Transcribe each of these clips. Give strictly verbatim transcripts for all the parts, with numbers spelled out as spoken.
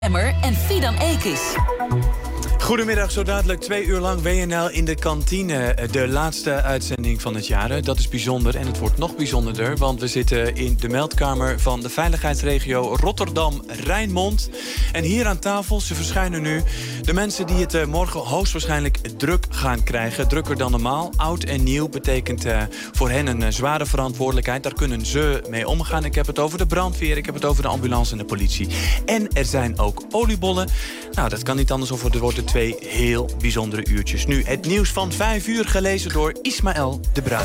Emmer en Fidan Ekis. Goedemiddag, zo dadelijk twee uur lang W N L in de kantine. De laatste uitzending van het jaar. Dat is bijzonder en het wordt nog bijzonderder, want we zitten in de meldkamer van de veiligheidsregio Rotterdam-Rijnmond. En hier aan tafel, ze verschijnen nu, de mensen die het morgen hoogstwaarschijnlijk druk gaan krijgen. Drukker dan normaal. Oud en nieuw betekent uh, voor hen een uh, zware verantwoordelijkheid. Daar kunnen ze mee omgaan. Ik heb het over de brandweer, ik heb het over de ambulance en de politie. En er zijn ook oliebollen. Nou, dat kan niet anders of er worden twee heel bijzondere uurtjes. Nu het nieuws van vijf uur, gelezen door Ismaël de Bruin.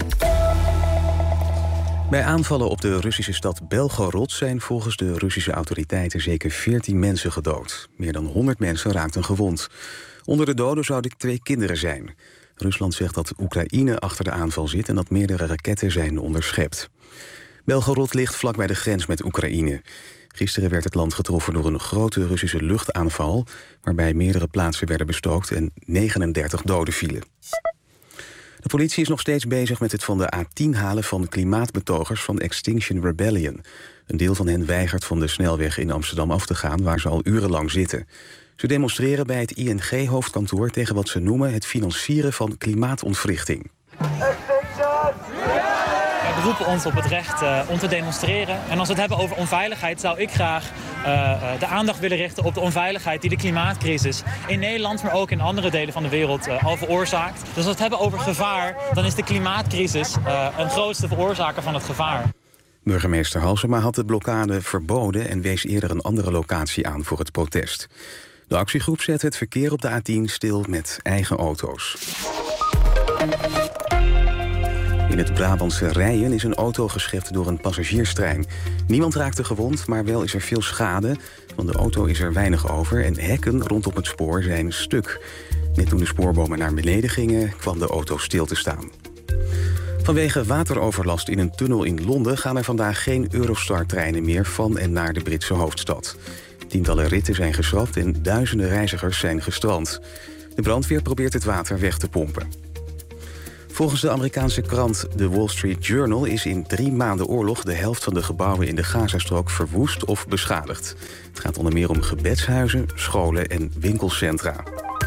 Bij aanvallen op de Russische stad Belgorod zijn volgens de Russische autoriteiten zeker veertien mensen gedood. Meer dan honderd mensen raakten gewond. Onder de doden zouden twee kinderen zijn. Rusland zegt dat Oekraïne achter de aanval zit en dat meerdere raketten zijn onderschept. Belgorod ligt vlak bij de grens met Oekraïne. Gisteren werd het land getroffen door een grote Russische luchtaanval, waarbij meerdere plaatsen werden bestookt en negenendertig doden vielen. De politie is nog steeds bezig met het van de A tien halen van klimaatbetogers van Extinction Rebellion. Een deel van hen weigert van de snelweg in Amsterdam af te gaan, waar ze al urenlang zitten. Ze demonstreren bij het I N G-hoofdkantoor tegen wat ze noemen het financieren van klimaatontwrichting. We roepen ons op het recht uh, om te demonstreren. En als we het hebben over onveiligheid, zou ik graag uh, uh, de aandacht willen richten op de onveiligheid die de klimaatcrisis in Nederland, maar ook in andere delen van de wereld uh, al veroorzaakt. Dus als we het hebben over gevaar, dan is de klimaatcrisis uh, een grootste veroorzaker van het gevaar. Burgemeester Halsema had de blokkade verboden en wees eerder een andere locatie aan voor het protest. De actiegroep zet het verkeer op de A tien stil met eigen auto's. In het Brabantse Rijen is een auto geschept door een passagierstrein. Niemand raakte gewond, maar wel is er veel schade. Van de auto is er weinig over en hekken rondom het spoor zijn stuk. Net toen de spoorbomen naar beneden gingen, kwam de auto stil te staan. Vanwege wateroverlast in een tunnel in Londen gaan er vandaag geen Eurostar-treinen meer van en naar de Britse hoofdstad. Tientallen ritten zijn geschrapt en duizenden reizigers zijn gestrand. De brandweer probeert het water weg te pompen. Volgens de Amerikaanse krant The Wall Street Journal is in drie maanden oorlog de helft van de gebouwen in de Gazastrook verwoest of beschadigd. Het gaat onder meer om gebedshuizen, scholen en winkelcentra.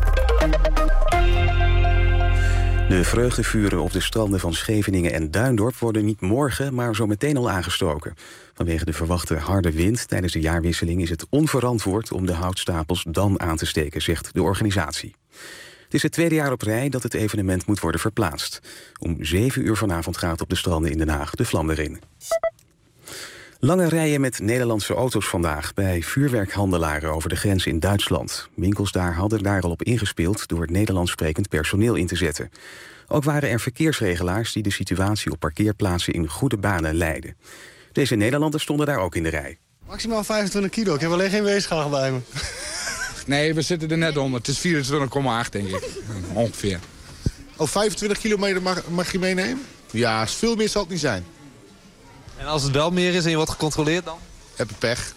De vreugdevuren op de stranden van Scheveningen en Duindorp worden niet morgen, maar zo meteen al aangestoken. Vanwege de verwachte harde wind tijdens de jaarwisseling is het onverantwoord om de houtstapels dan aan te steken, zegt de organisatie. Het is het tweede jaar op rij dat het evenement moet worden verplaatst. Om zeven uur vanavond gaat op de stranden in Den Haag de vlam erin. Lange rijen met Nederlandse auto's vandaag bij vuurwerkhandelaren over de grens in Duitsland. Winkels daar hadden daar al op ingespeeld door het Nederlands sprekend personeel in te zetten. Ook waren er verkeersregelaars die de situatie op parkeerplaatsen in goede banen leidden. Deze Nederlanders stonden daar ook in de rij. Maximaal vijfentwintig kilo, ik heb alleen geen weegschaal bij me. Nee, we zitten er net onder. Het is vierentwintig komma acht, denk ik. Ongeveer. Oh, vijfentwintig kilometer mag, mag je meenemen? Ja, veel meer zal het niet zijn. En als het wel meer is en je wordt gecontroleerd dan? Heb je pech.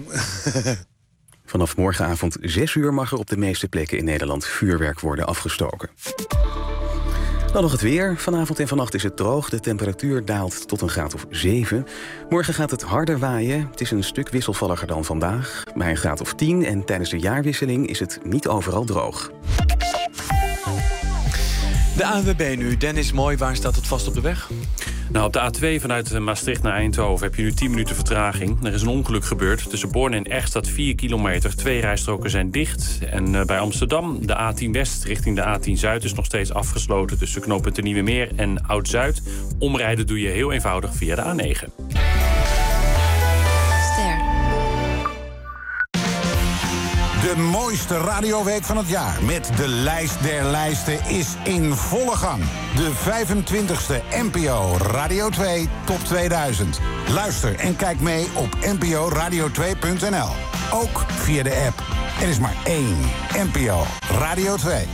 Vanaf morgenavond zes uur mag er op de meeste plekken in Nederland vuurwerk worden afgestoken. Dan nog het weer. Vanavond en vannacht is het droog. De temperatuur daalt tot een graad of zeven. Morgen gaat het harder waaien. Het is een stuk wisselvalliger dan vandaag. Bij een graad of tien. En tijdens de jaarwisseling is het niet overal droog. De A N W B nu. Dennis Mooi, waar staat het vast op de weg? Nou, op de A twee vanuit Maastricht naar Eindhoven heb je nu tien minuten vertraging. Er is een ongeluk gebeurd. Tussen Born en Echt staat vier kilometer. Twee rijstroken zijn dicht. En uh, bij Amsterdam, de A tien West richting de A tien Zuid is nog steeds afgesloten tussen knooppunt Nieuwe Meer en Oud-Zuid. Omrijden doe je heel eenvoudig via de A negen. De mooiste radioweek van het jaar met de lijst der lijsten is in volle gang. De vijfentwintigste N P O Radio twee Top tweeduizend. Luister en kijk mee op n p o radio twee punt n l. Ook via de app. Er is maar één N P O Radio twee.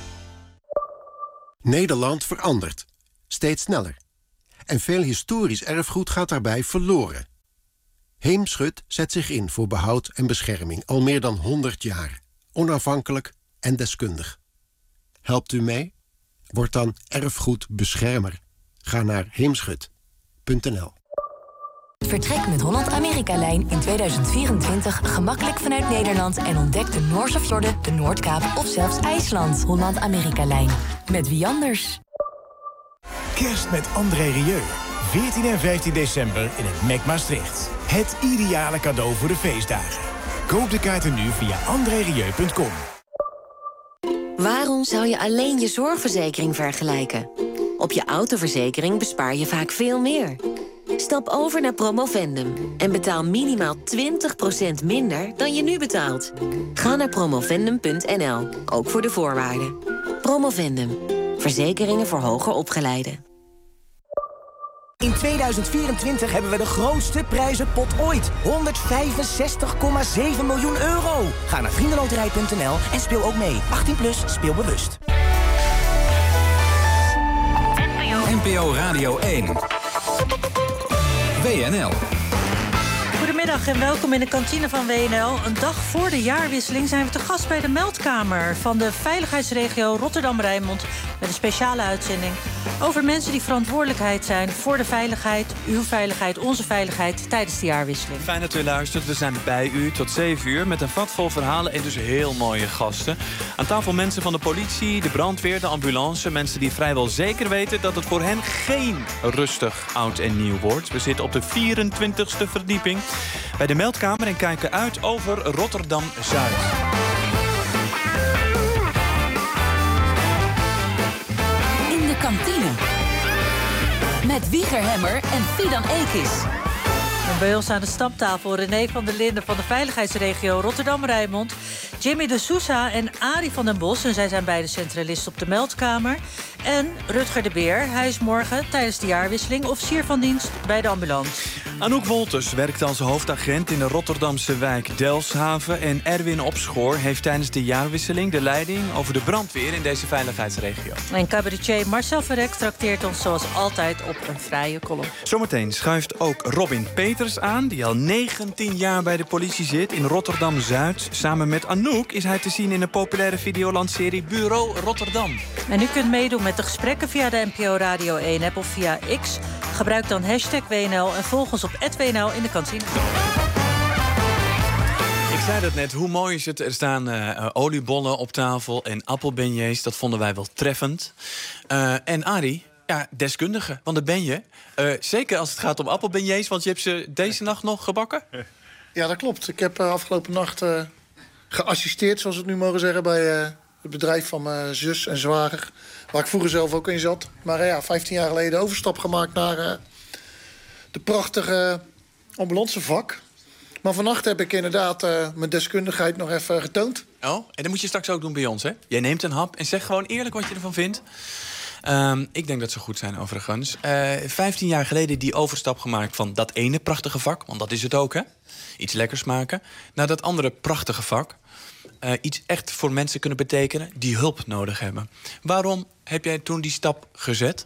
Nederland verandert. Steeds sneller. En veel historisch erfgoed gaat daarbij verloren. Heemschut zet zich in voor behoud en bescherming al meer dan honderd jaar. Onafhankelijk en deskundig. Helpt u mee? Word dan erfgoedbeschermer. Ga naar heemschut punt n l. Vertrek met Holland-Amerika-lijn in tweeduizend vierentwintig gemakkelijk vanuit Nederland en ontdek de Noorse fjorden, de Noordkaap of zelfs IJsland. Holland-Amerika-lijn. Met wie anders? Kerst met André Rieu. veertien en vijftien december in het M E C Maastricht. Het ideale cadeau voor de feestdagen. Koop de kaarten nu via andré rieu punt com. Waarom zou je alleen je zorgverzekering vergelijken? Op je autoverzekering bespaar je vaak veel meer. Stap over naar Promovendum en betaal minimaal twintig procent minder dan je nu betaalt. Ga naar promovendum punt n l, ook voor de voorwaarden. Promovendum, verzekeringen voor hoger opgeleiden. In tweeduizend vierentwintig hebben we de grootste prijzenpot ooit. honderdvijfenzestig komma zeven miljoen euro. Ga naar vriendenloterij punt n l en speel ook mee. achttien plus, speel bewust. N P O Radio één. W N L. Goedemiddag en welkom in de kantine van W N L. Een dag voor de jaarwisseling zijn we te gast bij de meldkamer van de veiligheidsregio Rotterdam-Rijnmond met een speciale uitzending over mensen die verantwoordelijkheid zijn voor de veiligheid, uw veiligheid, onze veiligheid tijdens de jaarwisseling. Fijn dat u luistert. We zijn bij u tot zeven uur met een vat vol verhalen en dus heel mooie gasten. Aan tafel mensen van de politie, de brandweer, de ambulance. Mensen die vrijwel zeker weten dat het voor hen geen rustig oud en nieuw wordt. We zitten op de vierentwintigste verdieping bij de meldkamer en kijken uit over Rotterdam-Zuid. In de kantine. Met Wieger Hemmer en Fidan Ekis. En bij ons aan de stamtafel René van der Linden van de veiligheidsregio Rotterdam-Rijnmond, Jimmy de Sousa en Arie van den Bos. En zij zijn beide centralisten op de meldkamer. En Rutger de Beer, hij is morgen tijdens de jaarwisseling officier van dienst bij de ambulance. Anouk Wolters werkt als hoofdagent in de Rotterdamse wijk Delfshaven. En Erwin Opschoor heeft tijdens de jaarwisseling de leiding over de brandweer in deze veiligheidsregio. En cabaretier Marcel Verrek trakteert ons zoals altijd op een vrije column. Zometeen schuift ook Robin Peters aan, die al negentien jaar bij de politie zit in Rotterdam-Zuid. Samen met Anouk is hij te zien in de populaire videolandserie Bureau Rotterdam. En u kunt meedoen met de gesprekken via de N P O Radio één-app of via X. Gebruik dan hashtag W N L en volg ons op at W N L in de kantine. Ik zei dat net, hoe mooi is het? Er staan uh, oliebollen op tafel en appelbeignets. Dat vonden wij wel treffend. Uh, en Arie, ja, deskundige, want dat ben je. Uh, zeker als het gaat om appelbeignets, want je hebt ze deze nacht nog gebakken? Ja, dat klopt. Ik heb uh, afgelopen nacht uh, geassisteerd, zoals we het nu mogen zeggen, bij uh, het bedrijf van mijn zus en zwager. Waar ik vroeger zelf ook in zat. Maar uh, ja, vijftien jaar geleden overstap gemaakt naar uh, de prachtige ambulancevak. Maar vannacht heb ik inderdaad uh, mijn deskundigheid nog even getoond. Oh, en dat moet je straks ook doen bij ons, hè? Jij neemt een hap en zeg gewoon eerlijk wat je ervan vindt. Um, ik denk dat ze goed zijn, overigens. Uh, vijftien jaar geleden die overstap gemaakt van dat ene prachtige vak, want dat is het ook, hè? Iets lekkers maken, naar dat andere prachtige vak. Uh, iets echt voor mensen kunnen betekenen die hulp nodig hebben. Waarom heb jij toen die stap gezet?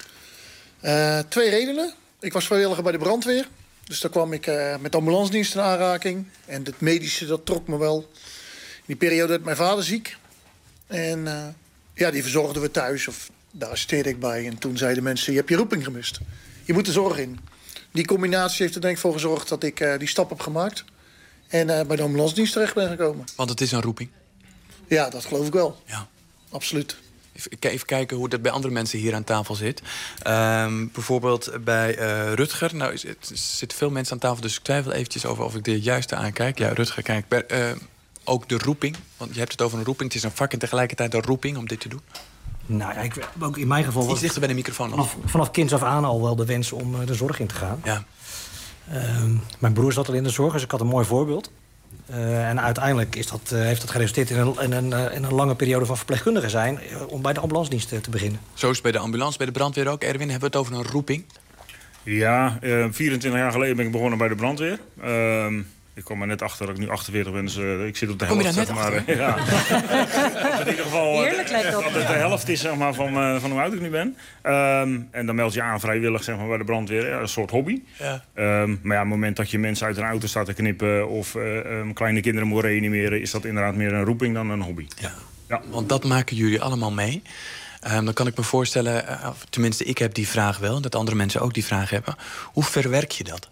Uh, twee redenen. Ik was vrijwilliger bij de brandweer. Dus daar kwam ik uh, met ambulancedienst in aanraking. En het medische, dat trok me wel. In die periode werd mijn vader ziek. En uh, ja, die verzorgden we thuis. Of daar assisteerde ik bij. En toen zeiden mensen, je hebt je roeping gemist. Je moet de zorg in. Die combinatie heeft er denk ik voor gezorgd dat ik uh, die stap heb gemaakt. En uh, bij de ambulancedienst terecht ben gekomen. Want het is een roeping? Ja, dat geloof ik wel. Ja. Absoluut. Even kijken hoe dat bij andere mensen hier aan tafel zit. Um, bijvoorbeeld bij uh, Rutger. Nou, er zitten veel mensen aan tafel, dus ik twijfel eventjes over of ik de juiste aankijk. Ja, Rutger, kijk. Bij, uh, ook de roeping. Want je hebt het over een roeping. Het is een vak en tegelijkertijd een roeping om dit te doen. Nou ja, ik, ook in mijn geval was iets dichter bij de microfoon. Vanaf, vanaf kinds af aan al wel de wens om uh, de zorg in te gaan. Ja. Uh, mijn broer zat al in de zorg, dus ik had een mooi voorbeeld. Uh, en uiteindelijk is dat, uh, heeft dat geresulteerd in een, in, een, uh, in een lange periode van verpleegkundige zijn uh, om bij de ambulancedienst uh, te beginnen. Zo is het bij de ambulance, bij de brandweer ook. Erwin, hebben we het over een roeping? Ja, uh, vierentwintig jaar geleden ben ik begonnen bij de brandweer. Uh, ik kwam er net achter dat ik nu achtenveertig ben, dus uh, ik zit op de helft. Kom je daar net zeg maar, achter? Ja. In ieder geval Heerlijk lijkt dat. dat het de helft is zeg maar, van, uh, van hoe oud ik nu ben. Um, en dan meld je aan vrijwillig zeg maar, bij de brandweer, ja, een soort hobby. Ja. Um, maar ja, op het moment dat je mensen uit een auto staat te knippen of uh, um, kleine kinderen moet reanimeren, is dat inderdaad meer een roeping dan een hobby. Ja. Ja. Want dat maken jullie allemaal mee. Um, dan kan ik me voorstellen, uh, tenminste ik heb die vraag wel, dat andere mensen ook die vraag hebben. Hoe verwerk je dat?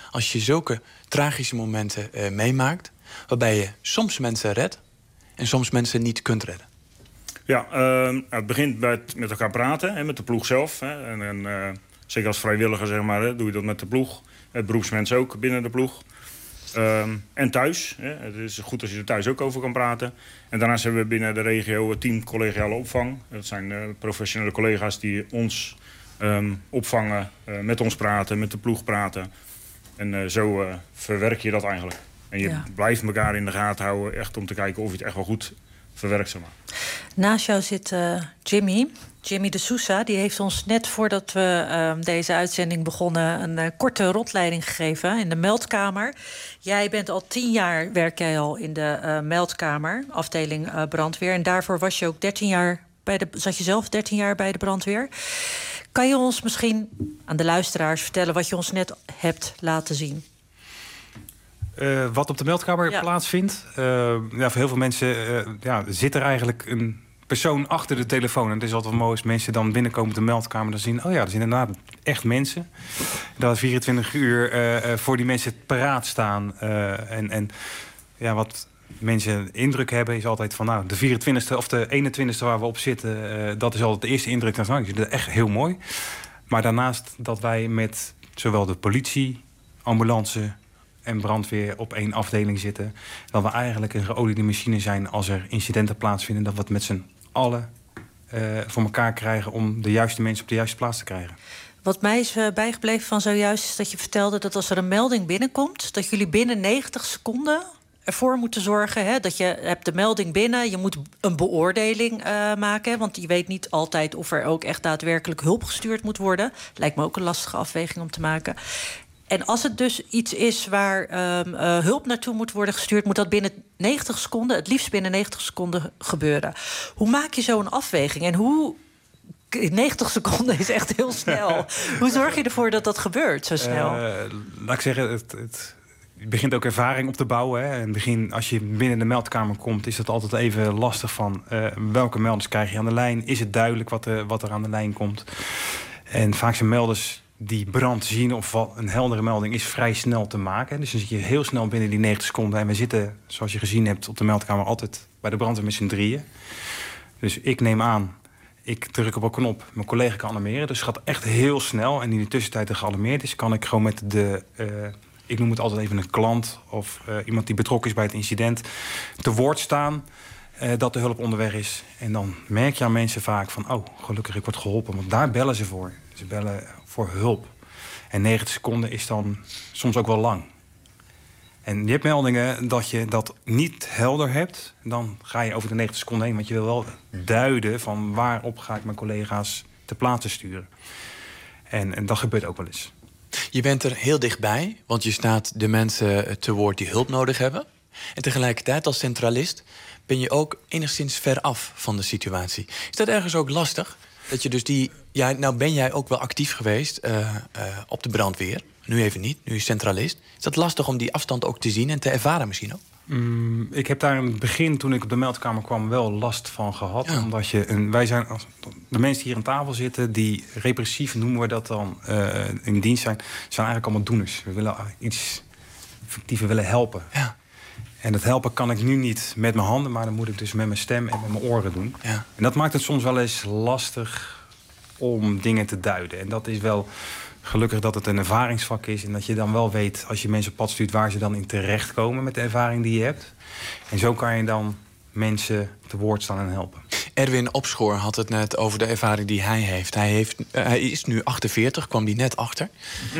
als je zulke tragische momenten uh, meemaakt, waarbij je soms mensen redt en soms mensen niet kunt redden? Ja, uh, het begint bij het met elkaar praten, hè, met de ploeg zelf. Hè, en, en, uh, zeker als vrijwilliger, zeg maar, hè, doe je dat met de ploeg. Het beroepsmensen ook binnen de ploeg. Uh, en thuis. Hè. Het is goed als je er thuis ook over kan praten. En daarnaast hebben we binnen de regio het team collegiale opvang. Dat zijn uh, professionele collega's die ons um, opvangen, uh, met ons praten, met de ploeg praten. En uh, zo uh, verwerk je dat eigenlijk. En je ja. blijft elkaar in de gaten houden, echt om te kijken of je het echt wel goed verwerkt, zeg maar. Naast jou zit uh, Jimmy. Jimmy de Sousa, die heeft ons net voordat we uh, deze uitzending begonnen een uh, korte rondleiding gegeven in de meldkamer. Jij bent al tien jaar, werk jij al in de uh, meldkamer, afdeling uh, brandweer. En daarvoor was je ook dertien jaar bij de, zat je zelf dertien jaar bij de brandweer. Kan je ons misschien aan de luisteraars vertellen wat je ons net hebt laten zien? Uh, wat op de meldkamer ja. plaatsvindt. Uh, ja, voor heel veel mensen uh, ja, zit er eigenlijk een persoon achter de telefoon. En het is altijd wel mooi als mensen dan binnenkomen op de meldkamer, dan zien, oh ja, er zijn inderdaad echt mensen. Dat vierentwintig uur uh, voor die mensen paraat staan. Uh, en, en ja, wat mensen indruk hebben is altijd van, nou, de vierentwintigste of de eenentwintigste waar we op zitten, uh, dat is altijd de eerste indruk. Dat is nou, echt heel mooi. Maar daarnaast dat wij met zowel de politie, ambulance en brandweer op één afdeling zitten, dat we eigenlijk een geoliede machine zijn als er incidenten plaatsvinden, dat we het met z'n allen uh, voor elkaar krijgen om de juiste mensen op de juiste plaats te krijgen. Wat mij is uh, bijgebleven van zojuist is dat je vertelde dat als er een melding binnenkomt, dat jullie binnen negentig seconden ervoor moeten zorgen, hè, dat je hebt de melding binnen, je moet een beoordeling uh, maken, want je weet niet altijd of er ook echt daadwerkelijk hulp gestuurd moet worden. Lijkt me ook een lastige afweging om te maken. En als het dus iets is waar um, uh, hulp naartoe moet worden gestuurd, moet dat binnen negentig seconden, het liefst binnen negentig seconden gebeuren. Hoe maak je zo'n afweging? En hoe negentig seconden is echt heel snel. Hoe zorg je ervoor dat dat gebeurt zo snel? Uh, laat ik zeggen, het, het, je begint ook ervaring op te bouwen. Hè. In het begin, als je binnen de meldkamer komt, is het altijd even lastig van uh, welke melders krijg je aan de lijn? Is het duidelijk wat, uh, wat er aan de lijn komt? En vaak zijn melders die brand zien of een heldere melding is vrij snel te maken. Dus dan zit je heel snel binnen die negentig seconden. En we zitten, zoals je gezien hebt, op de meldkamer altijd bij de brandweer met z'n drieën. Dus ik neem aan, ik druk op een knop, mijn collega kan alarmeren. Dus het gaat echt heel snel. En in de tussentijd er gealarmeerd is, kan ik gewoon met de, uh, ik noem het altijd even een klant of uh, iemand die betrokken is bij het incident, te woord staan uh, dat de hulp onderweg is. En dan merk je aan mensen vaak van, oh, gelukkig, ik word geholpen. Want daar bellen ze voor. Ze bellen voor hulp. En negentig seconden is dan soms ook wel lang. En je hebt meldingen dat je dat niet helder hebt. Dan ga je over de negentig seconden heen. Want je wil wel duiden van waarop ga ik mijn collega's ter plaatse sturen. En, en dat gebeurt ook wel eens. Je bent er heel dichtbij, want je staat de mensen te woord die hulp nodig hebben. En tegelijkertijd als centralist ben je ook enigszins ver af van de situatie. Is dat ergens ook lastig? Dat je dus die, ja, nou ben jij ook wel actief geweest uh, uh, op de brandweer. Nu even niet, nu is centralist. Is dat lastig om die afstand ook te zien en te ervaren misschien ook? Mm, ik heb daar in het begin, toen ik op de meldkamer kwam, wel last van gehad. Ja. Omdat je een, wij zijn, de mensen die hier aan tafel zitten, die repressief noemen we dat dan uh, in dienst zijn, zijn eigenlijk allemaal doeners. We willen iets fictief, we willen helpen. Ja. En dat helpen kan ik nu niet met mijn handen, maar dan moet ik dus met mijn stem en met mijn oren doen. Ja. En dat maakt het soms wel eens lastig om dingen te duiden. En dat is wel gelukkig dat het een ervaringsvak is en dat je dan wel weet, als je mensen op pad stuurt, waar ze dan in terechtkomen met de ervaring die je hebt. En zo kan je dan mensen te woord staan en helpen. Erwin Opschoor had het net over de ervaring die hij heeft. Hij, heeft, uh, hij is nu achtenveertig, kwam die net achter.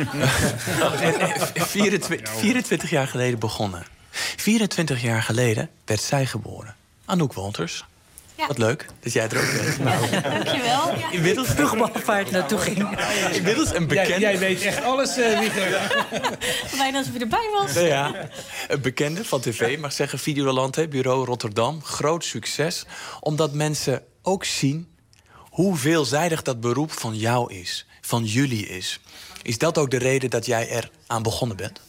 vierentwintig, vierentwintig jaar geleden begonnen. vierentwintig jaar geleden werd zij geboren. Anouk Wolters. Ja. Wat leuk dat jij er ook bent. Ja, dankjewel. Ja. Inmiddels vluchtbalvaart naartoe ging. Inmiddels een bekende. Jij, jij weet echt alles, uh, Wieger. Bijna alsof je erbij was. Nou ja, een bekende van tv, mag zeggen Videoland, hè, Bureau Rotterdam. Groot succes, omdat mensen ook zien hoe veelzijdig dat beroep van jou is, van jullie is. Is dat ook de reden dat jij er aan begonnen bent?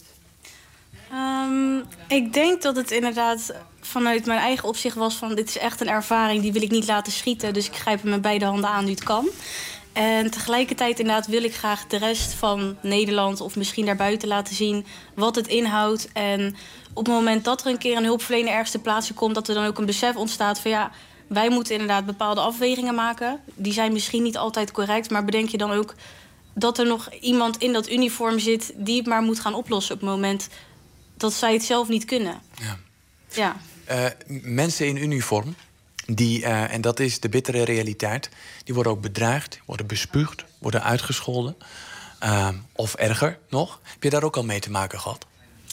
Um, ik denk dat het inderdaad vanuit mijn eigen opzicht was van, dit is echt een ervaring, die wil ik niet laten schieten. Dus ik grijp hem met beide handen aan nu het kan. En tegelijkertijd inderdaad wil ik graag de rest van Nederland... of misschien daarbuiten laten zien wat het inhoudt. En op het moment dat er een keer een hulpverlener ergens ter plaatse komt... dat er dan ook een besef ontstaat van ja... wij moeten inderdaad bepaalde afwegingen maken. Die zijn misschien niet altijd correct, maar bedenk je dan ook... dat er nog iemand in dat uniform zit die het maar moet gaan oplossen... op het moment dat zij het zelf niet kunnen. Ja. Ja. Uh, mensen in uniform, die, uh, en dat is de bittere realiteit... die worden ook bedreigd, worden bespuugd, worden uitgescholden. Uh, of erger nog. Heb je daar ook al mee te maken gehad?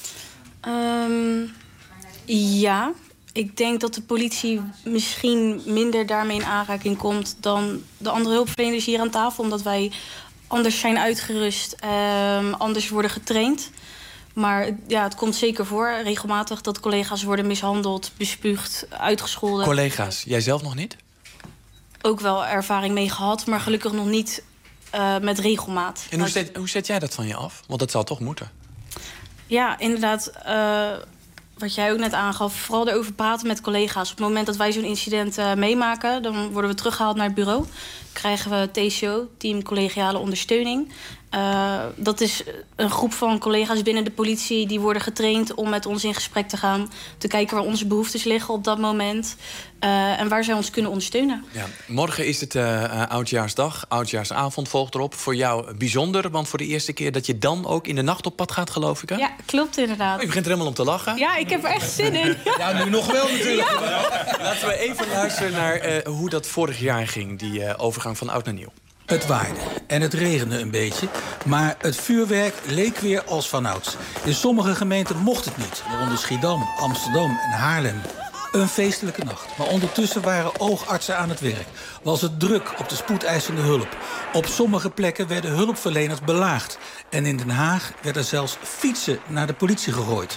Um, ja, ik denk dat de politie misschien minder daarmee in aanraking komt... dan de andere hulpverleners hier aan tafel, omdat wij... anders zijn uitgerust, um, anders worden getraind. Maar ja, het komt zeker voor, regelmatig... dat collega's worden mishandeld, bespuugd, uitgescholden. Collega's, jij zelf nog niet? Ook wel ervaring mee gehad, maar gelukkig nog niet uh, met regelmaat. En hoe zet, hoe zet jij dat van je af? Want dat zou toch moeten? Ja, inderdaad... Uh, wat jij ook net aangaf, vooral erover praten met collega's. Op het moment dat wij zo'n incident uh, meemaken... dan worden we teruggehaald naar het bureau. Krijgen we T C O, Team Collegiale Ondersteuning. Uh, dat is een groep van collega's binnen de politie... die worden getraind om met ons in gesprek te gaan. Te kijken waar onze behoeftes liggen op dat moment. Uh, en waar zij ons kunnen ondersteunen. Ja, morgen is het uh, uh, Oudjaarsdag. Oudjaarsavond volgt erop. Voor jou bijzonder, want voor de eerste keer... dat je dan ook in de nacht op pad gaat, geloof ik, hè? Ja, klopt inderdaad. Oh, je begint er helemaal om te lachen. Ja, ik heb er echt zin in. Ja, nu nog wel natuurlijk. Ja. Laten we even luisteren naar uh, hoe dat vorig jaar ging... die uh, overgang van oud naar nieuw. Het waaide en het regende een beetje, maar het vuurwerk leek weer als vanouds. In sommige gemeenten mocht het niet, waaronder Schiedam, Amsterdam en Haarlem. Een feestelijke nacht, maar ondertussen waren oogartsen aan het werk. Was het druk op de spoedeisende hulp. Op sommige plekken werden hulpverleners belaagd. En in Den Haag werden zelfs fietsen naar de politie gegooid.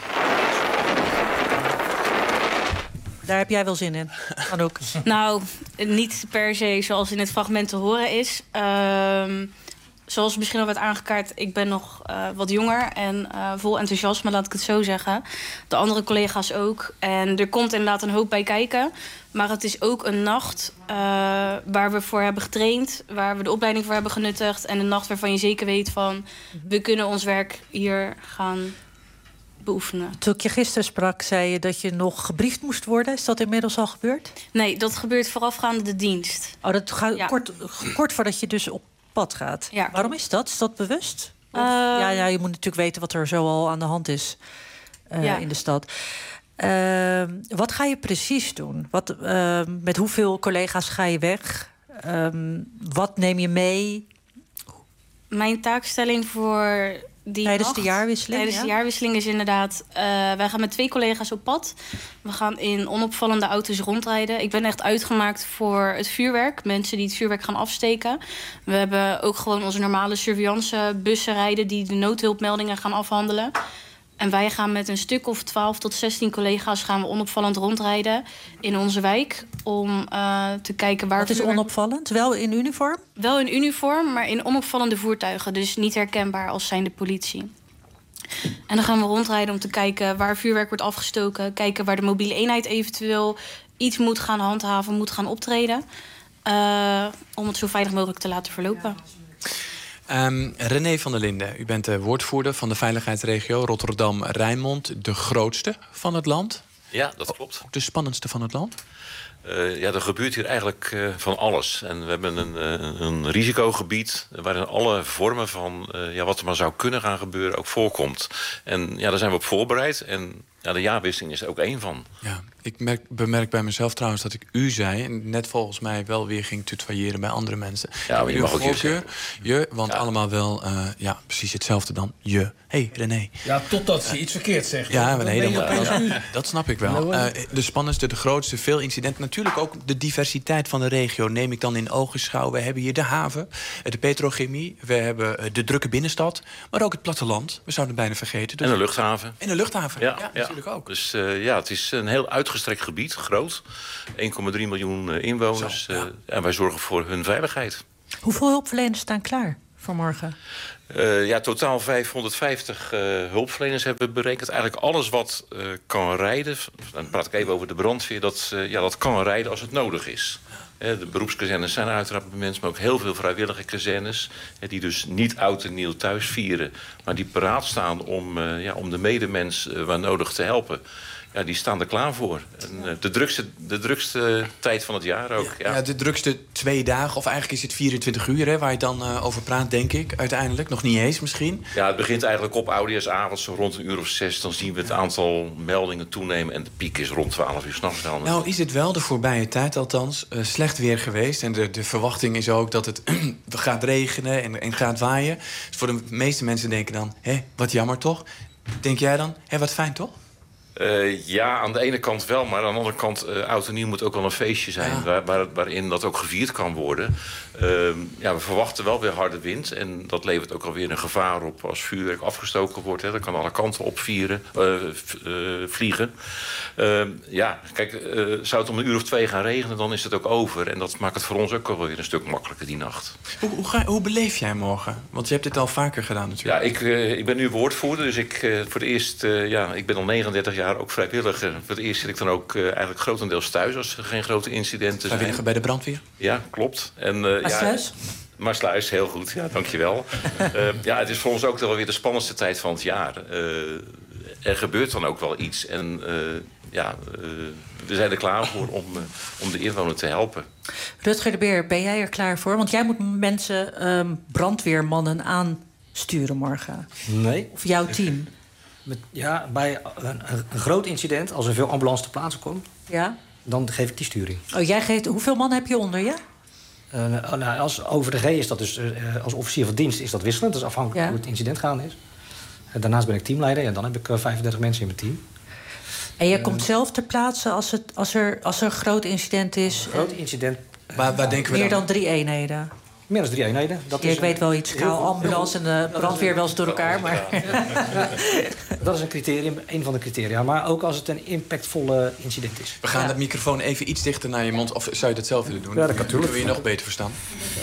Daar heb jij wel zin in, Anouk? Nou, niet per se zoals in het fragment te horen is. Uh, zoals misschien al werd aangekaart, ik ben nog uh, wat jonger en uh, vol enthousiasme, laat ik het zo zeggen. De andere collega's ook. En er komt inderdaad een hoop bij kijken. Maar het is ook een nacht uh, waar we voor hebben getraind, waar we de opleiding voor hebben genuttigd. En een nacht waarvan je zeker weet van, we kunnen ons werk hier gaan beoefenen. Toen ik je gisteren sprak, zei je dat je nog gebriefd moest worden. Is dat inmiddels al gebeurd? Nee, dat gebeurt voorafgaande de dienst. Oh, dat gaat ja. kort, kort voordat je dus op pad gaat. Ja. Waarom is dat? Is dat bewust? Of, uh, ja, ja, je moet natuurlijk weten wat er zo al aan de hand is uh, ja. in de stad. Uh, wat ga je precies doen? Wat, uh, met hoeveel collega's ga je weg? Um, wat neem je mee? Mijn taakstelling voor die tijdens nacht, de jaarwisseling? Tijdens ja? de jaarwisseling is inderdaad... Uh, wij gaan met twee collega's op pad. We gaan in onopvallende auto's rondrijden. Ik ben echt uitgemaakt voor het vuurwerk. Mensen die het vuurwerk gaan afsteken. We hebben ook gewoon onze normale surveillancebussen rijden... die de noodhulpmeldingen gaan afhandelen. En wij gaan met een stuk of twaalf tot zestien collega's... gaan we onopvallend rondrijden in onze wijk... om uh, te kijken waar... Wat is vuurwerk... onopvallend? Wel in uniform? Wel in uniform, maar in onopvallende voertuigen. Dus niet herkenbaar als zijnde politie. En dan gaan we rondrijden om te kijken waar vuurwerk wordt afgestoken. Kijken waar de mobiele eenheid eventueel iets moet gaan handhaven, moet gaan optreden. Uh, om het zo veilig mogelijk te laten verlopen. Um, René van der Linden, u bent de woordvoerder van de veiligheidsregio Rotterdam-Rijnmond. De grootste van het land. Ja, dat klopt. Ook de spannendste van het land. Uh, ja, er gebeurt hier eigenlijk uh, van alles. En we hebben een, uh, een risicogebied waarin alle vormen van uh, ja, wat er maar zou kunnen gaan gebeuren ook voorkomt. En ja, daar zijn we op voorbereid. En ja, de jaarwisseling is er ook één van. Ja, ik merk, bemerk bij mezelf trouwens dat ik u zei... en net volgens mij wel weer ging tutoyeren bij andere mensen. Ja, maar je mag ook je zeggen. Je, want ja. allemaal wel, uh, ja, precies hetzelfde dan. Je. Hé, hey, René. Ja, totdat ze iets verkeerd zegt. Ja, maar nee, dan, dan, dan, dat snap ik wel. Uh, de spannendste, de grootste, veel incidenten. Natuurlijk ook de diversiteit van de regio neem ik dan in ogenschouw. We hebben hier de haven, de petrochemie. We hebben de drukke binnenstad. Maar ook het platteland. We zouden het bijna vergeten. Dus en de luchthaven. En de luchthaven, ja, ja, ja. natuurlijk ook. Dus uh, ja, het is een heel uitgestrekt gebied, groot. één komma drie miljoen inwoners. Zo, ja. uh, en wij zorgen voor hun veiligheid. Hoeveel hulpverleners staan klaar voor morgen? Uh, ja, totaal vijfhonderdvijftig uh, hulpverleners hebben we berekend. Eigenlijk alles wat uh, kan rijden, dan praat ik even over de brandweer... dat, uh, ja, dat kan rijden als het nodig is. Uh, de beroepskazernes zijn uiteraard mensen, maar ook heel veel vrijwillige kazernes... Uh, die dus niet oud en nieuw thuis vieren... maar die paraat staan om, uh, ja, om de medemens uh, waar nodig te helpen... Ja, die staan er klaar voor. En, uh, de, drukste, de drukste tijd van het jaar ook. Ja. Ja, de drukste twee dagen, of eigenlijk is het vierentwintig uur... Hè, waar je dan uh, over praat, denk ik, uiteindelijk. Nog niet eens misschien. Ja, het begint eigenlijk op oudejaarsavond, zo rond een uur of zes. Dan zien we het aantal meldingen toenemen. En de piek is rond twaalf uur s'nachts wel. Nou, is het wel de voorbije tijd althans uh, slecht weer geweest. En de, de verwachting is ook dat het gaat regenen en, en gaat waaien. Dus voor de meeste mensen denken dan, hé, wat jammer toch? Denk jij dan, hé, wat fijn toch? Uh, ja, aan de ene kant wel, maar aan de andere kant... Uh, oud en nieuw moet ook wel een feestje zijn... Ja. Waar, waar, waarin dat ook gevierd kan worden. Uh, ja, we verwachten wel weer harde wind... en dat levert ook alweer een gevaar op als vuurwerk afgestoken wordt. Hè. Dat kan alle kanten op vieren, uh, uh, vliegen. Uh, ja, kijk, uh, zou het om een uur of twee gaan regenen... dan is het ook over. En dat maakt het voor ons ook wel weer een stuk makkelijker die nacht. Hoe, hoe, ga, hoe beleef jij morgen? Want je hebt dit al vaker gedaan natuurlijk. Ja, ik, uh, ik ben nu woordvoerder, dus ik, uh, voor de eerst... Uh, ja, ik ben al negenendertig jaar ook vrijwilliger. Voor het eerst zit ik dan ook uh, eigenlijk grotendeels thuis... als er geen grote incidenten zijn. Vrijwilliger bij de brandweer? Ja, klopt. En, uh, Maasluis? Ja, Maasluis, heel goed. Ja, dankjewel. uh, ja, het is voor ons ook wel weer de spannendste tijd van het jaar. Uh, er gebeurt dan ook wel iets. En uh, ja, uh, we zijn er klaar voor om, uh, om de inwoner te helpen. Rutger de Beer, ben jij er klaar voor? Want jij moet mensen, um, brandweermannen aansturen morgen. Nee. Of jouw team. Met, ja, bij een, een groot incident, als er veel ambulance te plaatsen komt... Ja? Dan geef ik die sturing. Oh, jij geeft, hoeveel man heb je onder je? Uh, nou, als over de G is dat dus, uh, als officier van dienst is dat wisselend. Dat is afhankelijk ja. hoe het incident gaande is. Uh, daarnaast ben ik teamleider en dan heb ik uh, vijfendertig mensen in mijn team. En jij uh, komt zelf ter plaatse als, het, als, er, als er een groot incident is? Een groot incident. Uh, waar, waar denken we meer dan? dan drie eenheden? Meer dan drie eenheden. Dat ja, is ik weet wel iets. Kaal, ambulance en de brandweer wel eens door elkaar. Maar... dat is een criterium, een van de criteria. Maar ook als het een impactvolle incident is. We gaan ja. de microfoon even iets dichter naar je mond. Of zou je dat zelf willen doen? Ja, dat kan natuurlijk. Dan kun je nog beter verstaan.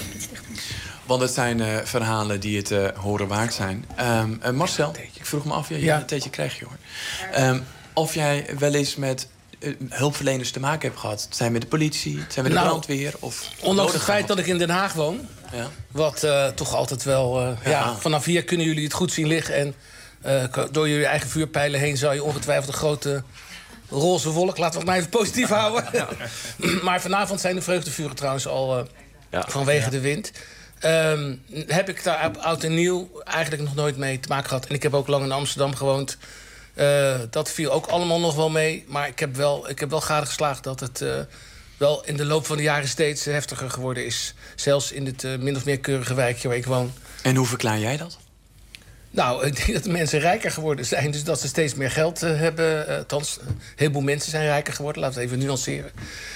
Want het zijn uh, verhalen die het uh, horen waard zijn. Um, uh, Marcel, ik vroeg me af. Ja, ja. Een theetje krijg je hoor. Um, of jij wel eens met... Uh, hulpverleners te maken heb gehad. Het zijn met de politie, het zijn met de nou, brandweer. Of ondanks het feit dat ik in Den Haag woon... Ja. wat uh, toch altijd wel... Uh, ja. Ja, vanaf hier kunnen jullie het goed zien liggen... en uh, door jullie eigen vuurpijlen heen... zou je ongetwijfeld een grote roze wolk... laten we het maar even positief houden. Ja. Maar vanavond zijn de vreugdevuren trouwens al... Uh, ja. vanwege ja. de wind. Um, heb ik daar oud en nieuw eigenlijk nog nooit mee te maken gehad. En ik heb ook lang in Amsterdam gewoond... Uh, dat viel ook allemaal nog wel mee. Maar ik heb wel, ik heb wel gadegeslagen dat het uh, wel in de loop van de jaren steeds heftiger geworden is. Zelfs in het uh, min of meer keurige wijkje waar ik woon. En hoe verklaar jij dat? Nou, ik denk dat de mensen rijker geworden zijn. Dus dat ze steeds meer geld uh, hebben. Uh, althans, een heleboel mensen zijn rijker geworden. Laten we het even nuanceren.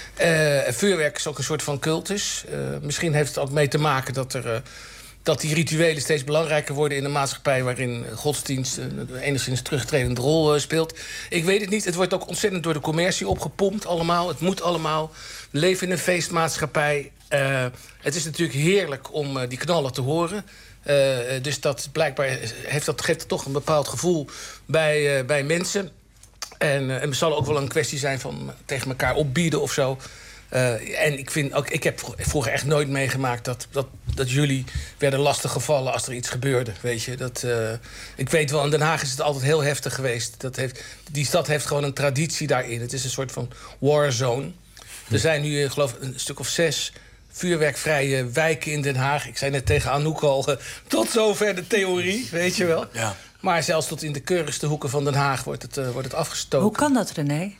Uh, vuurwerk is ook een soort van cultus. Uh, misschien heeft het ook mee te maken dat er... Uh, dat die rituelen steeds belangrijker worden in een maatschappij... waarin godsdienst een enigszins terugtredende rol uh, speelt. Ik weet het niet. Het wordt ook ontzettend door de commercie opgepompt allemaal. Het moet allemaal. We leven in een feestmaatschappij. Uh, het is natuurlijk heerlijk om uh, die knallen te horen. Uh, dus dat blijkbaar heeft dat, geeft dat toch een bepaald gevoel bij, uh, bij mensen. En, uh, en het zal ook wel een kwestie zijn van tegen elkaar opbieden of zo... Uh, en ik, vind ook, ik heb vroeger echt nooit meegemaakt dat, dat, dat jullie werden lastiggevallen als er iets gebeurde. Weet je? Dat, uh, ik weet wel, in Den Haag is het altijd heel heftig geweest. Dat heeft, die stad heeft gewoon een traditie daarin. Het is een soort van warzone. Er zijn nu, uh, geloof ik, een stuk of zes vuurwerkvrije wijken in Den Haag. Ik zei net tegen Anouk al, uh, tot zover de theorie, weet je wel. Ja. Maar zelfs tot in de keurigste hoeken van Den Haag wordt het, uh, wordt het afgestoken. Hoe kan dat, René?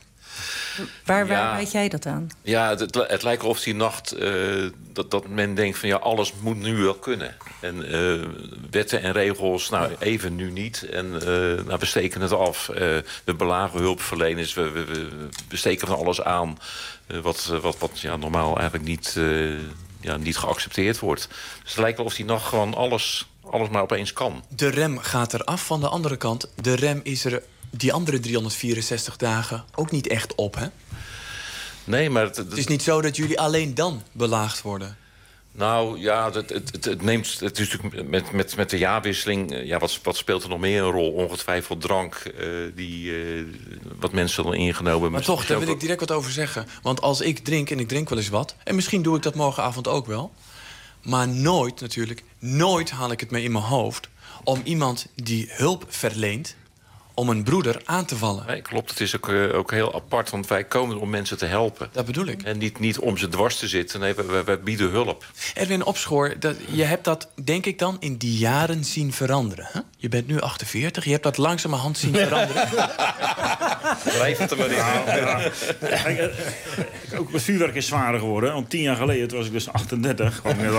Waar, waar ja, weet jij dat aan? Ja, het, het, het lijkt of die nacht uh, dat, dat men denkt van ja, alles moet nu wel kunnen. En uh, wetten en regels, nou even nu niet. En uh, nou, we steken het af. Uh, we belagen hulpverleners, we, we, we steken van alles aan. Uh, wat wat, wat ja, normaal eigenlijk niet, uh, ja, niet geaccepteerd wordt. Dus het lijkt wel of die nacht gewoon alles, alles maar opeens kan. De rem gaat eraf. Van de andere kant, de rem is er... die andere driehonderdvierenzestig dagen ook niet echt op, hè? Nee, maar... Het, het is niet zo dat jullie alleen dan belaagd worden. Nou ja, het, het, het, het neemt het is natuurlijk met, met, met de jaarwisseling. Ja, wat, wat speelt er nog meer een rol? Ongetwijfeld drank, uh, die, uh, wat mensen dan ingenomen. Maar toch, daar wil ik direct wat over zeggen. Want als ik drink, en ik drink wel eens wat, en misschien doe ik dat morgenavond ook wel, maar nooit natuurlijk, nooit haal ik het me in mijn hoofd om iemand die hulp verleent, om een broeder aan te vallen. Nee, klopt. Het is ook, uh, ook heel apart, want wij komen er om mensen te helpen. Dat bedoel ik. En niet, niet om ze dwars te zitten. Nee, wij, wij bieden hulp. Erwin Opschoor, dat, je hebt dat, denk ik dan, in die jaren zien veranderen. Hè? Je bent nu achtenveertig, je hebt dat langzamerhand zien veranderen. Blijf het er maar in. Ja, ja. Kijk, uh, ook het vuurwerk is zwaarder geworden. Want tien jaar geleden, toen was ik dus achtendertig. kwam ik net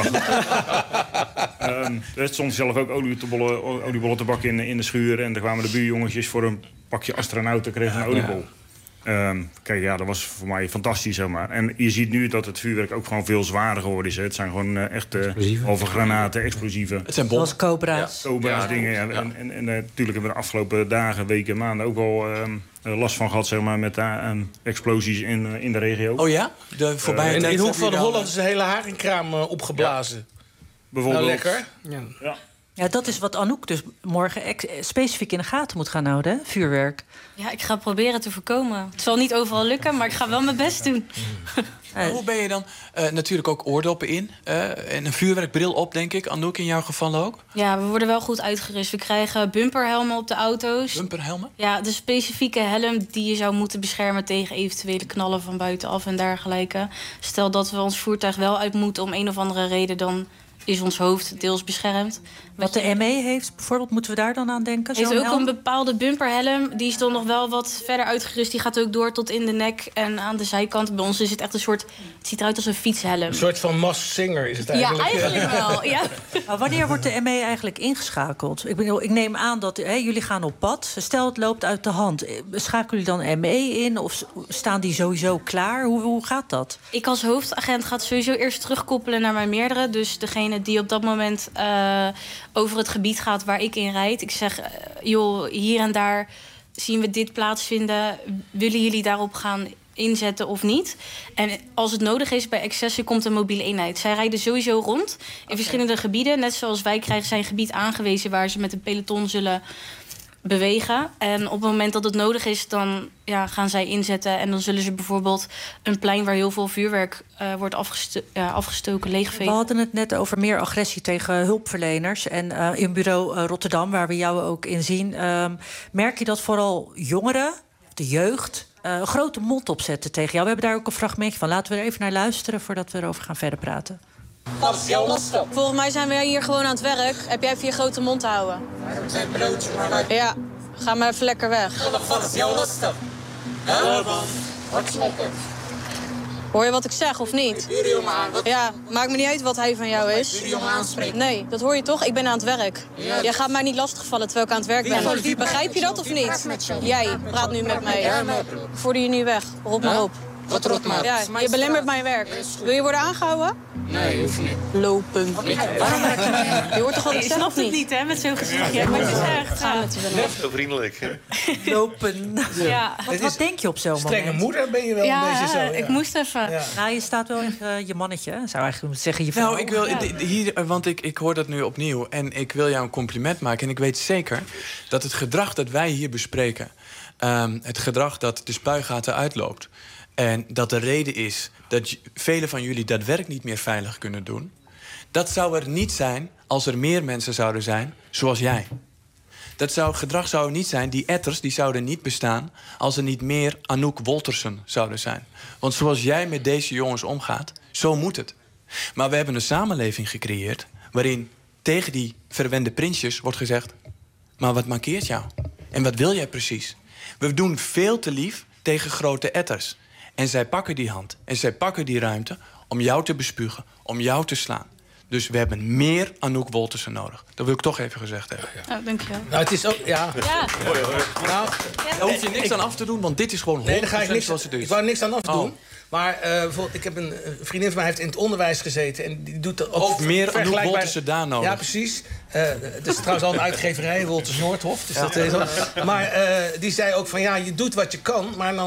achter. um, er stond zelf ook oliebollen, oliebollen te bakken in, in de schuur. En er kwamen de buurjongetjes voor een pakje astronauten, kregen een oliebol. Ja. Um, kijk, ja, dat was voor mij fantastisch, zeg maar. En je ziet nu dat het vuurwerk ook gewoon veel zwaarder geworden is. Hè. Het zijn gewoon uh, echt uh, overgranaten, explosieven. Het zijn bommen. Zoals cobra's. Ja, cobra's, ja, dingen. Ja. Ja. En, en, en uh, natuurlijk hebben we de afgelopen dagen, weken, maanden ook wel uh, last van gehad, zeg maar, met uh, um, explosies in, uh, in de regio. Oh ja? De voorbije uh, tijd in de hoek heb je van dan- Holland is de hele haringkraam uh, opgeblazen. Ja. Bijvoorbeeld. Nou, lekker. Ja. Ja. Ja, dat is wat Anouk dus morgen ex- specifiek in de gaten moet gaan houden, hè? Vuurwerk. Ja, ik ga proberen te voorkomen. Het zal niet overal lukken, maar ik ga wel mijn best doen. Maar hoe ben je dan? Uh, natuurlijk ook oordoppen in. Uh, en een vuurwerkbril op, denk ik. Anouk, in jouw geval ook? Ja, we worden wel goed uitgerust. We krijgen bumperhelmen op de auto's. Bumperhelmen? Ja, de specifieke helm die je zou moeten beschermen tegen eventuele knallen van buitenaf en dergelijke. Stel dat we ons voertuig wel uit moeten om een of andere reden, dan is ons hoofd deels beschermd. Wat de M E heeft, bijvoorbeeld, moeten we daar dan aan denken? Heeft Zo'n ook helm? een bepaalde bumperhelm. Die is dan nog wel wat verder uitgerust. Die gaat ook door tot in de nek en aan de zijkant. Bij ons is het echt een soort, het ziet eruit als een fietshelm. Een soort van Masked Singer is het eigenlijk. Ja, eigenlijk wel. Ja. Maar wanneer wordt de M E eigenlijk ingeschakeld? Ik, bedoel, ik neem aan dat hè, jullie gaan op pad. Stel, het loopt uit de hand. Schakelen jullie dan M E in? Of staan die sowieso klaar? Hoe, hoe gaat dat? Ik als hoofdagent ga sowieso eerst terugkoppelen naar mijn meerdere. Dus degene die op dat moment uh, over het gebied gaat waar ik in rijd. Ik zeg, uh, joh, hier en daar zien we dit plaatsvinden. Willen jullie daarop gaan inzetten of niet? En als het nodig is, bij excessen komt een mobiele eenheid. Zij rijden sowieso rond in okay. verschillende gebieden. Net zoals wij krijgen zij een gebied aangewezen waar ze met een peloton zullen bewegen. En op het moment dat het nodig is, dan ja, gaan zij inzetten. En dan zullen ze bijvoorbeeld een plein waar heel veel vuurwerk uh, wordt afgesto- uh, afgestoken, leegvegen. We hadden het net over meer agressie tegen hulpverleners. En uh, in bureau uh, Rotterdam, waar we jou ook in zien, Uh, merk je dat vooral jongeren, de jeugd, uh, een grote mond opzetten tegen jou? We hebben daar ook een fragmentje van. Laten we er even naar luisteren voordat we erover gaan verder praten. Volgens mij zijn we hier gewoon aan het werk. Heb jij even je grote mond te houden? Ja, ga maar even lekker weg. Hoor je wat ik zeg of niet? Ja, maakt me niet uit wat hij van jou is. Nee, dat hoor je toch? Ik ben aan het werk. Jij gaat mij niet lastigvallen terwijl ik aan het werk ben. Begrijp je dat of niet? Jij praat nu met mij. Voerde je nu weg. Rot maar op. Wat rot maar. Ja, je belemmert mijn werk. Wil je worden aangehouden? Nee, hoeft niet. Lopen. Je hoort toch wat ik Je zeg snapt of niet? het niet, hè, met zo'n gezichtje. Maar het is echt... Ga met je willen. Zo vriendelijk. Lopen. Ja. Wat, wat denk je op zo'n moment? Strenge moeder ben je wel Ja, een beetje zo. Ja. ik moest even. Ja. Nou, je staat wel in uh, je mannetje. Zou eigenlijk moeten zeggen je Nou, vrouw. ik wil Ja. d- d- hier, want ik, ik hoor dat nu opnieuw. En ik wil jou een compliment maken. En ik weet zeker dat het gedrag dat wij hier bespreken, um, het gedrag dat de spuigaten uitloopt, en dat de reden is dat j- velen van jullie dat werk niet meer veilig kunnen doen, dat zou er niet zijn als er meer mensen zouden zijn zoals jij. Dat zou, gedrag zou er niet zijn, die etters die zouden niet bestaan als er niet meer Anouk Woltersen zouden zijn. Want zoals jij met deze jongens omgaat, zo moet het. Maar we hebben een samenleving gecreëerd waarin tegen die verwende prinsjes wordt gezegd, maar wat mankeert jou? En wat wil jij precies? We doen veel te lief tegen grote etters. En zij pakken die hand en zij pakken die ruimte om jou te bespugen, om jou te slaan. Dus we hebben meer Anouk Woltersen nodig. Dat wil ik toch even gezegd hebben. Ja, dank je wel. Nou, het is ook, ja. Ja. Nou, Daar hoef je niks ik- aan af te doen, want dit is gewoon Nee, daar ga ik niks, zoals het is. ik wou niks aan afdoen. Oh. Maar uh, bijvoorbeeld, ik heb een uh, vriendin van mij heeft in het onderwijs gezeten. En die doet ook Ook meer Anouk vergelijkbaar- Woltersen daar nodig. Ja, precies. Uh, het is trouwens al een uitgeverij, Wolters Noordhof. Dus Ja. dat is al, maar uh, die zei ook van, ja, je doet wat je kan. Maar dan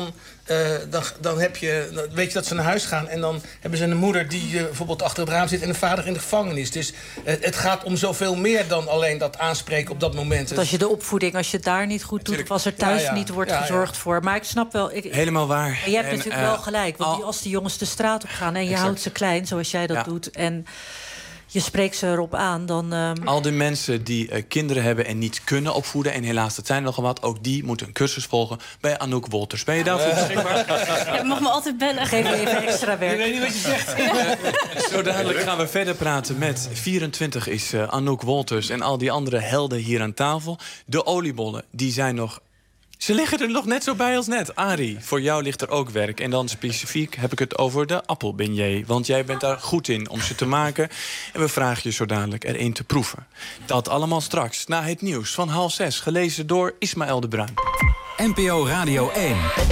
Uh, dan, dan, heb je, dan weet je dat ze naar huis gaan en dan hebben ze een moeder die uh, bijvoorbeeld achter het raam zit en een vader in de gevangenis. Dus uh, het gaat om zoveel meer dan alleen dat aanspreken op dat moment. Want als je de opvoeding, als je het daar niet goed doet, of als er thuis ja, ja. niet wordt ja, gezorgd ja. voor. Maar ik snap wel. Ik, Helemaal waar. Maar je hebt en, natuurlijk uh, wel gelijk. Want die, als die jongens de straat op gaan en je exact. houdt ze klein, zoals jij dat ja. doet. En je spreekt ze erop aan, dan... Um... Al die mensen die uh, kinderen hebben en niet kunnen opvoeden... en helaas, dat zijn er nogal wat... ook die moeten een cursus volgen bij Anouk Wolters. Ben je daarvoor beschikbaar? Ja, je mag me altijd bellen. Geef me even extra werk. Ik weet niet wat je zegt. Uh, zo dadelijk gaan we verder praten met... vierentwintig is uh, Anouk Wolters en al die andere helden hier aan tafel. De oliebollen, die zijn nog... Ze liggen er nog net zo bij als net. Arie, voor jou ligt er ook werk. En dan specifiek heb ik het over de appelbeignet. Want jij bent daar goed in om ze te maken. En we vragen je zo dadelijk er één te proeven. Dat allemaal straks, na het nieuws van half zes. Gelezen door Ismaël de Bruin. N P O Radio één.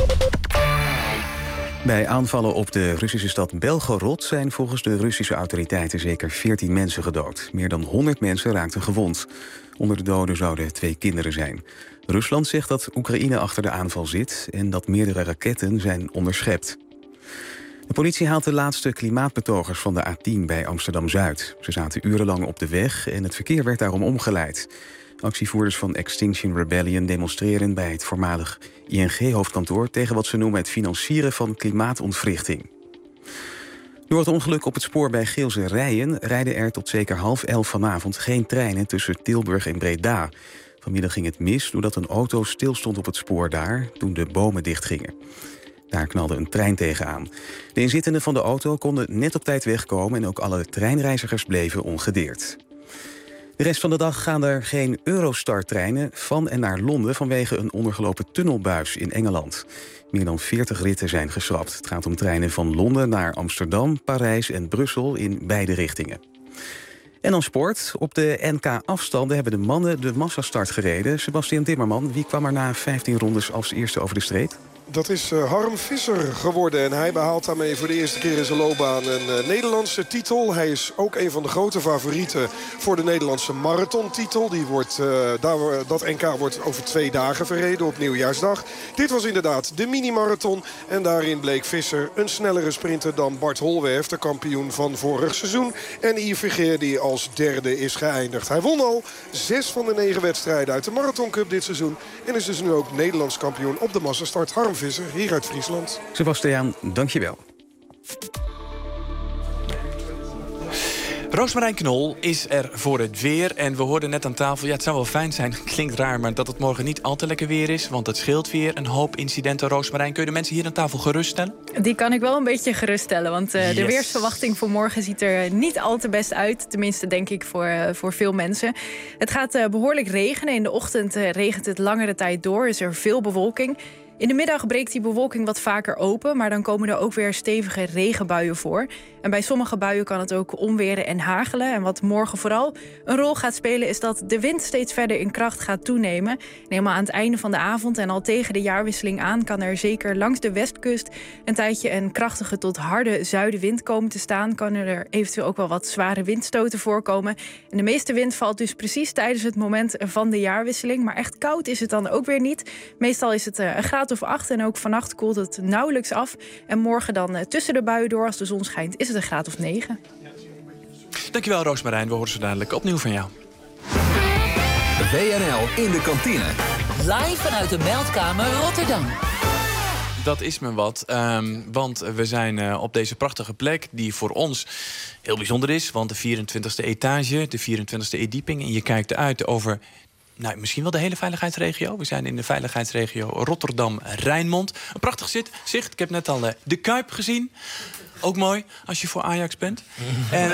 Bij aanvallen op de Russische stad Belgorod zijn volgens de Russische autoriteiten zeker veertien mensen gedood. Meer dan honderd mensen raakten gewond. Onder de doden zouden twee kinderen zijn. Rusland zegt dat Oekraïne achter de aanval zit en dat meerdere raketten zijn onderschept. De politie haalt de laatste klimaatbetogers van de A tien bij Amsterdam-Zuid. Ze zaten urenlang op de weg en het verkeer werd daarom omgeleid. Actievoerders van Extinction Rebellion demonstreren bij het voormalig I N G-hoofdkantoor... tegen wat ze noemen het financieren van klimaatontwrichting. Door het ongeluk op het spoor bij Geelse Rijen rijden er tot zeker half elf vanavond geen treinen tussen Tilburg en Breda. Vanmiddag ging het mis doordat een auto stilstond op het spoor daar toen de bomen dichtgingen. Daar knalde een trein tegenaan. De inzittenden van de auto konden net op tijd wegkomen en ook alle treinreizigers bleven ongedeerd. De rest van de dag gaan er geen Eurostar-treinen van en naar Londen vanwege een ondergelopen tunnelbuis in Engeland. Meer dan veertig ritten zijn geschrapt. Het gaat om treinen van Londen naar Amsterdam, Parijs en Brussel in beide richtingen. En dan sport. Op de N K-afstanden hebben de mannen de massastart gereden. Sebastian Timmerman, wie kwam er na vijftien rondes als eerste over de streep? Dat is uh, Harm Visser geworden. En hij behaalt daarmee voor de eerste keer in zijn loopbaan een uh, Nederlandse titel. Hij is ook een van de grote favorieten voor de Nederlandse marathontitel. Die wordt, uh, daar, dat N K wordt over twee dagen verreden op Nieuwjaarsdag. Dit was inderdaad de mini-marathon. En daarin bleek Visser een snellere sprinter dan Bart Holwerf, de kampioen van vorig seizoen. En Yves Vergeer die als derde is geëindigd. Hij won al zes van de negen wedstrijden uit de Marathon Cup dit seizoen. En is dus nu ook Nederlands kampioen op de massastart. Harm Visser, hier uit Friesland. Sebastiaan, dankjewel. Roosmarijn Knol is er voor het weer. En we hoorden net aan tafel, ja, het zou wel fijn zijn, klinkt raar, maar dat het morgen niet al te lekker weer is. Want het scheelt weer een hoop incidenten. Roosmarijn, kun je de mensen hier aan tafel geruststellen? Die kan ik wel een beetje geruststellen. Want uh, yes. de weersverwachting voor morgen ziet er niet al te best uit. Tenminste, denk ik, voor, uh, voor veel mensen. Het gaat uh, behoorlijk regenen. In de ochtend uh, regent het langere tijd door. Is er veel bewolking. In de middag breekt die bewolking wat vaker open, maar dan komen er ook weer stevige regenbuien voor. En bij sommige buien kan het ook onweren en hagelen. En wat morgen vooral een rol gaat spelen is dat de wind steeds verder in kracht gaat toenemen. En helemaal aan het einde van de avond en al tegen de jaarwisseling aan kan er zeker langs de westkust een tijdje een krachtige tot harde zuidenwind komen te staan. Kan er eventueel ook wel wat zware windstoten voorkomen. En de meeste wind valt dus precies tijdens het moment van de jaarwisseling. Maar echt koud is het dan ook weer niet. Meestal is het een graad of acht en ook vannacht koelt het nauwelijks af. En morgen dan tussen de buien door, als de zon schijnt, is het een graad of negen. Dankjewel, Roosmarijn. We horen zo dadelijk opnieuw van jou. W N L in de kantine. Live vanuit de Meldkamer Rotterdam. Dat is me wat, um, want we zijn uh, op deze prachtige plek die voor ons heel bijzonder is. Want de vierentwintigste etage, de vierentwintigste edieping. En je kijkt uit over... Nou, misschien wel de hele veiligheidsregio. We zijn in de veiligheidsregio Rotterdam-Rijnmond. Een prachtig zit, zicht. Ik heb net al uh, de Kuip gezien. Ook mooi als je voor Ajax bent. en,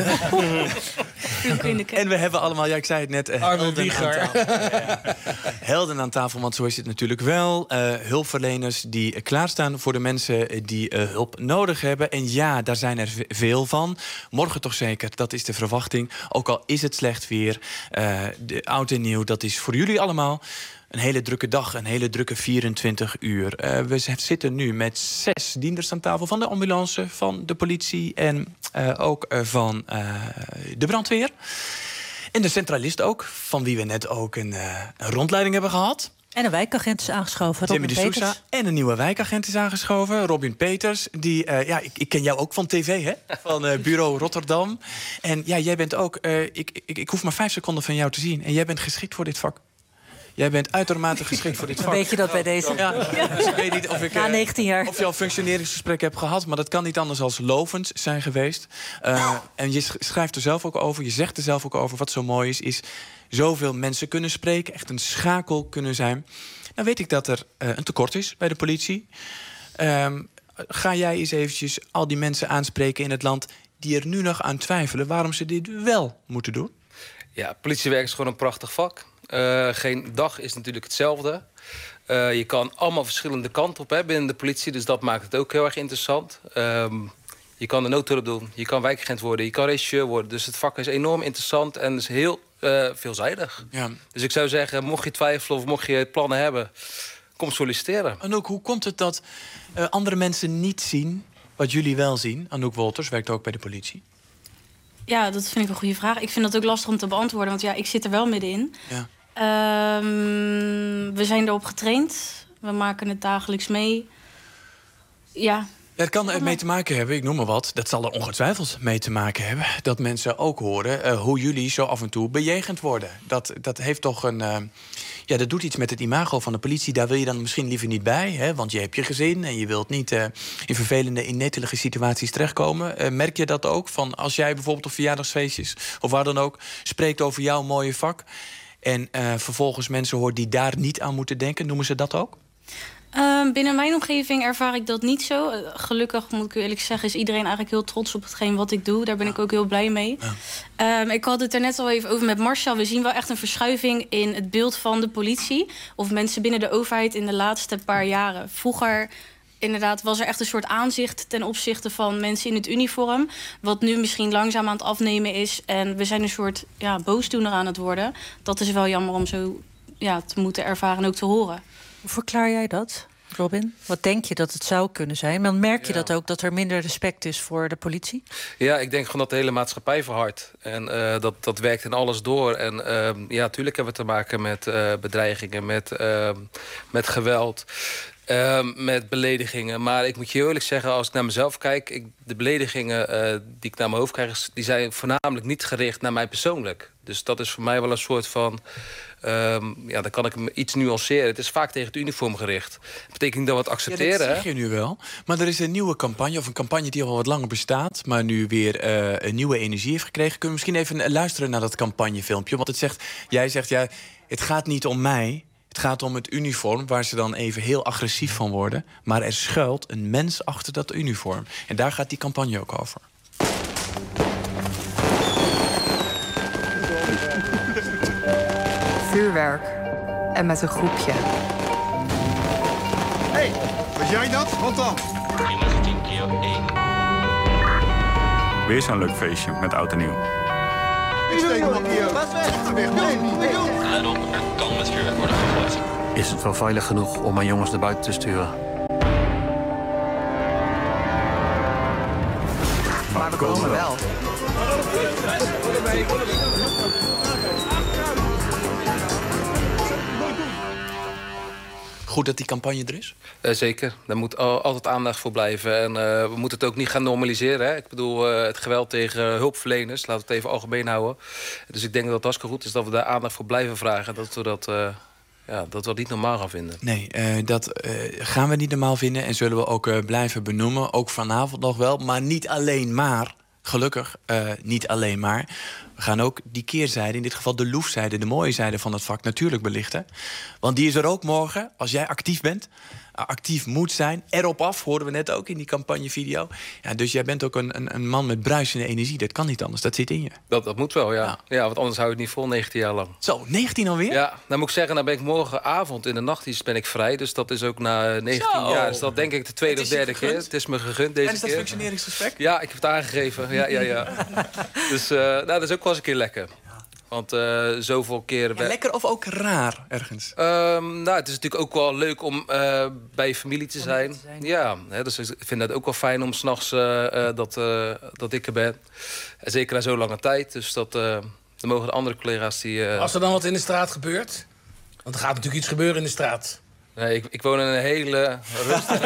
en we hebben allemaal, ja, ik zei het net... Uh, helden, aan ja, helden aan tafel, want zo is het natuurlijk wel. Uh, hulpverleners die uh, klaarstaan voor de mensen die uh, hulp nodig hebben. En ja, daar zijn er v- veel van. Morgen toch zeker, dat is de verwachting. Ook al is het slecht weer. Uh, de oud en nieuw, dat is voor jullie allemaal... Een hele drukke dag, een hele drukke vierentwintig uur. Uh, we zitten nu met zes dienders aan tafel van de ambulance, van de politie en uh, ook uh, van uh, de brandweer. En de centralist ook, van wie we net ook een, uh, een rondleiding hebben gehad. En een wijkagent is aangeschoven, Robin Jimmy de Peters. Sousa. En een nieuwe wijkagent is aangeschoven, Robin Peters. Die, uh, ja, ik, ik ken jou ook van tv, hè? Van uh, Bureau Rotterdam. En ja, jij bent ook... Uh, ik, ik, ik hoef maar vijf seconden van jou te zien. En jij bent geschikt voor dit vak. Jij bent uitermate geschikt voor dit vak. Weet je dat bij deze? Ja, dus ik weet niet of ik, Na negentien jaar. Of je al functioneringsgesprek hebt gehad, maar dat kan niet anders als lovend zijn geweest. Uh, en je schrijft er zelf ook over, je zegt er zelf ook over. Wat zo mooi is, is zoveel mensen kunnen spreken, echt een schakel kunnen zijn. Nou weet ik dat er uh, een tekort is bij de politie. Um, ga jij eens eventjes al die mensen aanspreken in het land die er nu nog aan twijfelen waarom ze dit wel moeten doen? Ja, politiewerk is gewoon een prachtig vak. Uh, geen dag is natuurlijk hetzelfde. Uh, je kan allemaal verschillende kanten op hè, binnen de politie. Dus dat maakt het ook heel erg interessant. Um, je kan de noodhulp doen, je kan wijkagent worden, je kan regisseur worden. Dus het vak is enorm interessant en is heel uh, veelzijdig. Ja. Dus ik zou zeggen, mocht je twijfelen of mocht je plannen hebben, kom solliciteren. Anouk, hoe komt het dat uh, andere mensen niet zien wat jullie wel zien? Anouk Wolters werkt ook bij de politie. Ja, dat vind ik een goede vraag. Ik vind dat ook lastig om te beantwoorden, want ja, ik zit er wel middenin. Ja. Um, we zijn erop getraind. We maken het dagelijks mee. Ja. Ja, het kan er mee te maken hebben, ik noem maar wat. Dat zal er ongetwijfeld mee te maken hebben. Dat mensen ook horen uh, hoe jullie zo af en toe bejegend worden. Dat, dat heeft toch een... Uh, ja, dat doet iets met het imago van de politie. Daar wil je dan misschien liever niet bij. Hè? Want je hebt je gezin en je wilt niet uh, in vervelende, in netelige situaties terechtkomen. Uh, merk je dat ook? Van als jij bijvoorbeeld op verjaardagsfeestjes of waar dan ook spreekt over jouw mooie vak en uh, vervolgens mensen hoort die daar niet aan moeten denken, noemen ze dat ook? Uh, binnen mijn omgeving ervaar ik dat niet zo. Uh, gelukkig, moet ik u eerlijk zeggen, is iedereen eigenlijk heel trots op hetgeen wat ik doe. Daar ben ik ook heel blij mee. Ja. Um, ik had het er net al even over met Marcel. We zien wel echt een verschuiving in het beeld van de politie of mensen binnen de overheid in de laatste paar jaren. Vroeger inderdaad was er echt een soort aanzicht ten opzichte van mensen in het uniform, wat nu misschien langzaam aan het afnemen is. En we zijn een soort ja, boosdoener aan het worden. Dat is wel jammer om zo ja, te moeten ervaren en ook te horen. Hoe verklaar jij dat, Robin? Wat denk je dat het zou kunnen zijn? Maar merk je ja. dat ook, dat er minder respect is voor de politie? Ja, ik denk gewoon dat de hele maatschappij verhardt. En uh, dat, dat werkt in alles door. En uh, ja, natuurlijk hebben we te maken met uh, bedreigingen, met, uh, met geweld, uh, met beledigingen. Maar ik moet je eerlijk zeggen, als ik naar mezelf kijk, ik, de beledigingen uh, die ik naar mijn hoofd krijg, die zijn voornamelijk niet gericht naar mij persoonlijk. Dus dat is voor mij wel een soort van... Um, ja, dan kan ik hem iets nuanceren. Het is vaak tegen het uniform gericht. Dat betekent niet dat we het accepteren. Ja, dat zeg je nu wel. Maar er is een nieuwe campagne, of een campagne die al wat langer bestaat, maar nu weer uh, een nieuwe energie heeft gekregen. Kunnen we misschien even luisteren naar dat campagnefilmpje? Want het zegt, jij zegt, ja, het gaat niet om mij. Het gaat om het uniform, waar ze dan even heel agressief van worden. Maar er schuilt een mens achter dat uniform. En daar gaat die campagne ook over. Vuurwerk. En met een groepje. Hé, hey, was jij dat? Wat dan? Weer zo'n leuk feestje met oud en nieuw. Ik steek hem op hier. Pas weg. Nee, nee, nee. Let op, er kan met vuurwerk worden gegooid. Is het wel veilig genoeg om mijn jongens naar buiten te sturen? Maar we komen wel. Goed dat die campagne er is? Uh, zeker. Daar moet al, altijd aandacht voor blijven. En uh, we moeten het ook niet gaan normaliseren. Hè? Ik bedoel, uh, het geweld tegen uh, hulpverleners, laten we het even algemeen houden. Dus ik denk dat het hartstikke goed is dat we daar aandacht voor blijven vragen. Dat we dat, uh, ja, dat we dat niet normaal gaan vinden. Nee, uh, dat uh, gaan we niet normaal vinden en zullen we ook uh, blijven benoemen. Ook vanavond nog wel, maar niet alleen maar. Gelukkig, uh, niet alleen maar. We gaan ook die keerzijde, in dit geval de loefzijde, de mooie zijde van het vak natuurlijk belichten. Want die is er ook morgen, als jij actief bent. Actief moet zijn, erop af, hoorden we net ook in die campagnevideo. Ja, dus jij bent ook een, een, een man met bruisende energie. Dat kan niet anders, dat zit in je. Dat, dat moet wel, ja. ja. Ja, want anders hou je het niet vol negentien jaar lang. Zo, negentien alweer? Ja, dan moet ik zeggen, dan ben ik morgenavond in de nachtdienst ben ik vrij. Dus dat is ook na negentien Zo. jaar. Dus dat denk ik de tweede of derde keer. Het is me gegund deze keer. En is dat functioneringsgesprek? Ja, ik heb het aangegeven. Ja, ja, ja. Dus uh, nou, dat is ook wel eens een keer lekker. Want uh, zoveel keren... Ja, lekker of ook raar ergens? Um, nou, het is natuurlijk ook wel leuk om uh, bij je familie te zijn. Te zijn. Ja, hè, dus ik vind het ook wel fijn om 's nachts uh, uh, dat, uh, dat ik er ben. En zeker na zo'n lange tijd. Dus dat uh, dan mogen de andere collega's die... Uh... Als er dan wat in de straat gebeurt? Want er gaat natuurlijk iets gebeuren in de straat. Nee, ik, ik woon in een hele rustige...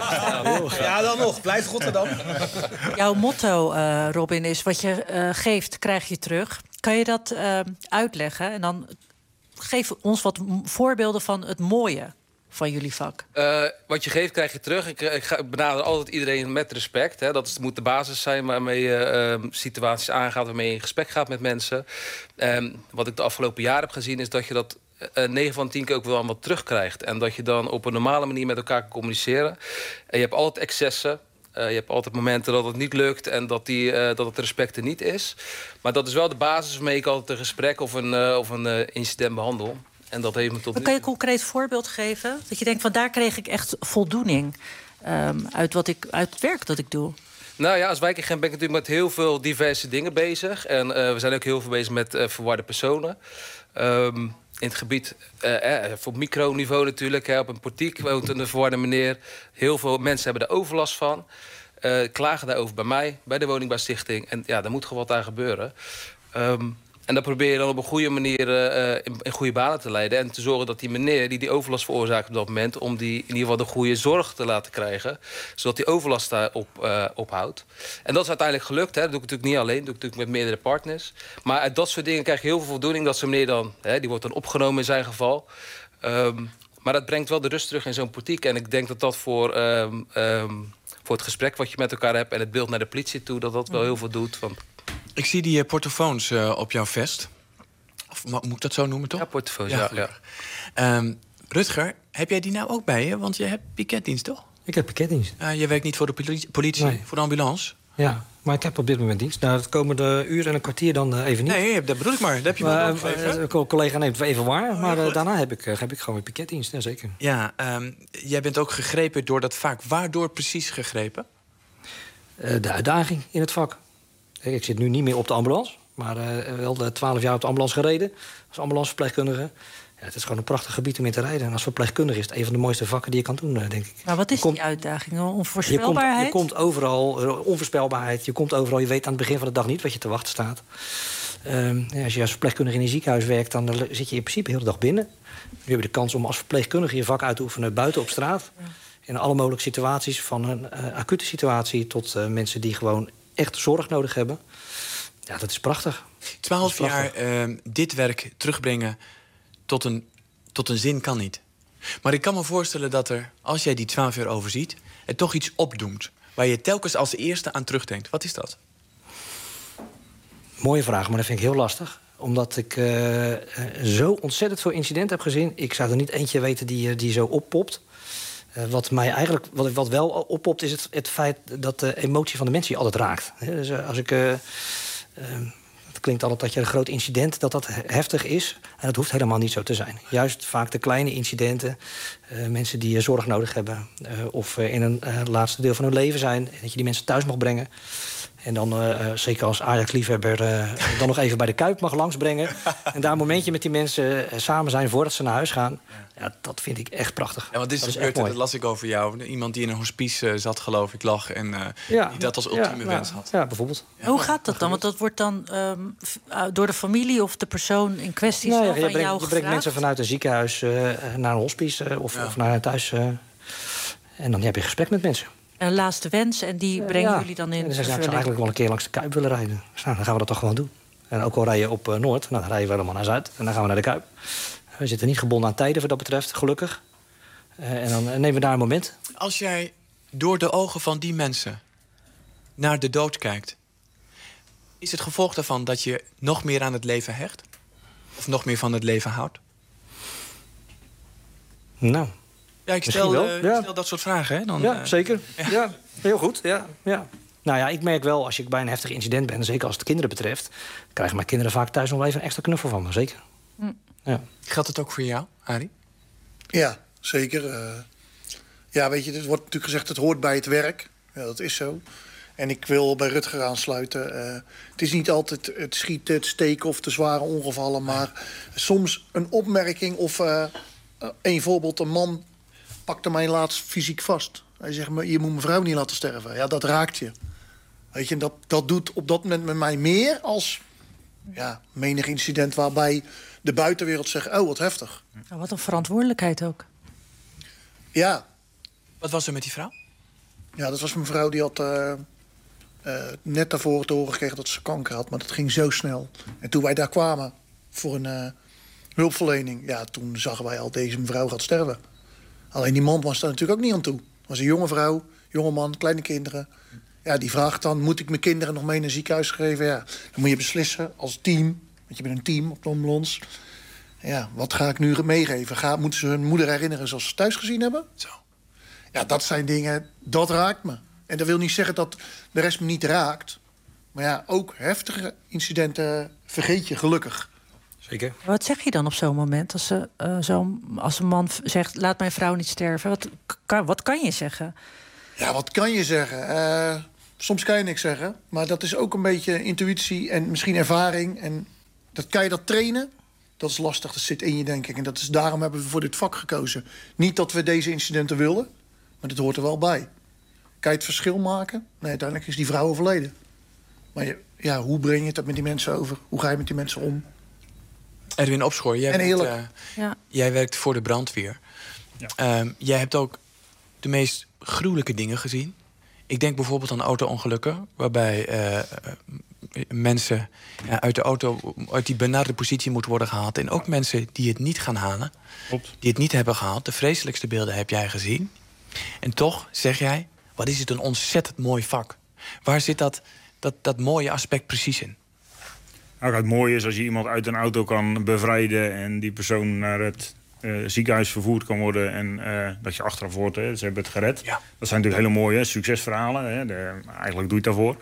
Ja, dan nog. Blijft Rotterdam. Jouw motto, uh, Robin, is wat je uh, geeft, krijg je terug. Kan je dat uh, uitleggen? En dan geef ons wat voorbeelden van het mooie van jullie vak. Uh, wat je geeft, krijg je terug. Ik, ik ga, benader altijd iedereen met respect. Hè. Dat is, moet de basis zijn waarmee je uh, situaties aangaat... waarmee je in gesprek gaat met mensen. Um, wat ik de afgelopen jaren heb gezien, is dat je dat... Uh, negen van tien keer ook wel aan wat terugkrijgt. En dat je dan op een normale manier met elkaar kan communiceren. En je hebt altijd excessen. Uh, je hebt altijd momenten dat het niet lukt en dat, die, uh, dat het respect er niet is. Maar dat is wel de basis waarmee ik altijd een gesprek of een, uh, of een uh, incident behandel. En dat heeft me tot nu... Kan je een concreet voorbeeld geven? Dat je denkt, van daar kreeg ik echt voldoening um, uit, wat ik, uit het werk dat ik doe. Nou ja, als wijkagent ben ik natuurlijk met heel veel diverse dingen bezig. En uh, we zijn ook heel veel bezig met uh, verwarde personen. Um, in het gebied, uh, eh, op microniveau natuurlijk, hè, op een portiek woont een verwarde meneer. Heel veel mensen hebben daar overlast van. Uh, klagen daarover bij mij, bij de woningbouwstichting. En ja, daar moet gewoon wat aan gebeuren. Um, en dan probeer je dan op een goede manier uh, in, in goede banen te leiden. En te zorgen dat die meneer die die overlast veroorzaakt op dat moment... om die in ieder geval de goede zorg te laten krijgen. Zodat die overlast daarop uh, ophoudt. En dat is uiteindelijk gelukt. Hè. Dat doe ik natuurlijk niet alleen. Dat doe ik natuurlijk met meerdere partners. Maar uit dat soort dingen krijg je heel veel voldoening. Dat zo'n meneer dan, hè, die wordt dan opgenomen in zijn geval. Um, maar dat brengt wel de rust terug in zo'n portiek. En ik denk dat dat voor... Um, um, voor het gesprek wat je met elkaar hebt... en het beeld naar de politie toe, dat dat wel heel veel doet. Want... Ik zie die uh, portofoons uh, op jouw vest. Of moet ik dat zo noemen, toch? Ja, portofoons, ja. ja, ja. Um, Rutger, heb jij die nou ook bij je? Want je hebt piketdienst, toch? Ik heb piketdienst. Uh, je werkt niet voor de politie, politie nee. voor de ambulance? Ja, maar ik heb op dit moment dienst. Nou, het komende uur en een kwartier dan uh, even niet. Nee, dat bedoel ik maar. Dat heb je wel doorgegeven. Een collega neemt het even waar, maar uh, daarna heb ik, uh, heb ik gewoon weer piketdienst, ja, zeker. Ja, um, jij bent ook gegrepen door dat vak. Waardoor precies gegrepen? Uh, de uitdaging in het vak. Ik zit nu niet meer op de ambulance, maar uh, wel de twaalf jaar op de ambulance gereden. Als ambulanceverpleegkundige. Ja, het is gewoon een prachtig gebied om in te rijden. En als verpleegkundige is het een van de mooiste vakken die je kan doen, uh, denk ik. Maar wat is komt, die uitdaging? Onvoorspelbaarheid? Je komt, je komt overal, uh, onvoorspelbaarheid. Je komt overal, je weet aan het begin van de dag niet wat je te wachten staat. Uh, ja, als je als verpleegkundige in een ziekenhuis werkt, dan uh, zit je in principe heel de dag binnen. Nu heb je de kans om als verpleegkundige je vak uit te oefenen buiten op straat. Ja. In alle mogelijke situaties, van een uh, acute situatie tot uh, mensen die gewoon echt zorg nodig hebben. Ja, dat is prachtig. Twaalf is prachtig. jaar uh, dit werk terugbrengen tot een, tot een zin kan niet. Maar ik kan me voorstellen dat er, als jij die twaalf jaar overziet... het toch iets opdoemt waar je telkens als eerste aan terugdenkt. Wat is dat? Mooie vraag, maar dat vind ik heel lastig. Omdat ik uh, zo ontzettend veel incidenten heb gezien. Ik zou er niet eentje weten die, die zo oppopt. Uh, wat mij eigenlijk, wat, wat wel oppopt, is het, het feit dat de emotie van de mensen je altijd raakt. He, dus uh, als ik... Uh, uh, het klinkt altijd dat je een groot incident, dat dat heftig is. En dat hoeft helemaal niet zo te zijn. Juist vaak de kleine incidenten. Uh, mensen die uh, zorg nodig hebben. Uh, of uh, in een uh, laatste deel van hun leven zijn. En dat je die mensen thuis mag brengen. En dan, uh, zeker als Ajax-liefhebber, uh, dan nog even bij de Kuip mag langsbrengen. En daar een momentje met die mensen uh, samen zijn voordat ze naar huis gaan. Ja, dat vind ik echt prachtig. Ja, want dit is, dat, is is dat las ik over jou. Iemand die in een hospice uh, zat, geloof ik, lag. En uh, ja, die dat als ultieme ja, wens ja, had. Ja, bijvoorbeeld. Ja. Hoe gaat dat dan? Want dat wordt dan um, door de familie of de persoon in kwestie nou, zelf ja, je aan brengt, jou je brengt mensen vanuit een ziekenhuis uh, naar een hospice uh, of, ja. of naar een thuis. Uh, en dan heb je gesprek met mensen. Een laatste wens en die brengen ja. jullie dan in. En dan zeggen ze, ik zou eigenlijk wel een keer langs de Kuip willen rijden. Dus nou, dan gaan we dat toch gewoon doen. En ook al rij je op uh, Noord, nou, dan rijden we helemaal naar Zuid. En dan gaan we naar de Kuip. We zitten niet gebonden aan tijden wat dat betreft, gelukkig. Uh, en dan uh, nemen we daar een moment. Als jij door de ogen van die mensen naar de dood kijkt... is het gevolg daarvan dat je nog meer aan het leven hecht? Of nog meer van het leven houdt? Nou... Ja, ik stel, wel, uh, ja. stel dat soort vragen, hè? Dan, ja, uh, zeker. Ja. ja, heel goed. Ja, ja. Nou ja, ik merk wel, als ik bij een heftig incident ben... zeker als het kinderen betreft... krijgen mijn kinderen vaak thuis nog even een extra knuffel van me. Zeker. Mm. Ja. Geldt het ook voor jou, Arie? Ja, zeker. Uh, ja, weet je, het wordt natuurlijk gezegd... het hoort bij het werk. Ja, dat is zo. En ik wil bij Rutger aansluiten. Uh, het is niet altijd het schieten, het steken of de zware ongevallen... maar soms een opmerking of... Uh, een voorbeeld, een man... pakte mij laatst fysiek vast. Hij zegt, je moet mijn vrouw niet laten sterven. Ja, dat raakt je. Weet je, dat, dat doet op dat moment met mij meer als ja, menig incident waarbij de buitenwereld zegt, oh, wat heftig. Nou, wat een verantwoordelijkheid ook. Ja. Wat was er met die vrouw? Ja, dat was een vrouw die had uh, uh, net daarvoor te horen gekregen dat ze kanker had. Maar dat ging zo snel. En toen wij daar kwamen voor een uh, hulpverlening... ja, toen zagen wij al, deze mevrouw gaat sterven. Alleen die man was daar natuurlijk ook niet aan toe. Het was een jonge vrouw, jonge man, kleine kinderen. Ja, die vraagt dan, moet ik mijn kinderen nog mee naar het ziekenhuis geven? Ja, dan moet je beslissen als team, want je bent een team op de ambulance. Ja, wat ga ik nu meegeven? Ga, moeten ze hun moeder herinneren zoals ze thuis gezien hebben? Zo. Ja, dat zijn dingen, dat raakt me. En dat wil niet zeggen dat de rest me niet raakt. Maar ja, ook heftige incidenten vergeet je gelukkig. Zeker. Wat zeg je dan op zo'n moment als, ze, uh, zo, als een man zegt, laat mijn vrouw niet sterven? Wat kan, wat kan je zeggen? Ja, wat kan je zeggen? Uh, soms kan je niks zeggen. Maar dat is ook een beetje intuïtie en misschien ervaring. En dat kan je dat trainen. Dat is lastig, dat zit in je, denk ik. En dat is, daarom hebben we voor dit vak gekozen. Niet dat we deze incidenten willen, maar dit hoort er wel bij. Kan je het verschil maken? Nee, uiteindelijk is die vrouw overleden. Maar je, ja, hoe breng je het met die mensen over? Hoe ga je met die mensen om? Edwin Opschoor, jij, en werkt, uh, ja. jij werkt voor de brandweer. Ja. Um, jij hebt ook de meest gruwelijke dingen gezien. Ik denk bijvoorbeeld aan auto-ongelukken, waarbij uh, uh, mensen ja, uit de auto, uit die benarde positie moeten worden gehaald. En ook mensen die het niet gaan halen, Klopt. die het niet hebben gehaald. De vreselijkste beelden heb jij gezien. En toch zeg jij, wat is het een ontzettend mooi vak. Waar zit dat, dat, dat mooie aspect precies in? Nou, het mooie is als je iemand uit een auto kan bevrijden en die persoon naar het uh, ziekenhuis vervoerd kan worden en uh, dat je achteraf hoort, hè, ze hebben het gered. Ja. Dat zijn natuurlijk hele mooie succesverhalen. Hè, de, eigenlijk doe je het daarvoor.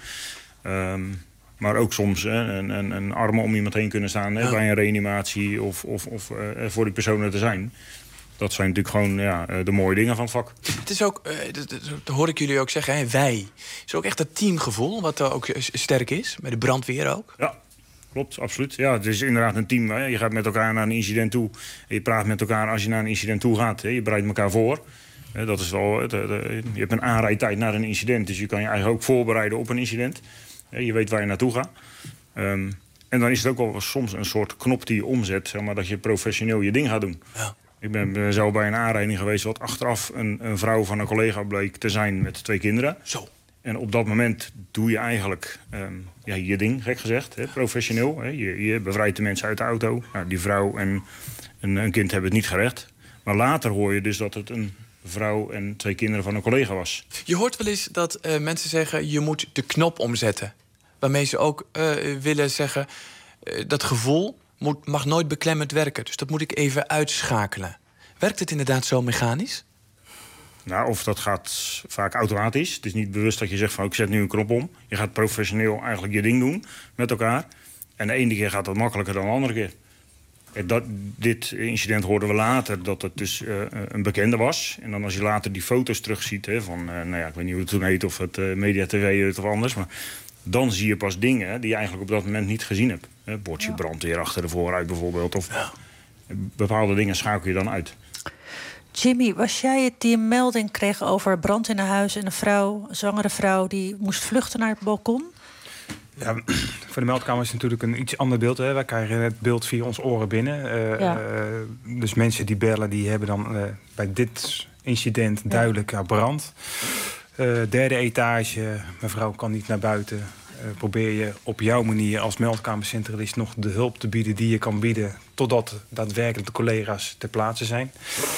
Um, maar ook soms hè, een, een, een armen om iemand heen kunnen staan hè, ja. bij een reanimatie of, of, of uh, voor die personen te zijn. Dat zijn natuurlijk gewoon ja, de mooie dingen van het vak. Het is ook, uh, dat, dat hoor ik jullie ook zeggen, hè, wij. Het is ook echt dat teamgevoel, wat uh, ook sterk is, met de brandweer ook. Ja. Klopt, absoluut. Ja, het is inderdaad een team. Hè. Je gaat met elkaar naar een incident toe. En je praat met elkaar als je naar een incident toe gaat. Hè. Je bereidt elkaar voor. Hè, dat is wel, de, de, je hebt een aanrijdtijd naar een incident. Dus je kan je eigenlijk ook voorbereiden op een incident. Hè, je weet waar je naartoe gaat. Um, en dan is het ook wel soms een soort knop die je omzet. Zeg maar, dat je professioneel je ding gaat doen. Ja. Ik ben, ben zelf bij een aanrijding geweest wat achteraf een, een vrouw van een collega bleek te zijn met twee kinderen. Zo. En op dat moment doe je eigenlijk um, ja, je ding, gek gezegd, hè, professioneel. Hè. Je, je bevrijdt de mensen uit de auto. Nou, die vrouw en een, een kind hebben het niet gerecht. Maar later hoor je dus dat het een vrouw en twee kinderen van een collega was. Je hoort wel eens dat uh, mensen zeggen, je moet de knop omzetten. Waarmee ze ook uh, willen zeggen, uh, dat gevoel moet, mag nooit beklemmend werken. Dus dat moet ik even uitschakelen. Werkt het inderdaad zo mechanisch? Nou, of dat gaat vaak automatisch. Het is niet bewust dat je zegt van ik zet nu een knop om. Je gaat professioneel eigenlijk je ding doen met elkaar. En de ene keer gaat dat makkelijker dan de andere keer. Dat, dit incident hoorden we later dat het dus uh, een bekende was. En dan als je later die foto's terugziet hè, van, uh, nou ja, ik weet niet hoe het toen heet, of het uh, Media T V of anders. Maar dan zie je pas dingen die je eigenlijk op dat moment niet gezien hebt. Hè, bordje ja. brandweer achter de vooruit bijvoorbeeld. Of ja. bepaalde dingen schakel je dan uit. Jimmy, was jij het die een melding kreeg over brand in een huis en een vrouw, een zwangere vrouw, die moest vluchten naar het balkon? Ja, voor de meldkamer is het natuurlijk een iets ander beeld. Hè. Wij krijgen het beeld via ons oren binnen. Uh, ja. uh, dus mensen die bellen, die hebben dan uh, bij dit incident duidelijk ja. brand. Uh, derde etage, mevrouw kan niet naar buiten. Uh, probeer je op jouw manier als meldkamercentralist nog de hulp te bieden die je kan bieden, totdat daadwerkelijk de collega's ter plaatse zijn.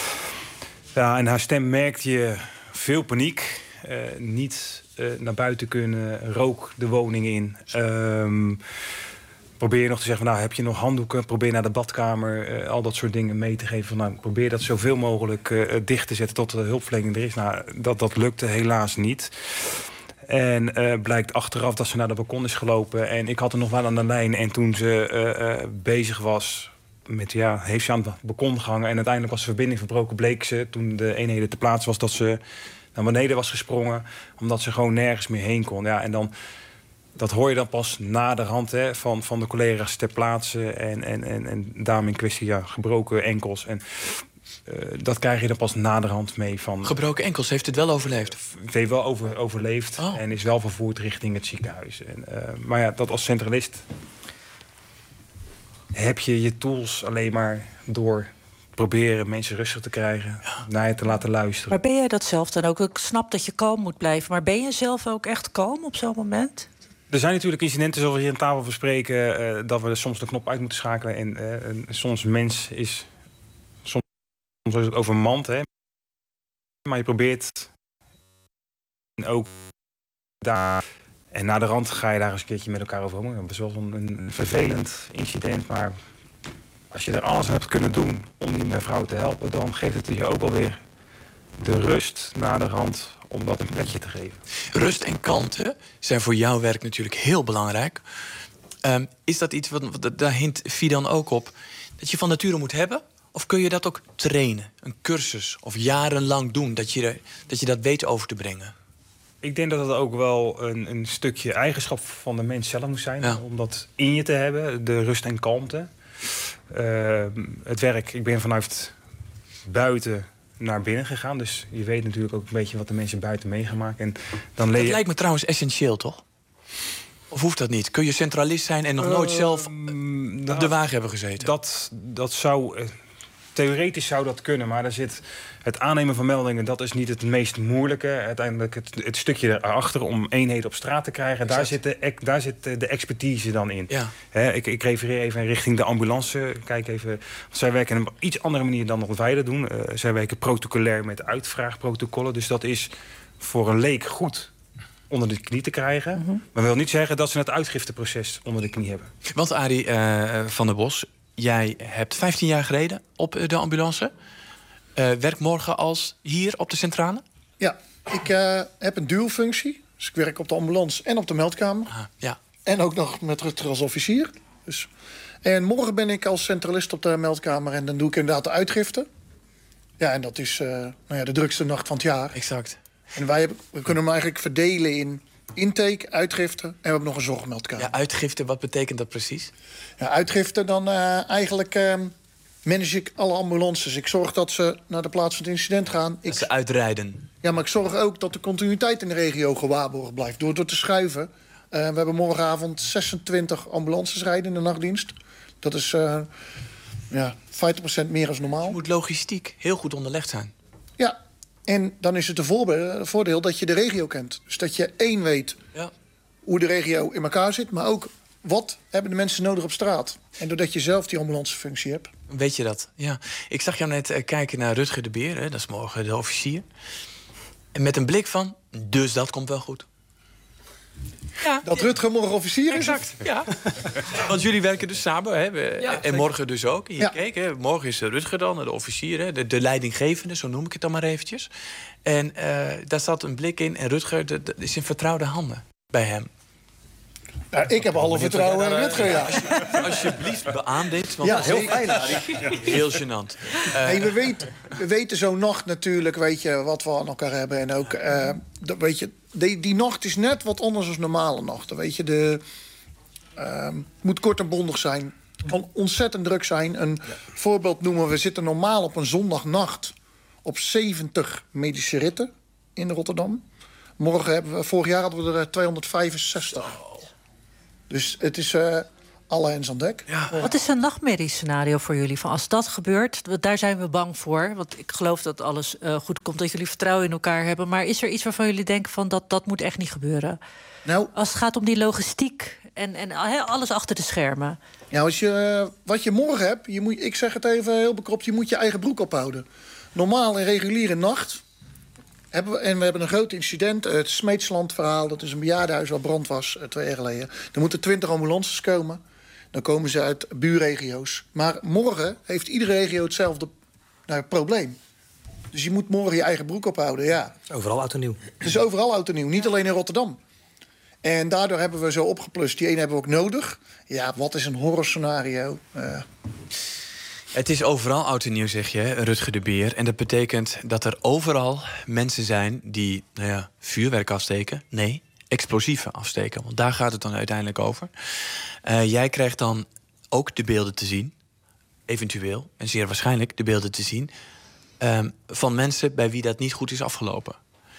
Ja, en haar stem merkte je veel paniek. Uh, niet uh, naar buiten kunnen, rook de woning in. Um, probeer nog te zeggen, van, nou, heb je nog handdoeken? Probeer naar de badkamer, uh, al dat soort dingen mee te geven. Van, nou, probeer dat zoveel mogelijk uh, dicht te zetten tot de hulpverlening er is. Nou, dat, dat lukte helaas niet. En uh, blijkt achteraf dat ze naar de balkon is gelopen. En ik had er nog wel aan de lijn. En toen ze uh, uh, bezig was met, ja, heeft ze aan het balkon gehangen. En uiteindelijk was de verbinding verbroken. Bleek ze, toen de eenheden ter plaatse was, dat ze naar beneden was gesprongen. Omdat ze gewoon nergens meer heen kon. Ja, en dan, dat hoor je dan pas naderhand hè, van, van de collega's ter plaatse. En, en, en, en dame in kwestie, ja, gebroken enkels. En uh, dat krijg je dan pas naderhand mee van. Gebroken enkels, heeft het wel overleefd? Het heeft wel over, overleefd oh. en is wel vervoerd richting het ziekenhuis. En, uh, maar ja, dat als centralist heb je je tools alleen maar door proberen mensen rustig te krijgen, ja. naar je te laten luisteren. Maar ben jij dat zelf dan ook? Ik snap dat je kalm moet blijven, maar ben je zelf ook echt kalm op zo'n moment? Er zijn natuurlijk incidenten zoals we hier aan tafel bespreken, uh, dat we soms de knop uit moeten schakelen. En, uh, en soms mens is soms is het overmand, hè. Maar je probeert ook daar. En na de rand ga je daar eens een keertje met elkaar over om. Dat is wel een, een vervelend incident, maar als je er alles aan hebt kunnen doen om die mevrouw te helpen, dan geeft het je ook alweer de rust na de rand om dat een plekje te geven. Rust en kalmte zijn voor jouw werk natuurlijk heel belangrijk. Um, is dat iets, wat, daar hint Fidan ook op, dat je van nature moet hebben? Of kun je dat ook trainen? Een cursus of jarenlang doen, dat je, dat, je dat weet over te brengen? Ik denk dat het ook wel een, een stukje eigenschap van de mens zelf moet zijn. Ja. Om dat in je te hebben, de rust en kalmte. Uh, het werk, ik ben vanuit buiten naar binnen gegaan. Dus je weet natuurlijk ook een beetje wat de mensen buiten meegemaakt. En dan dat je... lijkt me trouwens essentieel, toch? Of hoeft dat niet? Kun je centralist zijn en nog uh, nooit zelf uh, op de wagen hebben gezeten? Dat, dat zou... Uh, theoretisch zou dat kunnen, maar er zit het aannemen van meldingen, dat is niet het meest moeilijke. Uiteindelijk het, het stukje erachter om eenheden op straat te krijgen, daar zit, de, daar zit de expertise dan in. Ja. He, ik, ik refereer even richting de ambulance. Kijk even, want zij werken op een iets andere manier dan wat wij dat doen. Uh, zij werken protocolair met uitvraagprotocollen, dus dat is voor een leek goed onder de knie te krijgen. Mm-hmm. Maar wil niet zeggen dat ze het uitgifteproces onder de knie hebben. Want Arie uh, van der Bos, jij hebt vijftien jaar geleden op de ambulance. Uh, werkt morgen als hier op de centrale? Ja, ik uh, heb een dualfunctie. Dus ik werk op de ambulance en op de meldkamer. Ah, ja. En ook nog met Rutger als officier. Dus. En morgen ben ik als centralist op de meldkamer. En dan doe ik inderdaad de uitgifte. Ja, en dat is uh, nou ja, de drukste nacht van het jaar. Exact. En wij hebben, we kunnen hem eigenlijk verdelen in intake, uitgifte en we hebben nog een zorgmeldkamer. Ja, uitgifte, wat betekent dat precies? Ja, uitgifte, dan uh, eigenlijk uh, manage ik alle ambulances. Ik zorg dat ze naar de plaats van het incident gaan. Dat ik, ze uitrijden. Ja, maar ik zorg ook dat de continuïteit in de regio gewaarborgd blijft. Door, door te schuiven. Uh, we hebben morgenavond zesentwintig ambulances rijden in de nachtdienst. Dat is uh, ja, vijftig procent meer dan normaal. Je moet logistiek heel goed onderlegd zijn. Ja. En dan is het een voordeel dat je de regio kent. Dus dat je één weet ja. hoe de regio in elkaar zit, maar ook wat hebben de mensen nodig op straat. En doordat je zelf die ambulancefunctie hebt. Weet je dat? Ja. Ik zag jou net uh, kijken naar Rutger de Beer, hè, dat is morgen de officier. En met een blik van, dus dat komt wel goed. Ja, dat Rutger morgen officier is? Exact, ja. Want jullie werken dus samen, hè? We, ja, en morgen dus ook. Hier, ja. Kijk, hè? Morgen is Rutger dan, de officier, hè? De, de leidinggevende, zo noem ik het dan maar eventjes. En uh, daar zat een blik in. En Rutger, dat is in vertrouwde handen bij hem. Ja, ik heb alle vertrouwen in Rutger, ja. Alsjeblieft, beaam dit. Want ja, heel fijn. Heel gênant. Uh, hey, we, weet, we weten zo'n nacht natuurlijk, weet je, wat we aan elkaar hebben. En ook, uh, dat, weet je, die, die nacht is net wat anders dan normale nachten. Weet je, de uh, moet kort en bondig zijn. Kan ontzettend druk zijn. Een ja. voorbeeld noemen, we zitten normaal op een zondagnacht op zeventig medische ritten in Rotterdam. Morgen hebben we, vorig jaar hadden we er tweehonderdvijfenzestig. Oh. Dus het is uh, alle hens aan dek. Ja. Wat is een nachtmerriescenario voor jullie? Van als dat gebeurt, daar zijn we bang voor. Want ik geloof dat alles uh, goed komt, dat jullie vertrouwen in elkaar hebben. Maar is er iets waarvan jullie denken van dat, dat moet echt niet gebeuren? Nou, als het gaat om die logistiek en, en alles achter de schermen. Ja, als je, uh, wat je morgen hebt, je moet, ik zeg het even heel bekropt, je moet je eigen broek ophouden. Normaal in reguliere nacht hebben we, en we hebben een groot incident, het Smeetsland-verhaal. Dat is een bejaardenhuis waar brand was uh, twee jaar geleden. Er moeten twintig ambulances komen. Dan komen ze uit buurregio's. Maar morgen heeft iedere regio hetzelfde nou, probleem. Dus je moet morgen je eigen broek ophouden, ja. Overal oud en nieuw. Het is overal oud en nieuw, niet alleen in Rotterdam. En daardoor hebben we zo opgeplust. Die ene hebben we ook nodig. Ja, wat is een horrorscenario? Uh, Het is overal oud en nieuw, zeg je, Rutger de Beer. En dat betekent dat er overal mensen zijn die nou ja, vuurwerk afsteken. Nee, explosieven afsteken. Want daar gaat het dan uiteindelijk over. Uh, jij krijgt dan ook de beelden te zien. Eventueel, en zeer waarschijnlijk de beelden te zien. Um, van mensen bij wie dat niet goed is afgelopen.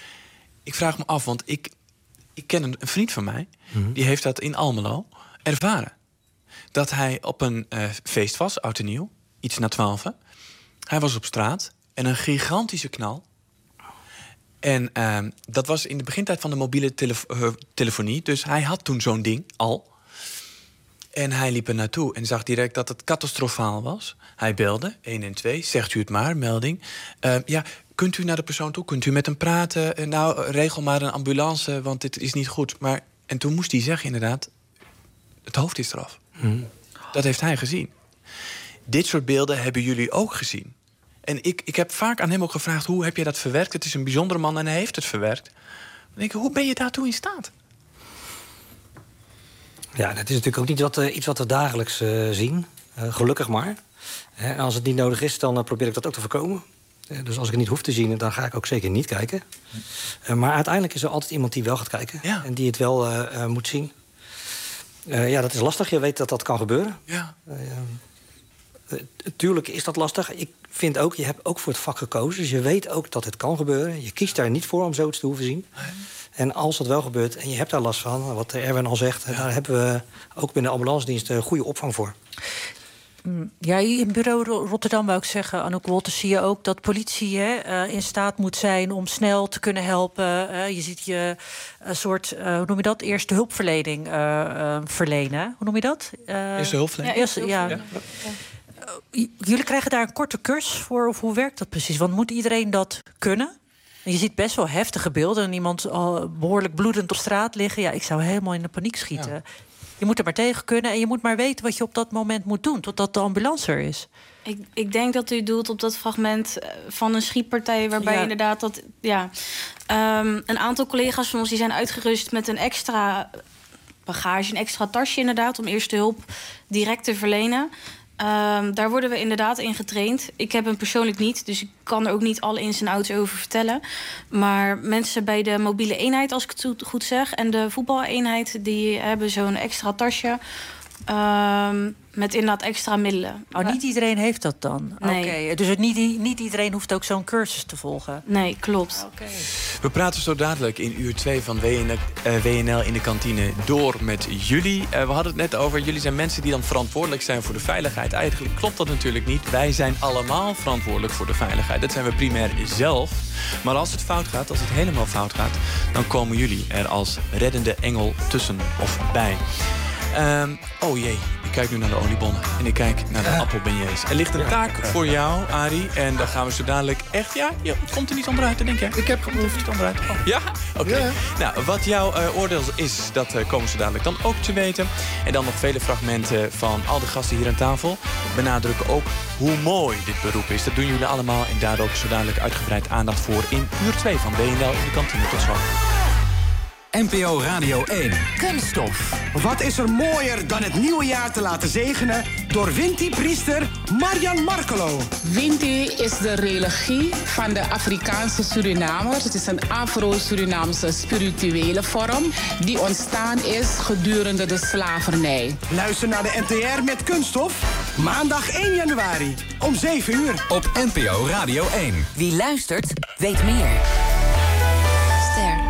Ik vraag me af, want ik, ik ken een, een vriend van mij. Mm-hmm. Die heeft dat in Almelo ervaren. dat hij op een uh, feest was, oud en nieuw, iets na twaalfen. Hij was op straat en een gigantische knal. En uh, dat was in de begintijd van de mobiele telef- uh, telefonie. Dus hij had toen zo'n ding al. En hij liep er naartoe en zag direct dat het catastrofaal was. Hij belde, één en twee, zegt u het maar, melding. Uh, ja, kunt u naar de persoon toe? Kunt u met hem praten? Uh, nou, regel maar een ambulance, want dit is niet goed. Maar, en toen moest hij zeggen inderdaad, het hoofd is eraf. Hmm. Dat heeft hij gezien. Dit soort beelden hebben jullie ook gezien. En ik, ik heb vaak aan hem ook gevraagd, hoe heb je dat verwerkt? Het is een bijzondere man en hij heeft het verwerkt. Dan denk ik, hoe ben je daartoe in staat? Ja, dat is natuurlijk ook niet wat, uh, iets wat we dagelijks uh, zien. Uh, gelukkig maar. En als het niet nodig is, dan uh, probeer ik dat ook te voorkomen. Uh, dus als ik het niet hoef te zien, dan ga ik ook zeker niet kijken. Uh, maar uiteindelijk is er altijd iemand die wel gaat kijken. Ja. En die het wel uh, uh, moet zien. Uh, ja, dat is lastig. Je weet dat dat kan gebeuren. Ja. Uh, uh, tuurlijk is dat lastig. Ik vind ook, je hebt ook voor het vak gekozen. Dus je weet ook dat het kan gebeuren. Je kiest daar niet voor om zoiets te hoeven zien. Nee. En als dat wel gebeurt en je hebt daar last van, wat Erwin al zegt, ja. Daar hebben we ook binnen de ambulancedienst een goede opvang voor. Ja, in bureau Rotterdam wou ik zeggen, Anouk Wolters, zie je ook dat politie hè, uh, in staat moet zijn om snel te kunnen helpen. Uh, je ziet je een soort, uh, hoe noem je dat, eerste hulpverlening uh, uh, verlenen. Hoe noem je dat? Uh, eerste hulpverlening? Ja, eerste, ja. Ja. Uh, jullie krijgen daar een korte cursus voor, of hoe werkt dat precies? Want moet iedereen dat kunnen? Je ziet best wel heftige beelden en iemand al behoorlijk bloedend op straat liggen. Ja, ik zou helemaal in de paniek schieten. Ja. Je moet er maar tegen kunnen en je moet maar weten wat je op dat moment moet doen, totdat de ambulance er is. Ik, ik denk dat u doelt op dat fragment van een schietpartij waarbij ja. inderdaad dat ja, um, een aantal collega's van ons die zijn uitgerust met een extra bagage, een extra tasje inderdaad, om eerste hulp direct te verlenen. Um, daar worden we inderdaad in getraind. Ik heb hem persoonlijk niet, dus ik kan er ook niet alle ins en outs over vertellen. Maar mensen bij de mobiele eenheid, als ik het goed zeg, en de voetbaleenheid, die hebben zo'n extra tasje. Um, met inderdaad extra middelen. Oh, niet iedereen heeft dat dan? Nee. Okay. Dus het niet, niet iedereen hoeft ook zo'n cursus te volgen? Nee, klopt. Okay. We praten zo dadelijk in uur twee van W N L in de kantine door met jullie. Uh, we hadden het net over, jullie zijn mensen die dan verantwoordelijk zijn voor de veiligheid. Eigenlijk klopt dat natuurlijk niet. Wij zijn allemaal verantwoordelijk voor de veiligheid. Dat zijn we primair zelf. Maar als het fout gaat, als het helemaal fout gaat, dan komen jullie er als reddende engel tussen of bij. Um, oh jee, ik kijk nu naar de oliebonnen en ik kijk naar de uh, appelbeignets. Er ligt een taak uh, voor jou, Arie, en daar gaan we zo dadelijk echt... Ja, je komt er niet onderuit, denk ik. Ik heb geproefd. Niet onderuit. Oh. Ja? Oké. Okay. Ja. Nou, wat jouw uh, oordeel is, dat uh, komen ze dadelijk dan ook te weten. En dan nog vele fragmenten van al de gasten hier aan tafel. Benadrukken ook hoe mooi dit beroep is. Dat doen jullie allemaal en daar ook zo dadelijk uitgebreid aandacht voor in uur twee van W N L in de kantine. Tot zo. N P O Radio één. Kunststof. Wat is er mooier dan het nieuwe jaar te laten zegenen door Winti-priester Marian Markelo. Winti is de religie van de Afrikaanse Surinamers. Het is een Afro-Surinaamse spirituele vorm die ontstaan is gedurende de slavernij. Luister naar de N T R met Kunststof. Maandag één januari om zeven uur. Op N P O Radio één. Wie luistert, weet meer. Ster.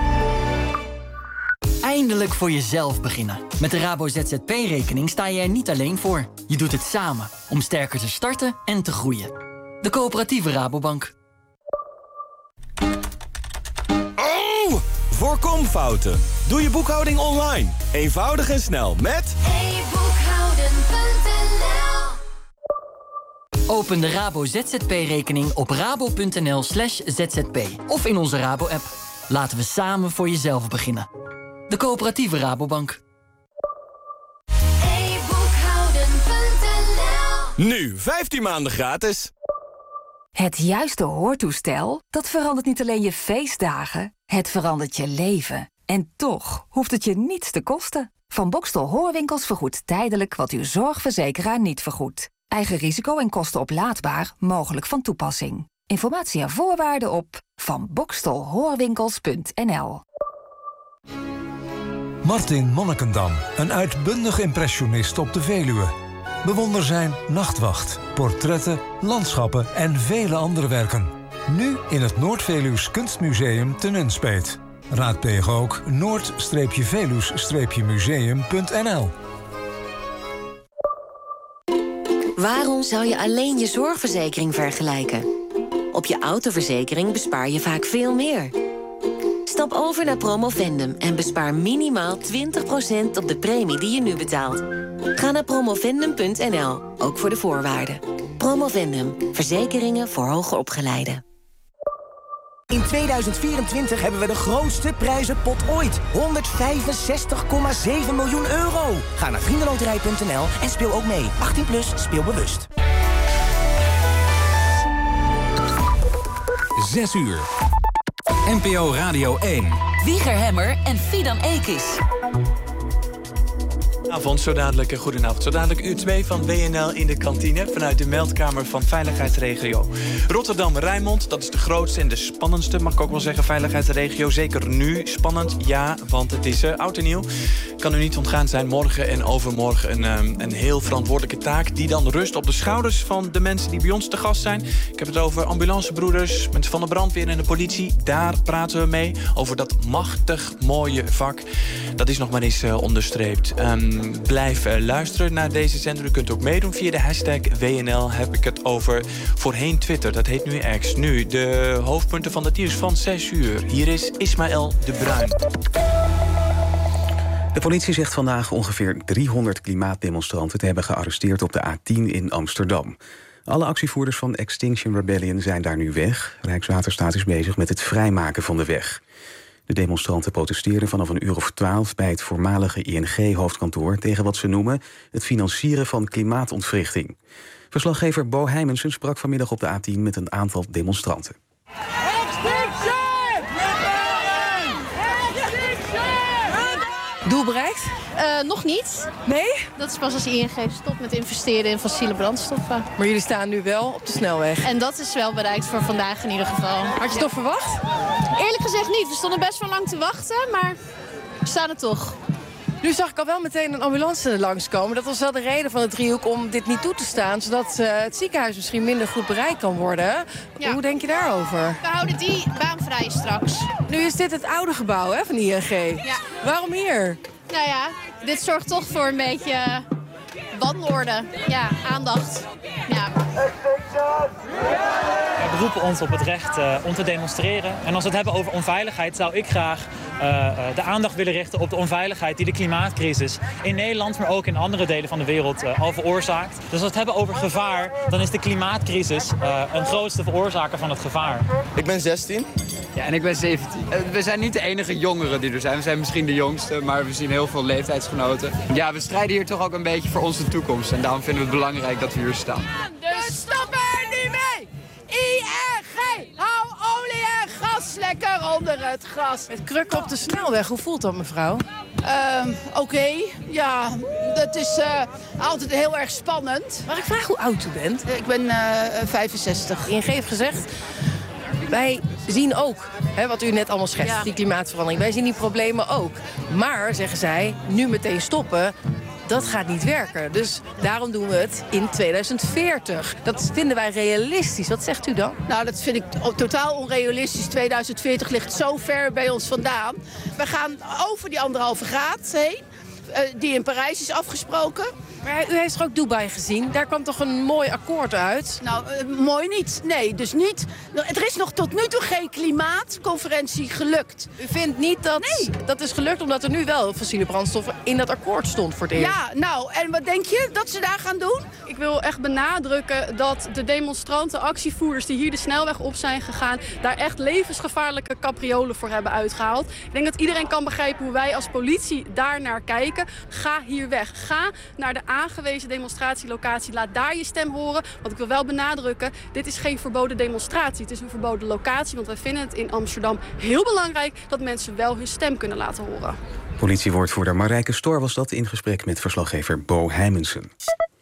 Eindelijk voor jezelf beginnen. Met de Rabo Z Z P-rekening sta je er niet alleen voor. Je doet het samen om sterker te starten en te groeien. De coöperatieve Rabobank. Oh! Voorkom fouten. Doe je boekhouding online. Eenvoudig en snel met... e boekhouden punt n l. Open de Rabo Z Z P-rekening op rabo.nl slash zzp. Of in onze Rabo-app. Laten we samen voor jezelf beginnen. De coöperatieve Rabobank. e boekhouden punt n l. Nu, vijftien maanden gratis. Het juiste hoortoestel, dat verandert niet alleen je feestdagen, het verandert je leven. En toch hoeft het je niets te kosten. Van Boxtel Hoorwinkels vergoedt tijdelijk wat uw zorgverzekeraar niet vergoedt. Eigen risico en kosten oplaadbaar, mogelijk van toepassing. Informatie en voorwaarden op van boxtel hoorwinkels punt n l. Martin Monnikendam, een uitbundig impressionist op de Veluwe. Bewonder zijn Nachtwacht, portretten, landschappen en vele andere werken. Nu in het Noord-Veluws Kunstmuseum te Nunspeet. Raadpleeg ook noord veluws museum punt n l. Waarom zou je alleen je zorgverzekering vergelijken? Op je autoverzekering bespaar je vaak veel meer. Stap over naar Promovendum en bespaar minimaal twintig procent op de premie die je nu betaalt. Ga naar promovendum punt n l, ook voor de voorwaarden. Promovendum, verzekeringen voor hoger opgeleiden. In tweeduizend vierentwintig hebben we de grootste prijzenpot ooit. honderdvijfenzestig komma zeven miljoen euro. Ga naar vriendenloterij punt n l en speel ook mee. achttien plus, speel bewust. zes uur. N P O Radio één. Wieger Hemmer en Fidan Ekis. Goedenavond, zo dadelijk, goedenavond. Zo dadelijk uur twee van W N L in de kantine vanuit de meldkamer van veiligheidsregio Rotterdam-Rijnmond. Dat is de grootste en de spannendste, mag ik ook wel zeggen, veiligheidsregio. Zeker nu spannend, ja, want het is uh, oud en nieuw. Kan u niet ontgaan zijn, morgen en overmorgen een, um, een heel verantwoordelijke taak die dan rust op de schouders van de mensen die bij ons te gast zijn. Ik heb het over ambulancebroeders, mensen van de brandweer en de politie. Daar praten we mee over dat machtig mooie vak. Dat is nog maar eens uh, onderstreept. Um, Blijf uh, luisteren naar deze zender. U kunt ook meedoen via de hashtag W N L. Heb ik het over voorheen Twitter. Dat heet nu X. Nu de hoofdpunten van het nieuws van zes uur. Hier is Ismaël de Bruin. De politie zegt vandaag ongeveer driehonderd klimaatdemonstranten te hebben gearresteerd op de A tien in Amsterdam. Alle actievoerders van Extinction Rebellion zijn daar nu weg. Rijkswaterstaat is bezig met het vrijmaken van de weg. De demonstranten protesteerden vanaf een uur of twaalf bij het voormalige I N G-hoofdkantoor tegen wat ze noemen het financieren van klimaatontwrichting. Verslaggever Bo Heimensen sprak vanmiddag op de A tien met een aantal demonstranten. Doel bereikt? Uh, nog niet. Nee? Dat is pas als I N G stopt met investeren in fossiele brandstoffen. Maar jullie staan nu wel op de snelweg. En dat is wel bereikt voor vandaag in ieder geval. Had je het ja. toch verwacht? Eerlijk gezegd niet. We stonden best wel lang te wachten, maar we staan er toch. Nu zag ik al wel meteen een ambulance langskomen. Dat was wel de reden van het driehoek om dit niet toe te staan, zodat uh, het ziekenhuis misschien minder goed bereikt kan worden. Ja. Hoe denk je daarover? We houden die baan vrij straks. Nu is dit het oude gebouw, hè, van I N G. Ja. Waarom hier? Nou ja, dit zorgt toch voor een beetje wanorde. Ja, aandacht. Ja. We beroepen ons op het recht uh, om te demonstreren. En als we het hebben over onveiligheid, zou ik graag uh, uh, de aandacht willen richten op de onveiligheid die de klimaatcrisis in Nederland, maar ook in andere delen van de wereld uh, al veroorzaakt. Dus als we het hebben over gevaar, dan is de klimaatcrisis uh, een grootste veroorzaker van het gevaar. Ik ben zestien. Ja, en ik ben zeventien. We zijn niet de enige jongeren die er zijn. We zijn misschien de jongste, maar we zien heel veel leeftijdsgenoten. Ja, we strijden hier toch ook een beetje voor onze toekomst. En daarom vinden we het belangrijk dat we hier staan. Dus stoppen er niet mee! I N G, hou olie en gas lekker onder het gras. Met krukken op de snelweg, hoe voelt dat, mevrouw? Um, Oké, okay. Ja, dat is uh, altijd heel erg spannend. Mag ik vragen hoe oud u bent? Ik ben uh, vijfenzestig. I N G heeft gezegd, wij zien ook hè, wat u net allemaal schetst, ja. Die klimaatverandering. Wij zien die problemen ook. Maar, zeggen zij, nu meteen stoppen, dat gaat niet werken. Dus daarom doen we het in tweeduizend veertig. Dat vinden wij realistisch. Wat zegt u dan? Nou, dat vind ik totaal onrealistisch. tweeduizend veertig ligt zo ver bij ons vandaan. We gaan over die anderhalve graad heen, die in Parijs is afgesproken. Maar u heeft toch ook Dubai gezien? Daar kwam toch een mooi akkoord uit? Nou, uh, mooi niet. Nee, dus niet. Er is nog tot nu toe geen klimaatconferentie gelukt. U vindt niet dat nee. dat is gelukt omdat er nu wel fossiele brandstoffen in dat akkoord stond voor het eerst? Ja, nou, en wat denk je dat ze daar gaan doen? Ik wil echt benadrukken dat de demonstranten, actievoerders die hier de snelweg op zijn gegaan, daar echt levensgevaarlijke capriolen voor hebben uitgehaald. Ik denk dat iedereen kan begrijpen hoe wij als politie daar naar kijken. Ga hier weg. Ga naar de aangewezen demonstratielocatie. Laat daar je stem horen. Want ik wil wel benadrukken, dit is geen verboden demonstratie. Het is een verboden locatie, want wij vinden het in Amsterdam heel belangrijk dat mensen wel hun stem kunnen laten horen. Politiewoordvoerder Marijke Stor was dat in gesprek met verslaggever Bo Heimensen.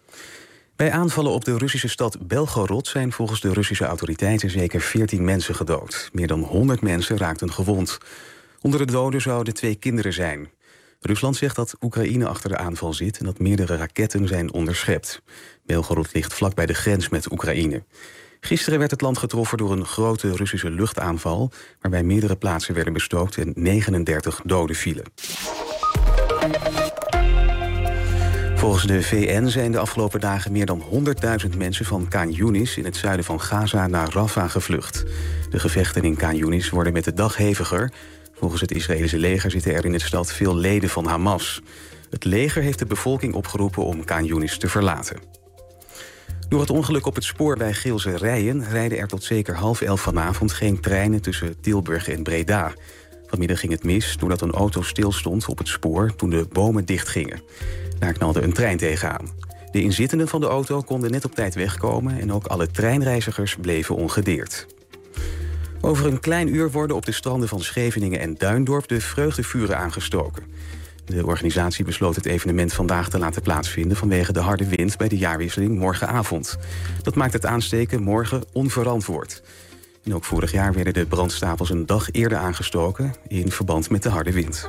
Bij aanvallen op de Russische stad Belgorod zijn volgens de Russische autoriteiten zeker veertien mensen gedood. Meer dan honderd mensen raakten gewond. Onder de doden zouden twee kinderen zijn. Rusland zegt dat Oekraïne achter de aanval zit en dat meerdere raketten zijn onderschept. Belgorod ligt vlak bij de grens met Oekraïne. Gisteren werd het land getroffen door een grote Russische luchtaanval, waarbij meerdere plaatsen werden bestookt en negenendertig doden vielen. Volgens de V N zijn de afgelopen dagen meer dan honderdduizend mensen van Khan Yunis in het zuiden van Gaza naar Rafah gevlucht. De gevechten in Khan Yunis worden met de dag heviger. Volgens het Israëlische leger zitten er in de stad veel leden van Hamas. Het leger heeft de bevolking opgeroepen om Khan Yunis te verlaten. Door het ongeluk op het spoor bij Geelse Rijen rijden er tot zeker half elf vanavond geen treinen tussen Tilburg en Breda. Vanmiddag ging het mis doordat een auto stilstond op het spoor toen de bomen dichtgingen. Daar knalde een trein tegenaan. De inzittenden van de auto konden net op tijd wegkomen en ook alle treinreizigers bleven ongedeerd. Over een klein uur worden op de stranden van Scheveningen en Duindorp de vreugdevuren aangestoken. De organisatie besloot het evenement vandaag te laten plaatsvinden vanwege de harde wind bij de jaarwisseling morgenavond. Dat maakt het aansteken morgen onverantwoord. En ook vorig jaar werden de brandstapels een dag eerder aangestoken in verband met de harde wind.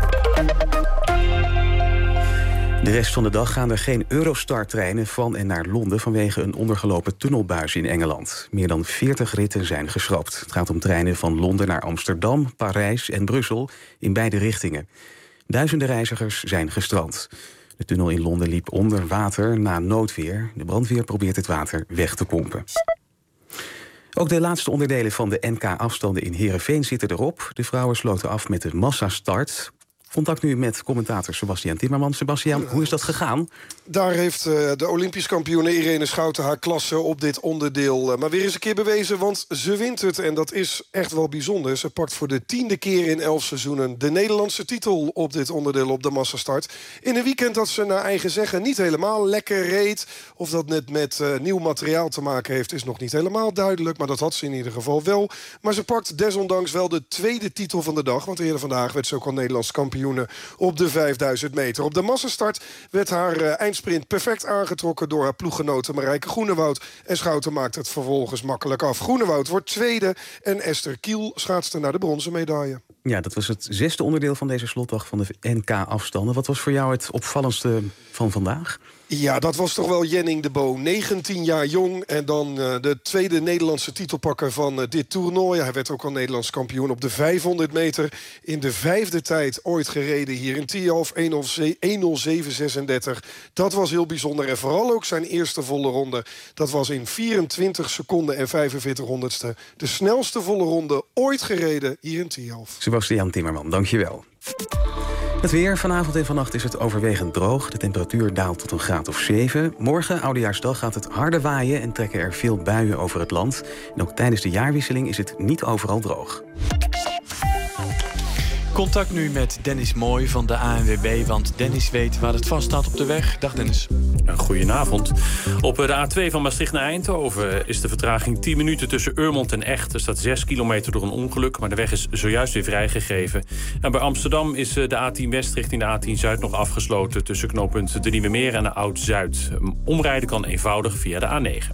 De rest van de dag gaan er geen Eurostar-treinen van en naar Londen vanwege een ondergelopen tunnelbuis in Engeland. Meer dan veertig ritten zijn geschrapt. Het gaat om treinen van Londen naar Amsterdam, Parijs en Brussel in beide richtingen. Duizenden reizigers zijn gestrand. De tunnel in Londen liep onder water na noodweer. De brandweer probeert het water weg te pompen. Ook de laatste onderdelen van de N K-afstanden in Heerenveen zitten erop. De vrouwen sloten af met de massastart. Contact nu met commentator Sebastiaan Timmerman. Sebastiaan, hoe is dat gegaan? Daar heeft uh, de Olympisch kampioene Irene Schouten haar klasse op dit onderdeel uh, maar weer eens een keer bewezen, want ze wint het. En dat is echt wel bijzonder. Ze pakt voor de tiende keer in elf seizoenen de Nederlandse titel op dit onderdeel op de massastart. In een weekend dat ze naar eigen zeggen niet helemaal lekker reed. Of dat net met uh, nieuw materiaal te maken heeft, is nog niet helemaal duidelijk. Maar dat had ze in ieder geval wel. Maar ze pakt desondanks wel de tweede titel van de dag. Want eerder vandaag werd ze ook al Nederlands kampioen op de vijfduizend meter. Op de massastart werd haar uh, eindsprint perfect aangetrokken door haar ploeggenote Marijke Groenewoud. En Schouten maakt het vervolgens makkelijk af. Groenewoud wordt tweede en Esther Kiel schaatste naar de bronzen medaille. Ja, dat was het zesde onderdeel van deze slotdag van de N K-afstanden. Wat was voor jou het opvallendste van vandaag? Ja, dat was toch wel Jenning de Boo. negentien jaar jong en dan uh, de tweede Nederlandse titelpakker van uh, dit toernooi. Hij werd ook al Nederlands kampioen op de vijfhonderd meter. In de vijfde tijd ooit gereden hier in Tialf. één nul zeven zesendertig. Dat was heel bijzonder. En vooral ook zijn eerste volle ronde. Dat was in vierentwintig seconden en vijfenveertig honderdste. De snelste volle ronde ooit gereden hier in Tialf. Sebastiaan Timmerman, dankjewel. Het weer. Vanavond en vannacht is het overwegend droog. De temperatuur daalt tot een graad of zeven. Morgen, Oudejaarsdag, gaat het harder waaien en trekken er veel buien over het land. En ook tijdens de jaarwisseling is het niet overal droog. Contact nu met Dennis Mooi van de A N W B, want Dennis weet waar het vast staat op de weg. Dag Dennis. Goedenavond. Op de A twee van Maastricht naar Eindhoven is de vertraging tien minuten tussen Urmond en Echt. Er staat zes kilometer door een ongeluk, maar de weg is zojuist weer vrijgegeven. En bij Amsterdam is de A tien West richting de A tien Zuid nog afgesloten tussen knooppunt de Nieuwe Meer en de Oud-Zuid. Omrijden kan eenvoudig via de A negen.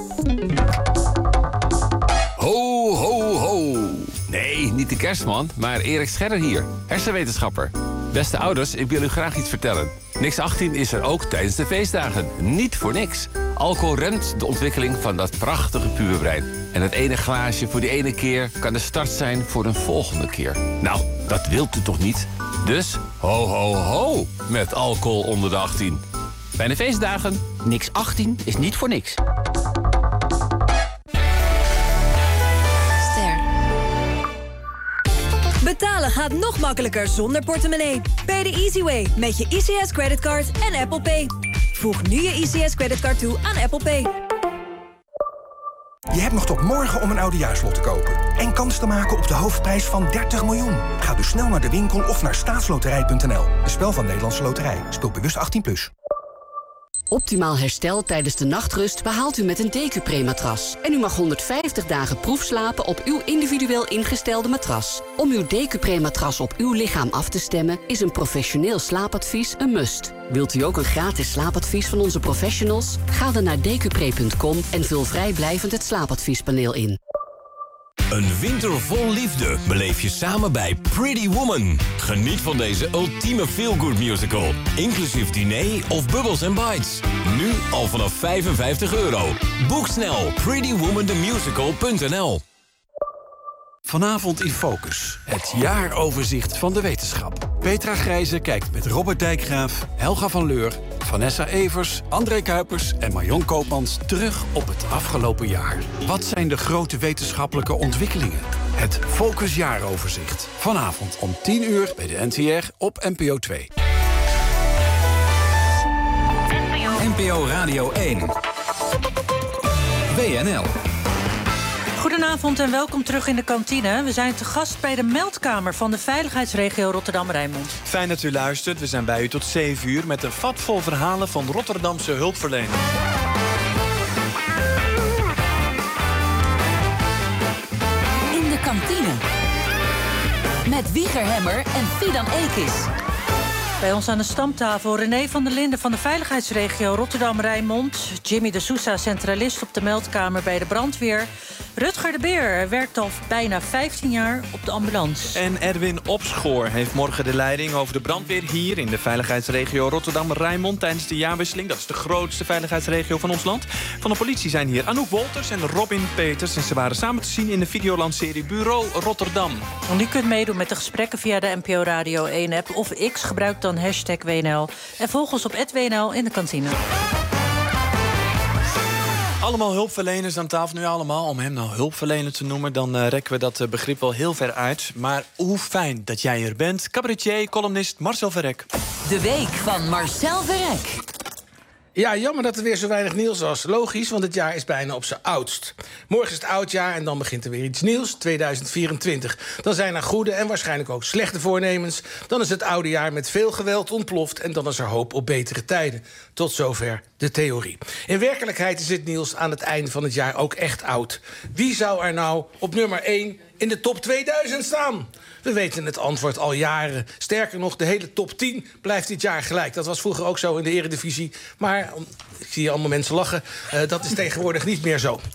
Ho, ho, ho. Nee, niet de kerstman, maar Erik Scherder hier, hersenwetenschapper. Beste ouders, ik wil u graag iets vertellen. Niks achttien is er ook tijdens de feestdagen. Niet voor niks. Alcohol remt de ontwikkeling van dat prachtige puberbrein. En het ene glaasje voor die ene keer kan de start zijn voor een volgende keer. Nou, dat wilt u toch niet? Dus ho, ho, ho met alcohol onder de achttien. Fijne feestdagen. Niks achttien is niet voor niks. Betalen gaat nog makkelijker zonder portemonnee. Bij de Easyway met je I C S creditcard en Apple Pay. Voeg nu je I C S creditcard toe aan Apple Pay. Je hebt nog tot morgen om een oudejaarslot te kopen. En kans te maken op de hoofdprijs van dertig miljoen. Ga dus snel naar de winkel of naar staatsloterij punt n l. Een spel van Nederlandse Loterij. Speel bewust achttien plus. Optimaal herstel tijdens de nachtrust behaalt u met een Decupre-matras. En u mag honderdvijftig dagen proefslapen op uw individueel ingestelde matras. Om uw Decupre-matras op uw lichaam af te stemmen is een professioneel slaapadvies een must. Wilt u ook een gratis slaapadvies van onze professionals? Ga dan naar decupre punt com en vul vrijblijvend het slaapadviespaneel in. Een winter vol liefde beleef je samen bij Pretty Woman. Geniet van deze ultieme feel-good musical. Inclusief diner of Bubbles and Bites. Nu al vanaf vijfenvijftig euro. Boek snel pretty woman the musical punt n l. Vanavond in Focus. Het jaaroverzicht van de wetenschap. Petra Grijze kijkt met Robert Dijkgraaf, Helga van Leur... Vanessa Evers, André Kuipers en Marion Koopmans terug op het afgelopen jaar. Wat zijn de grote wetenschappelijke ontwikkelingen? Het Focus Jaaroverzicht. Vanavond om tien uur bij de N T R op N P O twee. N P O Radio één. W N L. Goedenavond en welkom terug in de kantine. We zijn te gast bij de meldkamer van de veiligheidsregio Rotterdam-Rijnmond. Fijn dat u luistert. We zijn bij u tot zeven uur met een vat vol verhalen van Rotterdamse hulpverleners. In de kantine. Met Wieger Hemmer en Fidan Ekis. Bij ons aan de stamtafel René van der Linden van de veiligheidsregio Rotterdam-Rijnmond. Jimmy de Sousa, centralist op de meldkamer bij de brandweer. Rutger de Beer werkt al bijna vijftien jaar op de ambulance. En Erwin Opschoor heeft morgen de leiding over de brandweer hier in de veiligheidsregio Rotterdam-Rijnmond tijdens de jaarwisseling. Dat is de grootste veiligheidsregio van ons land. Van de politie zijn hier Anouk Wolters en Robin Peters. En ze waren samen te zien in de videolandserie Bureau Rotterdam. En u kunt meedoen met de gesprekken via de N P O Radio één app of X. Gebruik dan hashtag W N L. En volg ons op at W N L in de kantine. Allemaal hulpverleners aan tafel, nu allemaal. Om hem nou hulpverlener te noemen, dan uh, rekken we dat uh, begrip wel heel ver uit. Maar hoe fijn dat jij er bent. Cabaretier, columnist Marcel Verrek. De week van Marcel Verrek. Ja, jammer dat er weer zo weinig nieuws was. Logisch, want het jaar is bijna op zijn oudst. Morgen is het oudjaar en dan begint er weer iets nieuws, tweeduizend vierentwintig. Dan zijn er goede en waarschijnlijk ook slechte voornemens. Dan is het oude jaar met veel geweld ontploft en dan is er hoop op betere tijden. Tot zover de theorie. In werkelijkheid is het nieuws aan het einde van het jaar ook echt oud. Wie zou er nou op nummer één in de top tweeduizend staan? We weten het antwoord al jaren. Sterker nog, de hele top tien blijft dit jaar gelijk. Dat was vroeger ook zo in de Eredivisie. Maar, ik zie allemaal mensen lachen, uh, dat is tegenwoordig niet meer zo.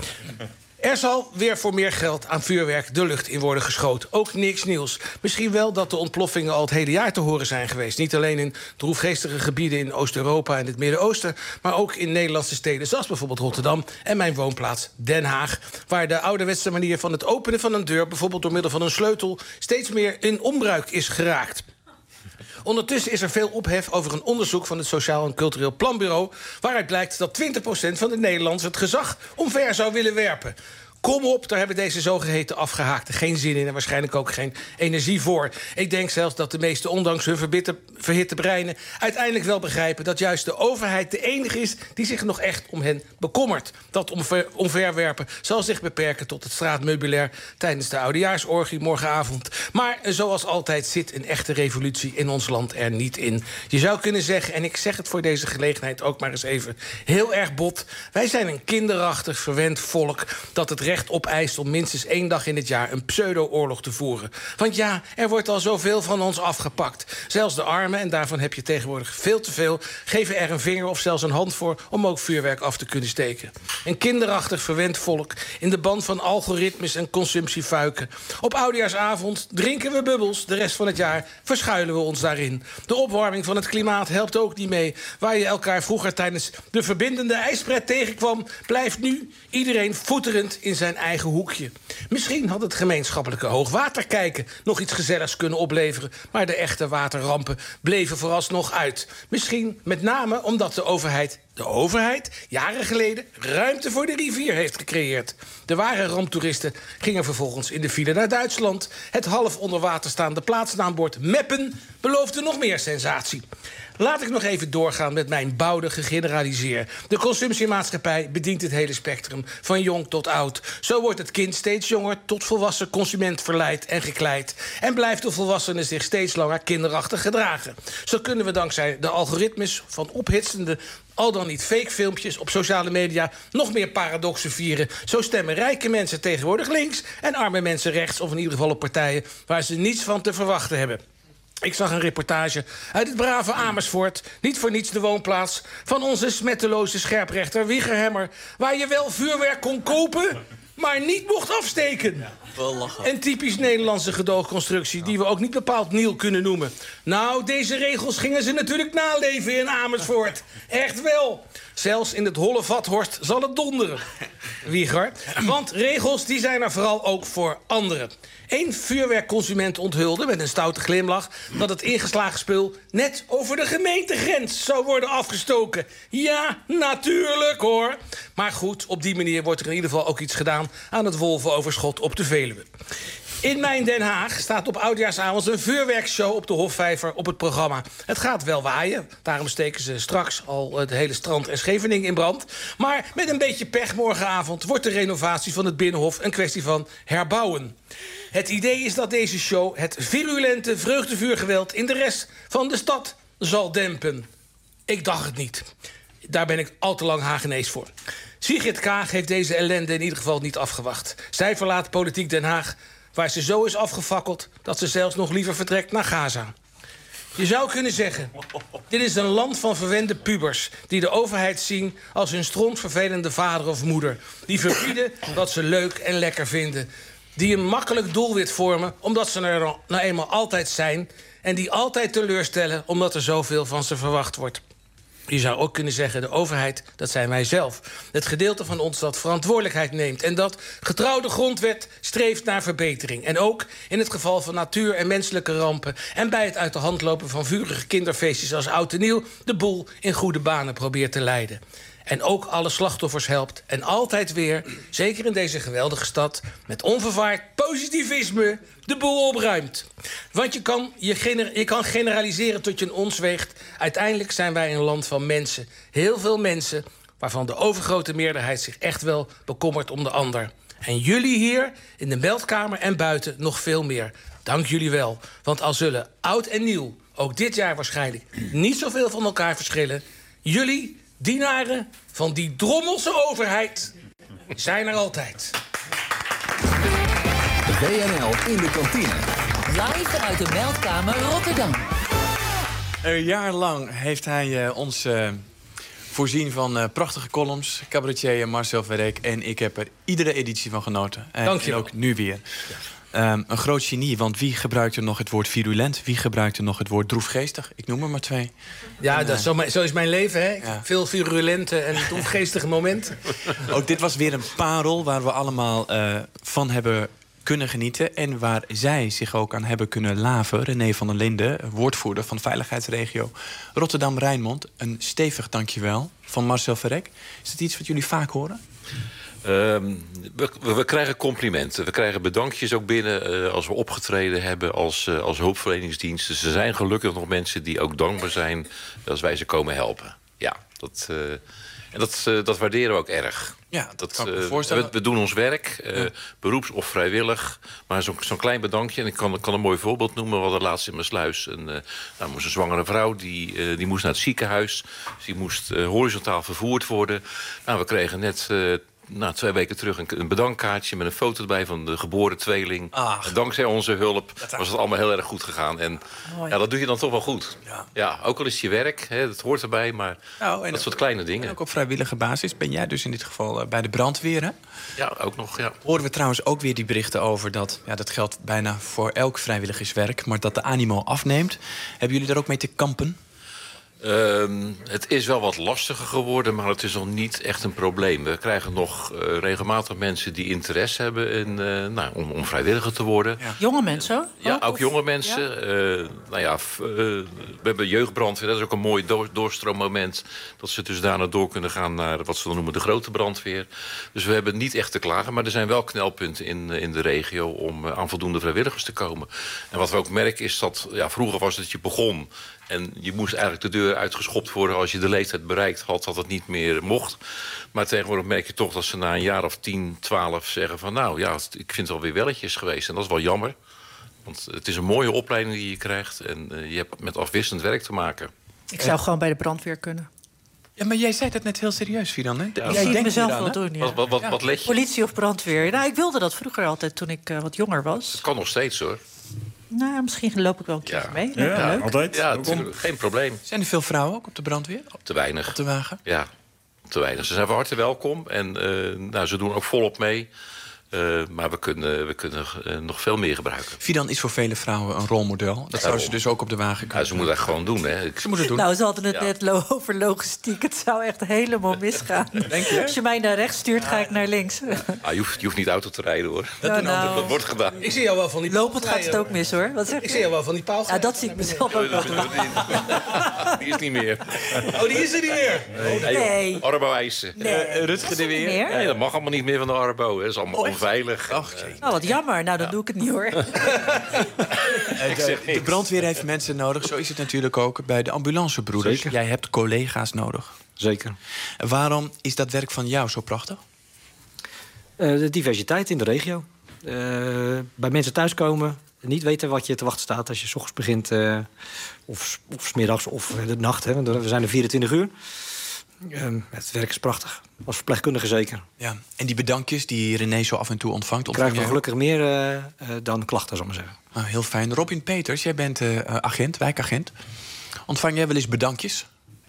Er zal weer voor meer geld aan vuurwerk de lucht in worden geschoten. Ook niks nieuws. Misschien wel dat de ontploffingen al het hele jaar te horen zijn geweest. Niet alleen in droefgeestige gebieden in Oost-Europa en het Midden-Oosten, maar ook in Nederlandse steden zoals bijvoorbeeld Rotterdam en mijn woonplaats Den Haag, waar de ouderwetse manier van het openen van een deur, bijvoorbeeld door middel van een sleutel, steeds meer in onbruik is geraakt. Ondertussen is er veel ophef over een onderzoek van het Sociaal en Cultureel Planbureau, waaruit blijkt dat twintig procent van de Nederlanders het gezag omver zou willen werpen. Kom op, daar hebben deze zogeheten afgehaakten geen zin in en waarschijnlijk ook geen energie voor. Ik denk zelfs dat de meesten, ondanks hun verbitte, verhitte breinen, uiteindelijk wel begrijpen dat juist de overheid de enige is die zich nog echt om hen bekommert. Dat omver, omverwerpen zal zich beperken tot het straatmeubilair tijdens de oudejaarsorgie morgenavond. Maar zoals altijd zit een echte revolutie in ons land er niet in. Je zou kunnen zeggen, en ik zeg het voor deze gelegenheid ook maar eens even heel erg bot, wij zijn een kinderachtig, verwend volk dat het recht opeist om minstens één dag in het jaar een pseudo-oorlog te voeren. Want ja, er wordt al zoveel van ons afgepakt. Zelfs de armen, en daarvan heb je tegenwoordig veel te veel, geven er een vinger of zelfs een hand voor om ook vuurwerk af te kunnen steken. Een kinderachtig verwend volk in de band van algoritmes en consumptiefuiken. Op oudejaarsavond drinken we bubbels, de rest van het jaar verschuilen we ons daarin. De opwarming van het klimaat helpt ook niet mee. Waar je elkaar vroeger tijdens de verbindende ijspret tegenkwam, blijft nu iedereen voeterend in zijn eigen hoekje. Misschien had het gemeenschappelijke hoogwaterkijken nog iets gezelligs kunnen opleveren, maar de echte waterrampen bleven vooralsnog uit. Misschien met name omdat de overheid, de overheid, jaren geleden ruimte voor de rivier heeft gecreëerd. De ware ramptoeristen gingen vervolgens in de file naar Duitsland. Het half onder water staande plaatsnaambord Meppen beloofde nog meer sensatie. Laat ik nog even doorgaan met mijn boude gegeneraliseer. De consumptiemaatschappij bedient het hele spectrum, van jong tot oud. Zo wordt het kind steeds jonger tot volwassen consument verleid en gekleid. En blijft de volwassene zich steeds langer kinderachtig gedragen. Zo kunnen we dankzij de algoritmes van ophitsende, al dan niet fake filmpjes op sociale media nog meer paradoxen vieren. Zo stemmen rijke mensen tegenwoordig links en arme mensen rechts, of in ieder geval op partijen waar ze niets van te verwachten hebben. Ik zag een reportage uit het brave Amersfoort, niet voor niets de woonplaats van onze smetteloze scherprechter Wieger Hemmer, waar je wel vuurwerk kon kopen, maar niet mocht afsteken. Wel lachen. Een typisch Nederlandse gedoogconstructie die we ook niet bepaald nieuw kunnen noemen. Nou, deze regels gingen ze natuurlijk naleven in Amersfoort. Echt wel. Zelfs in het holle Vathorst zal het donderen. Wieger. Want regels die zijn er vooral ook voor anderen. Eén vuurwerkconsument onthulde met een stoute glimlach dat het ingeslagen spul net over de gemeentegrens zou worden afgestoken. Ja, natuurlijk hoor. Maar goed, op die manier wordt er in ieder geval ook iets gedaan aan het wolvenoverschot op de Veluwe. In mijn Den Haag staat op oudjaarsavond een vuurwerkshow op de Hofvijver op het programma. Het gaat wel waaien, daarom steken ze straks al het hele strand en Scheveningen in brand. Maar met een beetje pech morgenavond wordt de renovatie van het Binnenhof een kwestie van herbouwen. Het idee is dat deze show het virulente vreugdevuurgeweld in de rest van de stad zal dempen. Ik dacht het niet. Daar ben ik al te lang Hagenees voor. Sigrid Kaag heeft deze ellende in ieder geval niet afgewacht. Zij verlaat politiek Den Haag, waar ze zo is afgefakkeld dat ze zelfs nog liever vertrekt naar Gaza. Je zou kunnen zeggen, dit is een land van verwende pubers die de overheid zien als hun strontvervelende vader of moeder. Die verbieden wat ze leuk en lekker vinden. Die een makkelijk doelwit vormen omdat ze er nou eenmaal altijd zijn. En die altijd teleurstellen omdat er zoveel van ze verwacht wordt. Je zou ook kunnen zeggen, de overheid, dat zijn wij zelf. Het gedeelte van ons dat verantwoordelijkheid neemt. En dat, getrouw de grondwet, streeft naar verbetering. En ook in het geval van natuur- en menselijke rampen. En bij het uit de hand lopen van vurige kinderfeestjes als oud en nieuw de boel in goede banen probeert te leiden. En ook alle slachtoffers helpt. En altijd weer, zeker in deze geweldige stad, met onvervaard positivisme de boel opruimt. Want je kan, je, gener, je kan generaliseren tot je een ons weegt. Uiteindelijk zijn wij een land van mensen. Heel veel mensen, waarvan de overgrote meerderheid zich echt wel bekommert om de ander. En jullie hier, in de meldkamer en buiten, nog veel meer. Dank jullie wel. Want al zullen oud en nieuw, ook dit jaar waarschijnlijk, niet zoveel van elkaar verschillen. Jullie, dienaren van die drommelse overheid, zijn er altijd. W N L in de kantine. Live vanuit de meldkamer Rotterdam. Een jaar lang heeft hij uh, ons uh, voorzien van uh, prachtige columns. Cabaretier Marcel Verrek. En ik heb er iedere editie van genoten. Uh, Dank je en ook nu weer. Um, een groot genie, want wie gebruikt er nog het woord virulent? Wie gebruikt er nog het woord droefgeestig? Ik noem er maar twee. Ja, en, dat, uh, zo, zo is mijn leven, hè? Ja. Veel virulente en droefgeestige momenten. Ook dit was weer een parel waar we allemaal uh, van hebben kunnen genieten. En waar zij zich ook aan hebben kunnen laven. René van der Linden, woordvoerder van de veiligheidsregio Rotterdam-Rijnmond. Een stevig dankjewel van Marcel Verrek. Is het iets wat jullie vaak horen? Um, we, we krijgen complimenten. We krijgen bedankjes ook binnen uh, als we opgetreden hebben als, uh, als hulpverleningsdienst. Dus er zijn gelukkig nog mensen die ook dankbaar zijn als wij ze komen helpen. Ja, dat, uh, en dat, uh, dat waarderen we ook erg. Ja, dat kan ik me uh, voorstellen. We, we doen ons werk, uh, ja. beroeps- of vrijwillig. Maar zo'n zo'n klein bedankje, en ik kan, kan een mooi voorbeeld noemen. We hadden laatst in mijn sluis een, uh, nou, moest een zwangere vrouw. Die, uh, die moest naar het ziekenhuis. Dus die moest uh, horizontaal vervoerd worden. Nou, we kregen net... Uh, Nou, twee weken terug een, een bedankkaartje met een foto erbij van de geboren tweeling. En dankzij onze hulp was het allemaal heel erg goed gegaan. En ja, dat doe je dan toch wel goed. Ja, ja ook al is het je werk, hè, dat hoort erbij, maar nou, en dat soort kleine dingen. En ook op vrijwillige basis ben jij dus in dit geval uh, bij de brandweer, hè? Ja, ook nog, ja. Horen we trouwens ook weer die berichten over dat... ja, dat geldt bijna voor elk vrijwilligerswerk... maar dat de animo afneemt. Hebben jullie daar ook mee te kampen? Um, het is wel wat lastiger geworden, maar het is nog niet echt een probleem. We krijgen nog uh, regelmatig mensen die interesse hebben in, uh, nou, om, om vrijwilliger te worden. Ja. Jonge mensen? Ja, ook, ook of? jonge mensen. Ja? Uh, nou ja, f, uh, we hebben jeugdbrandweer. Dat is ook een mooi door, doorstroommomment. Dat ze dus daarna door kunnen gaan naar wat ze dan noemen de grote brandweer. Dus we hebben niet echt te klagen. Maar er zijn wel knelpunten in, in de regio om uh, aan voldoende vrijwilligers te komen. En wat we ook merken is dat, ja, vroeger was het dat je begon... En je moest eigenlijk de deur uitgeschopt worden als je de leeftijd bereikt had, dat het niet meer mocht. Maar tegenwoordig merk je toch dat ze na een jaar of tien, twaalf zeggen van nou ja, ik vind het alweer welletjes geweest. En dat is wel jammer. Want het is een mooie opleiding die je krijgt. En uh, je hebt met afwisselend werk te maken. Ik zou gewoon bij de brandweer kunnen. Ja, maar jij zei dat net heel serieus, Fidan, hè? Ja, ik zie het mezelf wel doen, ja. Wat, wat, wat, ja. wat let je? Politie of brandweer. Nou, ik wilde dat vroeger altijd toen ik uh, wat jonger was. Dat kan nog steeds, hoor. Nou, misschien loop ik wel een keer ja. mee. Ja, ja, leuk. altijd. Ja, natuurlijk. Geen probleem. Zijn er veel vrouwen ook op de brandweer? Te weinig. Op de wagen? Ja, te weinig. Ze zijn van harte welkom. En uh, nou, ze doen ook volop mee. Uh, maar we kunnen, we kunnen uh, nog veel meer gebruiken. Fidan is voor vele vrouwen een rolmodel. Dat zou ze dus ook op de wagen kunnen. Ja, ze moeten dat gewoon doen. Hè. Ik... Ze moeten het doen. Nou, ze hadden het ja. net lo- over logistiek. Het zou echt helemaal misgaan. Denk je? Als je mij naar rechts stuurt, ga ik naar links. Ah, je, hoeft, je hoeft niet auto te rijden, hoor. Dat, nou, nou, dat wordt gedaan. Ik zie jou wel van die Lopend gaat het ook mis, hoor. Wat zeg je? Ik zie jou wel van die paal. Ja, dat zie ik mezelf ook wel. Die is niet meer. Oh, die is er niet meer? Nee. nee. nee. Arbo-eisen. Nee. Uh, Rutger de Weer. Meer? Nee, dat mag allemaal niet meer van de Arbo. Hè. Dat is allemaal oh, onveilig. Ach, oh, wat jammer. Nou, dan doe ik het niet, hoor. uh, de, de brandweer heeft mensen nodig. Zo is het natuurlijk ook bij de ambulancebroeders. Zeker. Jij hebt collega's nodig. Zeker. En waarom is dat werk van jou zo prachtig? Uh, de diversiteit in de regio. Uh, bij mensen thuiskomen, niet weten wat je te wachten staat als je 's ochtends begint, uh, of, of 's middags of de nacht. Hè, want we zijn er vierentwintig uur. Uh, het werk is prachtig. Als verpleegkundige zeker. Ja. En die bedankjes die René zo af en toe ontvangt... Krijg je gelukkig meer uh, uh, dan klachten, zal ik maar zeggen. Oh, heel fijn. Robin Peters, jij bent uh, agent, wijkagent. Ontvang jij wel eens bedankjes?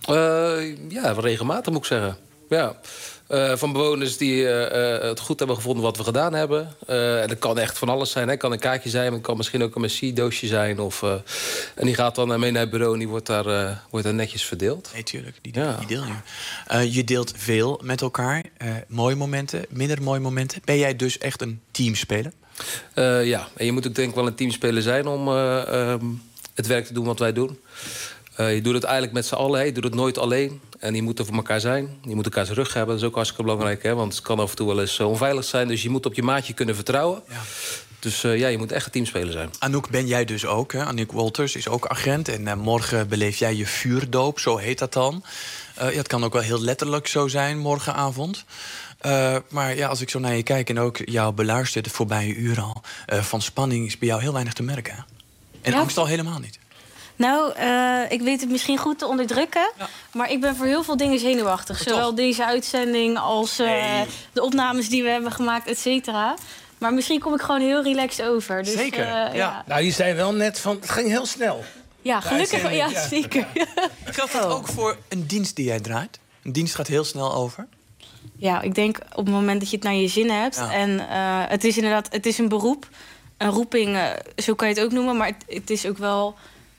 Uh, ja, regelmatig moet ik zeggen. Ja. Uh, van bewoners die uh, uh, het goed hebben gevonden wat we gedaan hebben. Uh, en dat kan echt van alles zijn. Het kan een kaartje zijn, maar het kan misschien ook een Messi-doosje zijn. Of, uh, en die gaat dan mee naar het bureau en die wordt daar, uh, wordt daar netjes verdeeld. Nee, tuurlijk. Die, ja. die deel je. Uh, je deelt veel met elkaar. Uh, mooie momenten, minder mooie momenten. Ben jij dus echt een teamspeler? Uh, ja, en je moet ook denk ik wel een teamspeler zijn om uh, um, het werk te doen wat wij doen. Uh, je doet het eigenlijk met z'n allen. Hè. Je doet het nooit alleen. En je moet er voor elkaar zijn. Je moet elkaar zijn rug hebben. Dat is ook hartstikke belangrijk. Hè? Want het kan af en toe wel eens onveilig zijn. Dus je moet op je maatje kunnen vertrouwen. Ja. Dus uh, ja, je moet echt een teamspeler zijn. Anouk ben jij dus ook. Hè? Anouk Wolters is ook agent. En uh, morgen beleef jij je vuurdoop. Zo heet dat dan. Uh, ja, het kan ook wel heel letterlijk zo zijn morgenavond. Uh, maar ja, als ik zo naar je kijk en ook jou beluister de voorbije uren al... Uh, van spanning is bij jou heel weinig te merken. Hè? En ja. angst al helemaal niet. Nou, uh, ik weet het misschien goed te onderdrukken. Ja. Maar ik ben voor heel veel dingen zenuwachtig. Vertel. Zowel deze uitzending als uh, nee. de opnames die we hebben gemaakt, et cetera. Maar misschien kom ik gewoon heel relaxed over. Dus, zeker, uh, ja. ja. Nou, die zijn wel net van... Het ging heel snel. Ja, gelukkig. Ja, ja, zeker. Geldt dat ook voor een dienst die jij draait? Een dienst gaat heel snel over? Ja, ik denk op het moment dat je het naar je zin hebt. Ja. En uh, het is inderdaad, het is een beroep. Een roeping, uh, zo kan je het ook noemen. Maar het, het is ook wel...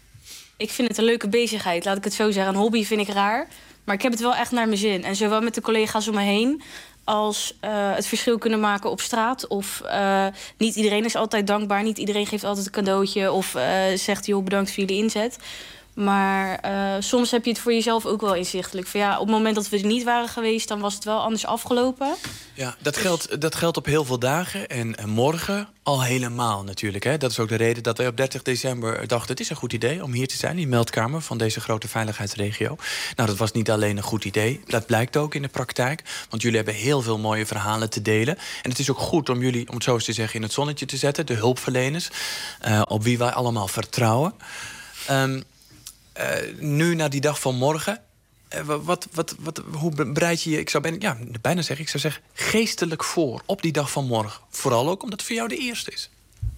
Ik vind het een leuke bezigheid, laat ik het zo zeggen. Een hobby vind ik raar, maar ik heb het wel echt naar mijn zin. En zowel met de collega's om me heen... als uh, het verschil kunnen maken op straat. Of uh, niet iedereen is altijd dankbaar. Niet iedereen geeft altijd een cadeautje. Of uh, zegt, joh, bedankt voor jullie inzet. Maar uh, soms heb je het voor jezelf ook wel inzichtelijk. Van, ja, op het moment dat we er niet waren geweest... dan was het wel anders afgelopen. Ja, dat geldt, dat geldt op heel veel dagen. En morgen al helemaal natuurlijk. Hè. Dat is ook de reden dat wij op dertig december dachten... het is een goed idee om hier te zijn, in de meldkamer... van deze grote veiligheidsregio. Nou, dat was niet alleen een goed idee. Dat blijkt ook in de praktijk. Want jullie hebben heel veel mooie verhalen te delen. En het is ook goed om jullie, om het zo eens te zeggen... in het zonnetje te zetten, de hulpverleners... Uh, op wie wij allemaal vertrouwen... Um, Uh, nu naar die dag van morgen, uh, wat, wat, wat, hoe bereid je je, ik zou bijna, ja, bijna zeggen, ik zou zeggen, geestelijk voor op die dag van morgen? Vooral ook omdat het voor jou de eerste is.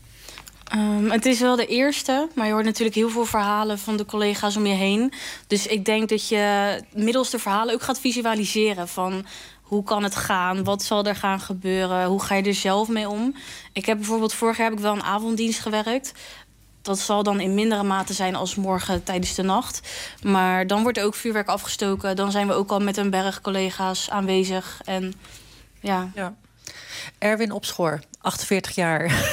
Um, het is wel de eerste, maar je hoort natuurlijk heel veel verhalen van de collega's om je heen. Dus ik denk dat je middels de verhalen ook gaat visualiseren van... hoe kan het gaan? Wat zal er gaan gebeuren? Hoe ga je er zelf mee om? Ik heb bijvoorbeeld, vorig jaar heb ik wel een avonddienst gewerkt... Dat zal dan in mindere mate zijn als morgen tijdens de nacht. Maar dan wordt er ook vuurwerk afgestoken. Dan zijn we ook al met een berg collega's aanwezig. En ja. ja. Erwin Opschoor, achtenveertig jaar.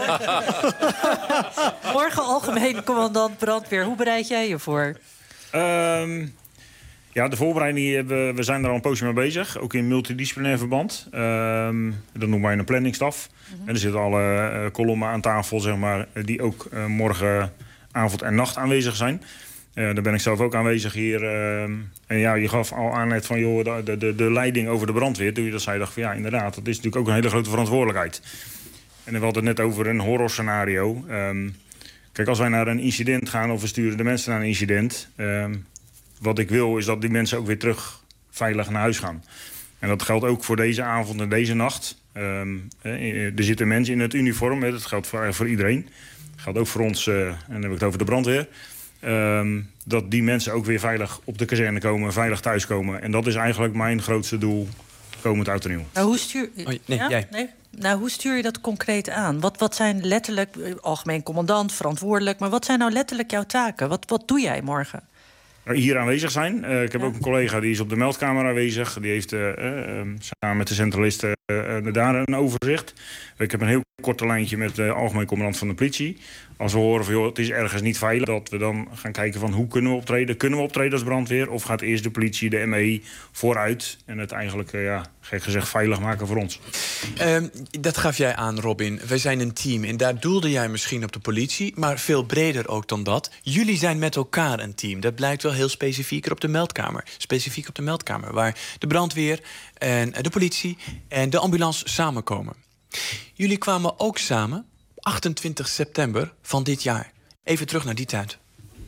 Morgen algemeen commandant brandweer. Hoe bereid jij je voor? Um, ja, de voorbereiding, we, we zijn er al een poosje mee bezig. Ook in multidisciplinair verband. Um, dat noemen wij een planningstaf. Mm-hmm. En er zitten alle uh, kolommen aan tafel, zeg maar, die ook uh, morgen, avond en nacht aanwezig zijn. Uh, daar ben ik zelf ook aanwezig hier. Uh, en ja, je gaf al aan net van, joh, de, de, de leiding over de brandweer. Toen je dat zei, dacht van, ja, inderdaad, dat is natuurlijk ook een hele grote verantwoordelijkheid. En we hadden het net over een horrorscenario. Um, kijk, als wij naar een incident gaan of we sturen de mensen naar een incident... Um, wat ik wil is dat die mensen ook weer terug veilig naar huis gaan. En dat geldt ook voor deze avond en deze nacht. Um, er zitten mensen in het uniform, dat geldt voor, voor iedereen. Dat geldt ook voor ons, uh, en dan heb ik het over de brandweer. Um, dat die mensen ook weer veilig op de kazerne komen, veilig thuiskomen. En dat is eigenlijk mijn grootste doel komend oud en nieuw. Nou, hoe stuur... Oh, nee, ja? jij. Nee? Nou, hoe stuur je dat concreet aan? Wat, wat zijn letterlijk, algemeen commandant, verantwoordelijk... maar wat zijn nou letterlijk jouw taken? Wat, wat doe jij morgen? Hier aanwezig zijn. Uh, ik heb ja. ook een collega die is op de meldkamer aanwezig. Die heeft uh, uh, samen met de centralisten uh, daar een overzicht. Ik heb een heel korte lijntje met de algemeen commandant van de politie. Als we horen van joh, het is ergens niet veilig, dat we dan gaan kijken van hoe kunnen we optreden. Kunnen we optreden als brandweer? Of gaat eerst de politie, de M E vooruit en het eigenlijk, uh, ja, gek gezegd, veilig maken voor ons? Uh, dat gaf jij aan, Robin. Wij zijn een team en daar doelde jij misschien op de politie, maar veel breder ook dan dat. Jullie zijn met elkaar een team. Dat blijkt wel heel specifieker op de meldkamer. Specifiek op de meldkamer, waar de brandweer en de politie en de ambulance samenkomen. Jullie kwamen ook samen achtentwintig september van dit jaar. Even terug naar die tijd.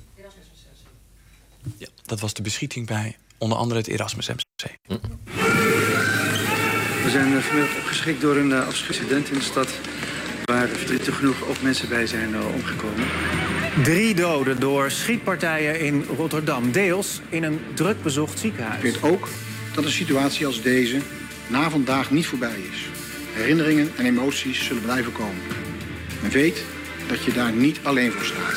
Ja, dat was de beschieting bij onder andere het Erasmus M C. We zijn uh, vanmiddag opgeschrikt door een uh, incident in de stad waar verdrietig genoeg ook mensen bij zijn uh, omgekomen. Drie doden door schietpartijen in Rotterdam, deels in een druk bezocht ziekenhuis. Ik weet ook dat een situatie als deze na vandaag niet voorbij is. Herinneringen en emoties zullen blijven komen. En weet dat je daar niet alleen voor staat.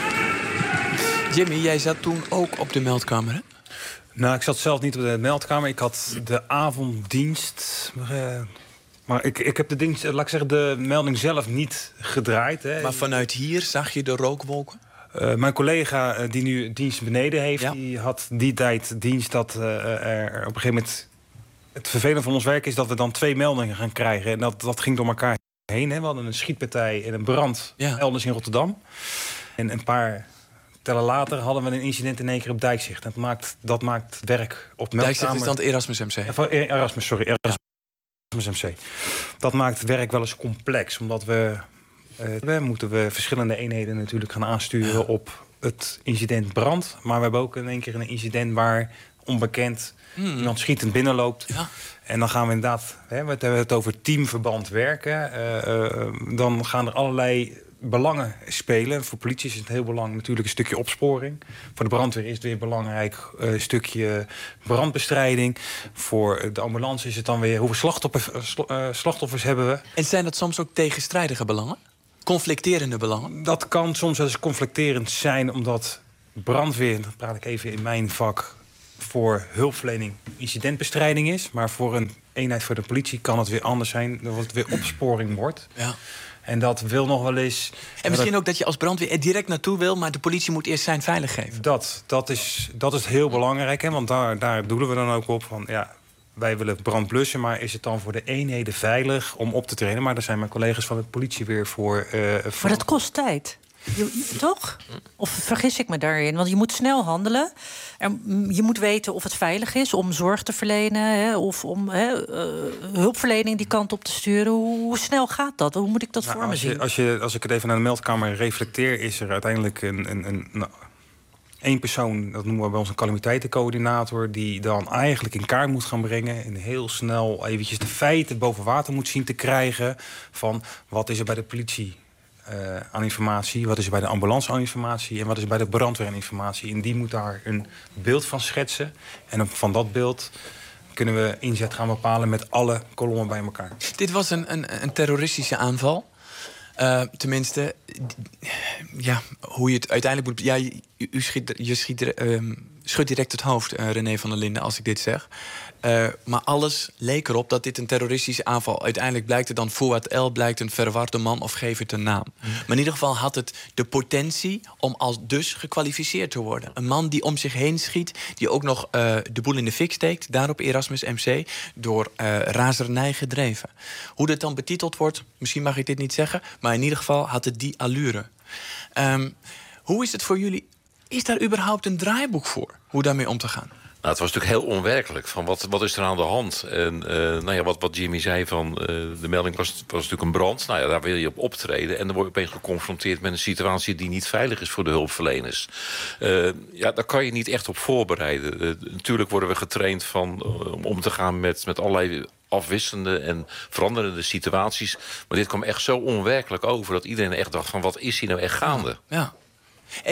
Jimmy, jij zat toen ook op de meldkamer, hè? Nou, ik zat zelf niet op de meldkamer. Ik had de avonddienst. Uh, maar ik, ik heb de dienst, laat ik zeggen, de melding zelf niet gedraaid. Hè. Maar vanuit hier zag je de rookwolken? Uh, mijn collega uh, die nu dienst beneden heeft, ja. die had die tijd dienst dat uh, er op een gegeven moment... Het vervelende van ons werk is dat we dan twee meldingen gaan krijgen. En dat, dat ging door elkaar heen. Hè. We hadden een schietpartij en een brand ja. elders in Rotterdam. En een paar tellen later hadden we een incident in één keer op Dijkzicht. Dat maakt, dat maakt werk op meldkamer... Dijkzicht is dan het Erasmus M C? Erasmus, sorry. Erasmus M C. Dat maakt werk wel eens complex. Omdat we... Uh, we moeten we verschillende eenheden natuurlijk gaan aansturen ja. op het incident brand. Maar we hebben ook in één keer een incident waar onbekend... Hmm. iemand schietend binnenloopt. Ja. En dan gaan we inderdaad, hè, we hebben het over teamverband werken. Uh, uh, dan gaan er allerlei belangen spelen. Voor politie is het heel belangrijk natuurlijk een stukje opsporing. Voor de brandweer is het weer belangrijk een uh, stukje brandbestrijding. Voor de ambulance is het dan weer hoeveel slachtoffers, uh, slachtoffers hebben we. En zijn dat soms ook tegenstrijdige belangen? Conflicterende belangen? Dat kan soms wel eens conflicterend zijn, omdat brandweer, dat praat ik even in mijn vak, voor hulpverlening incidentbestrijding is. Maar voor een eenheid voor de politie kan het weer anders zijn. Dat het weer opsporing wordt. Ja. En dat wil nog wel eens... En misschien dat, ook dat je als brandweer er direct naartoe wil, maar de politie moet eerst zijn veilig geven. Dat, dat, is, dat is heel belangrijk. Hè? Want daar, daar doelen we dan ook op van... ja, wij willen brand blussen, maar is het dan voor de eenheden veilig om op te treden? Maar daar zijn mijn collega's van de politie weer voor... Uh, maar dat kost tijd. Je, toch? Of vergis ik me daarin? Want je moet snel handelen. En je moet weten of het veilig is om zorg te verlenen, hè, of om hè, uh, hulpverlening die kant op te sturen. Hoe, hoe snel gaat dat? Hoe moet ik dat nou, voor me zien? Je, als, je, als ik het even naar de meldkamer reflecteer, is er uiteindelijk een, een, een, nou, één persoon, dat noemen we bij ons een calamiteitencoördinator, die dan eigenlijk in kaart moet gaan brengen en heel snel eventjes de feiten boven water moet zien te krijgen van wat is er bij de politie Uh, aan informatie, wat is er bij de ambulance aan informatie en wat is er bij de brandweer aan informatie. En die moet daar een beeld van schetsen. En van dat beeld kunnen we inzet gaan bepalen met alle kolommen bij elkaar. Dit was een, een, een terroristische aanval. Uh, tenminste, ja, hoe je het uiteindelijk moet... Ja, je, je, schiet, je schiet, uh, schudt direct het hoofd, uh, René van der Linden, als ik dit zeg. Uh, maar alles leek erop dat dit een terroristische aanval... Uiteindelijk blijkt het dan Fouad El, blijkt een verwarde man of geef het een naam. Mm. Maar in ieder geval had het de potentie om als dus gekwalificeerd te worden. Een man die om zich heen schiet, die ook nog uh, de boel in de fik steekt... daar op Erasmus M C, door uh, razernij gedreven. Hoe dit dan betiteld wordt, misschien mag ik dit niet zeggen... maar in ieder geval had het die allure. Um, hoe is het voor jullie? Is daar überhaupt een draaiboek voor, hoe daarmee om te gaan? Nou, het was natuurlijk heel onwerkelijk. Van wat, wat is er aan de hand? En uh, nou ja, wat, wat Jimmy zei van uh, de melding was, was natuurlijk een brand. Nou ja, daar wil je op optreden. En dan word je opeens geconfronteerd met een situatie die niet veilig is voor de hulpverleners. Uh, ja, daar kan je niet echt op voorbereiden. Uh, natuurlijk worden we getraind van, uh, om om te gaan met, met allerlei afwisselende en veranderende situaties. Maar dit kwam echt zo onwerkelijk over dat iedereen echt dacht van wat is hier nou echt gaande? Ja. En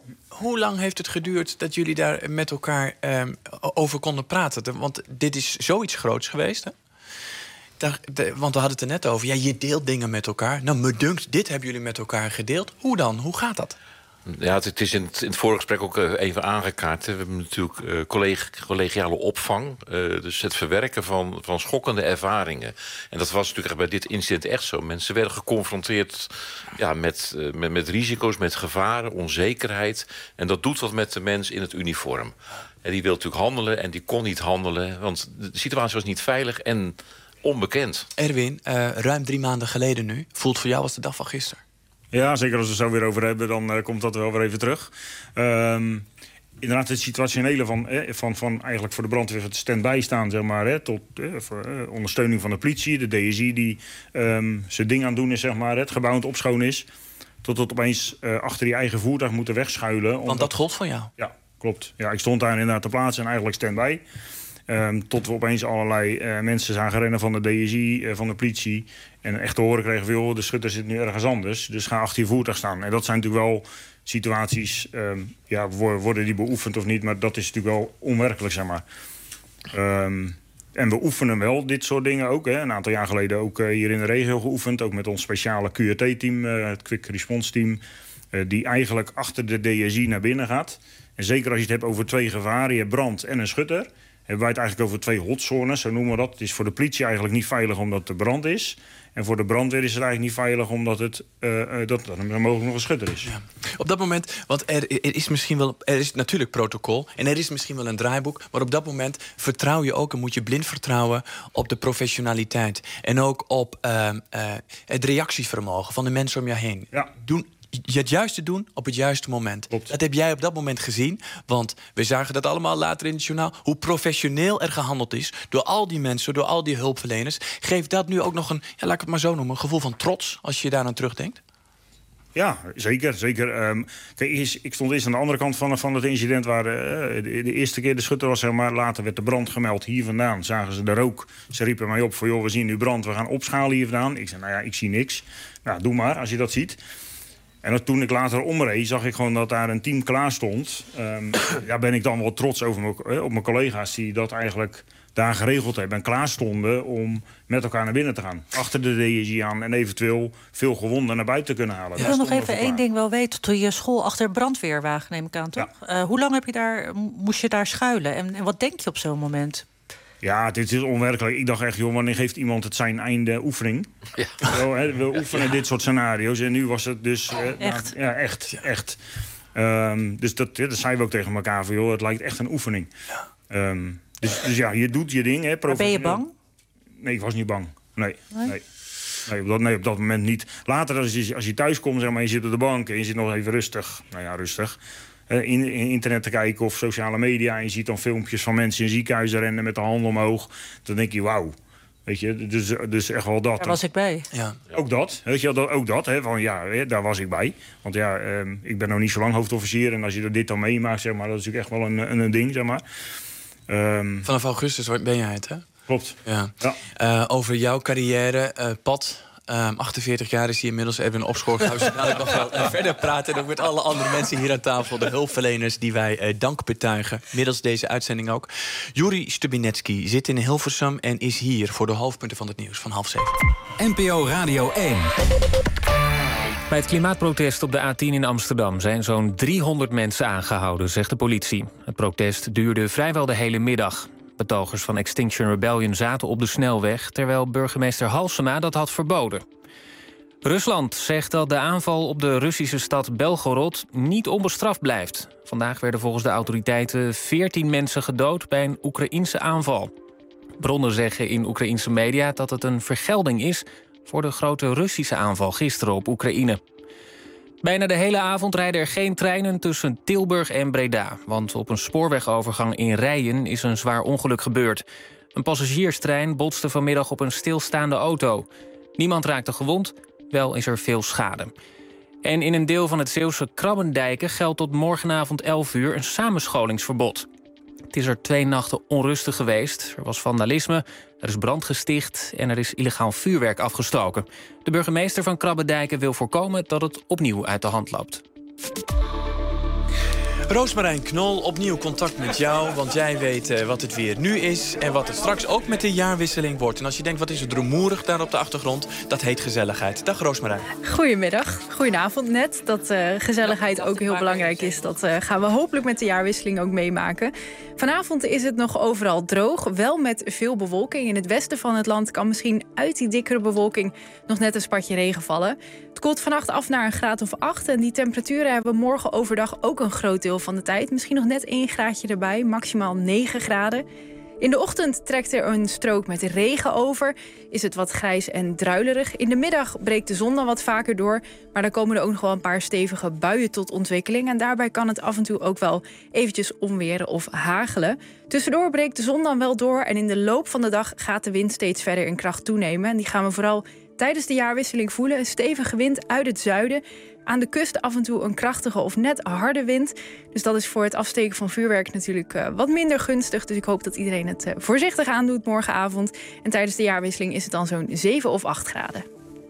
Hoe lang heeft het geduurd dat jullie daar met elkaar um, over konden praten? Want dit is zoiets groots geweest, hè? Daar, de, want we hadden het er net over. Ja, je deelt dingen met elkaar. Nou, me dunkt, dit hebben jullie met elkaar gedeeld. Hoe dan? Hoe gaat dat? Ja, het is in het, in het vorige gesprek ook even aangekaart. We hebben natuurlijk uh, colleg, collegiale opvang. Uh, dus het verwerken van, van schokkende ervaringen. En dat was natuurlijk bij dit incident echt zo. Mensen werden geconfronteerd ja, met, uh, met, met risico's, met gevaren, onzekerheid. En dat doet wat met de mens in het uniform. En die wil natuurlijk handelen en die kon niet handelen. Want de situatie was niet veilig en onbekend. Erwin, uh, ruim drie maanden geleden nu. Voelt voor jou als de dag van gisteren? Ja, zeker als we het zo weer over hebben, dan uh, komt dat wel weer even terug. Um, inderdaad, het situationele van, eh, van, van eigenlijk voor de brandweer het stand-by staan, zeg maar, hè, tot eh, voor, eh, ondersteuning van de politie, de D S I die um, zijn ding aan het doen is, zeg maar, het gebouw aan het opschonen is, tot het opeens uh, achter die eigen voertuig moeten wegschuilen. Want omdat... dat gold van jou? Ja, klopt. Ja, ik stond daar inderdaad te plaatsen en eigenlijk stand-by. Um, tot we opeens allerlei uh, mensen zagen rennen van de D S I, uh, van de politie. En echt te horen kregen van, joh, de schutter zit nu ergens anders. Dus ga achter je voertuig staan. En dat zijn natuurlijk wel situaties, um, ja, worden die beoefend of niet? Maar dat is natuurlijk wel onwerkelijk, zeg maar. Um, en we oefenen wel dit soort dingen ook. Hè. Een aantal jaar geleden ook uh, hier in de regio geoefend. Ook met ons speciale Q R T-team, uh, het Quick Response Team. Uh, die eigenlijk achter de D S I naar binnen gaat. En zeker als je het hebt over twee gevaren, je hebt brand en een schutter, hebben wij het eigenlijk over twee hotzones, zo noemen we dat. Het is voor de politie eigenlijk niet veilig omdat er brand is. En voor de brandweer is het eigenlijk niet veilig omdat het uh, uh, dat er mogelijk nog een schutter is. Ja. Op dat moment, want er, er is misschien wel, er is natuurlijk protocol en er is misschien wel een draaiboek, maar op dat moment vertrouw je ook en moet je blind vertrouwen op de professionaliteit en ook op uh, uh, het reactievermogen van de mensen om je heen. Ja. Doen het juiste doen op het juiste moment. Klopt. Dat heb jij op dat moment gezien. Want we zagen dat allemaal later in het journaal. Hoe professioneel er gehandeld is door al die mensen, door al die hulpverleners. Geeft dat nu ook nog een, ja, laat ik het maar zo noemen, een gevoel van trots als je daar aan terugdenkt? Ja, zeker. zeker. Um, kijk, ik stond eerst aan de andere kant van, van het incident waar uh, de, de eerste keer de schutter was, zeg maar. Later werd de brand gemeld hier vandaan. Zagen ze de rook. Ze riepen mij op van, joh, we zien nu brand. We gaan opschalen hier vandaan. Ik zei, nou ja, ik zie niks. Nou, doe maar, als je dat ziet. En toen ik later omreed, zag ik gewoon dat daar een team klaar stond. Um, ja, ben ik dan wel trots over mijn, op mijn collega's die dat eigenlijk daar geregeld hebben. En klaar stonden om met elkaar naar binnen te gaan. Achter de D S I aan en eventueel veel gewonden naar buiten te kunnen halen. Ik wil nog even één ding wel weten. Toen je school achter een brandweerwagen, neem ik aan, toch? Ja. Uh, hoe lang heb je daar, moest je daar schuilen? En, en wat denk je op zo'n moment? Ja, dit is onwerkelijk. Ik dacht echt, joh, wanneer geeft iemand het zijn einde oefening? Ja. Zo, hè, we oefenen ja. dit soort scenario's. En nu was het dus... Oh, eh, echt? Nou, ja, echt, echt. Um, dus dat, dat zeiden we ook tegen elkaar van, joh, het lijkt echt een oefening. Ja. Um, dus, dus ja, je doet je ding. Hè, maar ben je bang? Nee, ik was niet bang. Nee, nee. nee. Nee, op dat, nee, op dat moment niet. Later, als je, als je thuis komt, zeg maar, je zit op de bank en je zit nog even rustig. Nou ja, rustig. In, in internet te kijken of sociale media. En je ziet dan filmpjes van mensen in ziekenhuizen rennen met de handen omhoog. Dan denk je, wauw. Weet je, dus, dus echt wel dat. Daar was ik bij. Ja. Ook dat, weet je, ook dat, hè, van ja, daar was ik bij. Want ja, eh, ik ben nog niet zo lang hoofdofficier. En als je dit dan meemaakt, zeg maar, dat is natuurlijk echt wel een, een, een ding, zeg maar. Um, Vanaf augustus ben jij het, hè? Klopt. Ja. Ja. Uh, over jouw carrière, uh, pad. Um, achtenveertig jaar is hij inmiddels. Even een opschorghuis. Dadelijk nog wel uh, verder praten. En ook met alle andere mensen hier aan tafel. De hulpverleners die wij uh, dank betuigen. Middels deze uitzending ook. Juri Stubinetsky zit in Hilversum en is hier voor de hoofdpunten van het nieuws van half zeven. N P O Radio één. Bij het klimaatprotest op de A tien in Amsterdam zijn zo'n driehonderd mensen aangehouden, zegt de politie. Het protest duurde vrijwel de hele middag. Betogers van Extinction Rebellion zaten op de snelweg, terwijl burgemeester Halsema dat had verboden. Rusland zegt dat de aanval op de Russische stad Belgorod niet onbestraft blijft. Vandaag werden volgens de autoriteiten veertien mensen gedood bij een Oekraïense aanval. Bronnen zeggen in Oekraïense media dat het een vergelding is voor de grote Russische aanval gisteren op Oekraïne. Bijna de hele avond rijden er geen treinen tussen Tilburg en Breda. Want op een spoorwegovergang in Rijen is een zwaar ongeluk gebeurd. Een passagierstrein botste vanmiddag op een stilstaande auto. Niemand raakte gewond, wel is er veel schade. En in een deel van het Zeeuwse Krabbendijken geldt tot morgenavond elf uur een samenscholingsverbod. Het is er twee nachten onrustig geweest. Er was vandalisme, er is brand gesticht en er is illegaal vuurwerk afgestoken. De burgemeester van Krabbendijken wil voorkomen dat het opnieuw uit de hand loopt. Roosmarijn Knol, opnieuw contact met jou. Want jij weet uh, wat het weer nu is en wat het straks ook met de jaarwisseling wordt. En als je denkt, wat is het rumoerig daar op de achtergrond? Dat heet gezelligheid. Dag Roosmarijn. Goedemiddag, goedenavond net. Dat uh, gezelligheid ook heel belangrijk is. Dat uh, gaan we hopelijk met de jaarwisseling ook meemaken. Vanavond is het nog overal droog, wel met veel bewolking. In het westen van het land kan misschien uit die dikkere bewolking nog net een spatje regen vallen. Het koelt vannacht af naar een graad of acht. En die temperaturen hebben we morgen overdag ook een groot deel van de tijd. Misschien nog net één graadje erbij, maximaal negen graden. In de ochtend trekt er een strook met regen over. Is het wat grijs en druilerig. In de middag breekt de zon dan wat vaker door. Maar dan komen er ook nog wel een paar stevige buien tot ontwikkeling. En daarbij kan het af en toe ook wel eventjes onweren of hagelen. Tussendoor breekt de zon dan wel door. En in de loop van de dag gaat de wind steeds verder in kracht toenemen. En die gaan we vooral tijdens de jaarwisseling voelen. Een stevige wind uit het zuiden. Aan de kust af en toe een krachtige of net harde wind. Dus dat is voor het afsteken van vuurwerk natuurlijk uh, wat minder gunstig. Dus ik hoop dat iedereen het uh, voorzichtig aandoet morgenavond. En tijdens de jaarwisseling is het dan zo'n zeven of acht graden.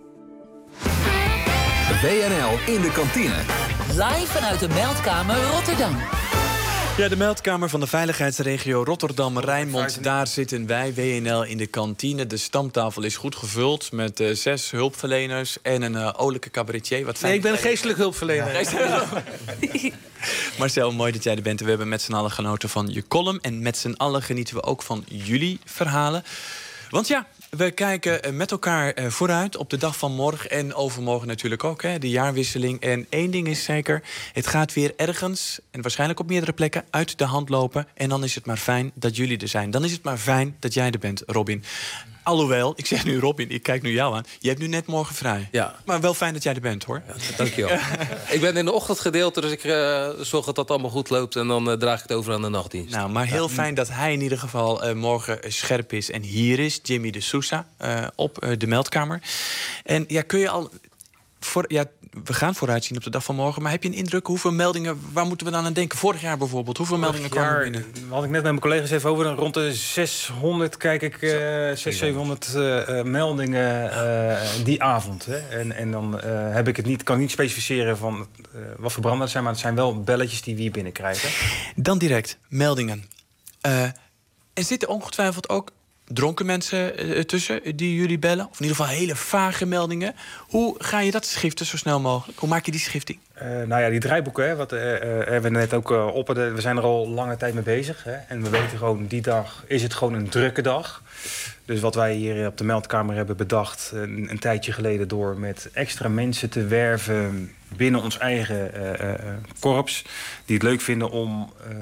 W N L in de kantine. Live vanuit de Meldkamer Rotterdam. Ja, de meldkamer van de veiligheidsregio Rotterdam-Rijnmond. Daar zitten wij, W N L, in de kantine. De stamtafel is goed gevuld met uh, zes hulpverleners en een uh, olijke cabaretier. Wat fijn. Nee, ik ben een geestelijk hulpverlener. Ja. Marcel, mooi dat jij er bent. We hebben met z'n allen genoten van je column. En met z'n allen genieten we ook van jullie verhalen. Want ja, we kijken met elkaar vooruit op de dag van morgen en overmorgen natuurlijk ook, hè, de jaarwisseling. En één ding is zeker, het gaat weer ergens, en waarschijnlijk op meerdere plekken, uit de hand lopen. En dan is het maar fijn dat jullie er zijn. Dan is het maar fijn dat jij er bent, Robin. Alhoewel, ik zeg nu Robin, ik kijk nu jou aan. Je hebt nu net morgen vrij. Ja. Maar wel fijn dat jij er bent, hoor. Ja, dankjewel. Ik ben in de ochtendgedeelte, dus ik uh, zorg dat dat allemaal goed loopt. En dan uh, draag ik het over aan de nachtdienst. Nou, maar heel ja. fijn dat hij in ieder geval uh, morgen scherp is. En hier is Jimmy de Sousa uh, op uh, de meldkamer. En ja, kun je al... Voor, ja, we gaan vooruitzien op de dag van morgen. Maar heb je een indruk hoeveel meldingen... Waar moeten we dan aan denken? Vorig jaar bijvoorbeeld. Hoeveel Vorig meldingen kwamen er binnen? Had ik net met mijn collega's even over. Rond de zeshonderd, kijk ik, uh, zeshonderd, zevenhonderd uh, meldingen uh, die avond. Hè. En, en dan uh, heb ik het niet, kan ik niet specificeren van uh, wat voor branden het zijn. Maar het zijn wel belletjes die we hier binnenkrijgen. Dan direct, meldingen. Uh, er zitten ongetwijfeld ook dronken mensen uh, tussen die jullie bellen? Of in ieder geval hele vage meldingen. Hoe ga je dat schiften zo snel mogelijk? Hoe maak je die schifting? Uh, nou ja, die draaiboeken, hè, wat uh, uh, hebben we net ook uh, op. We zijn er al lange tijd mee bezig. Hè, en we weten gewoon, die dag is het gewoon een drukke dag. Dus wat wij hier op de meldkamer hebben bedacht een, een tijdje geleden door met extra mensen te werven binnen ons eigen uh, uh, korps. Die het leuk vinden om Uh,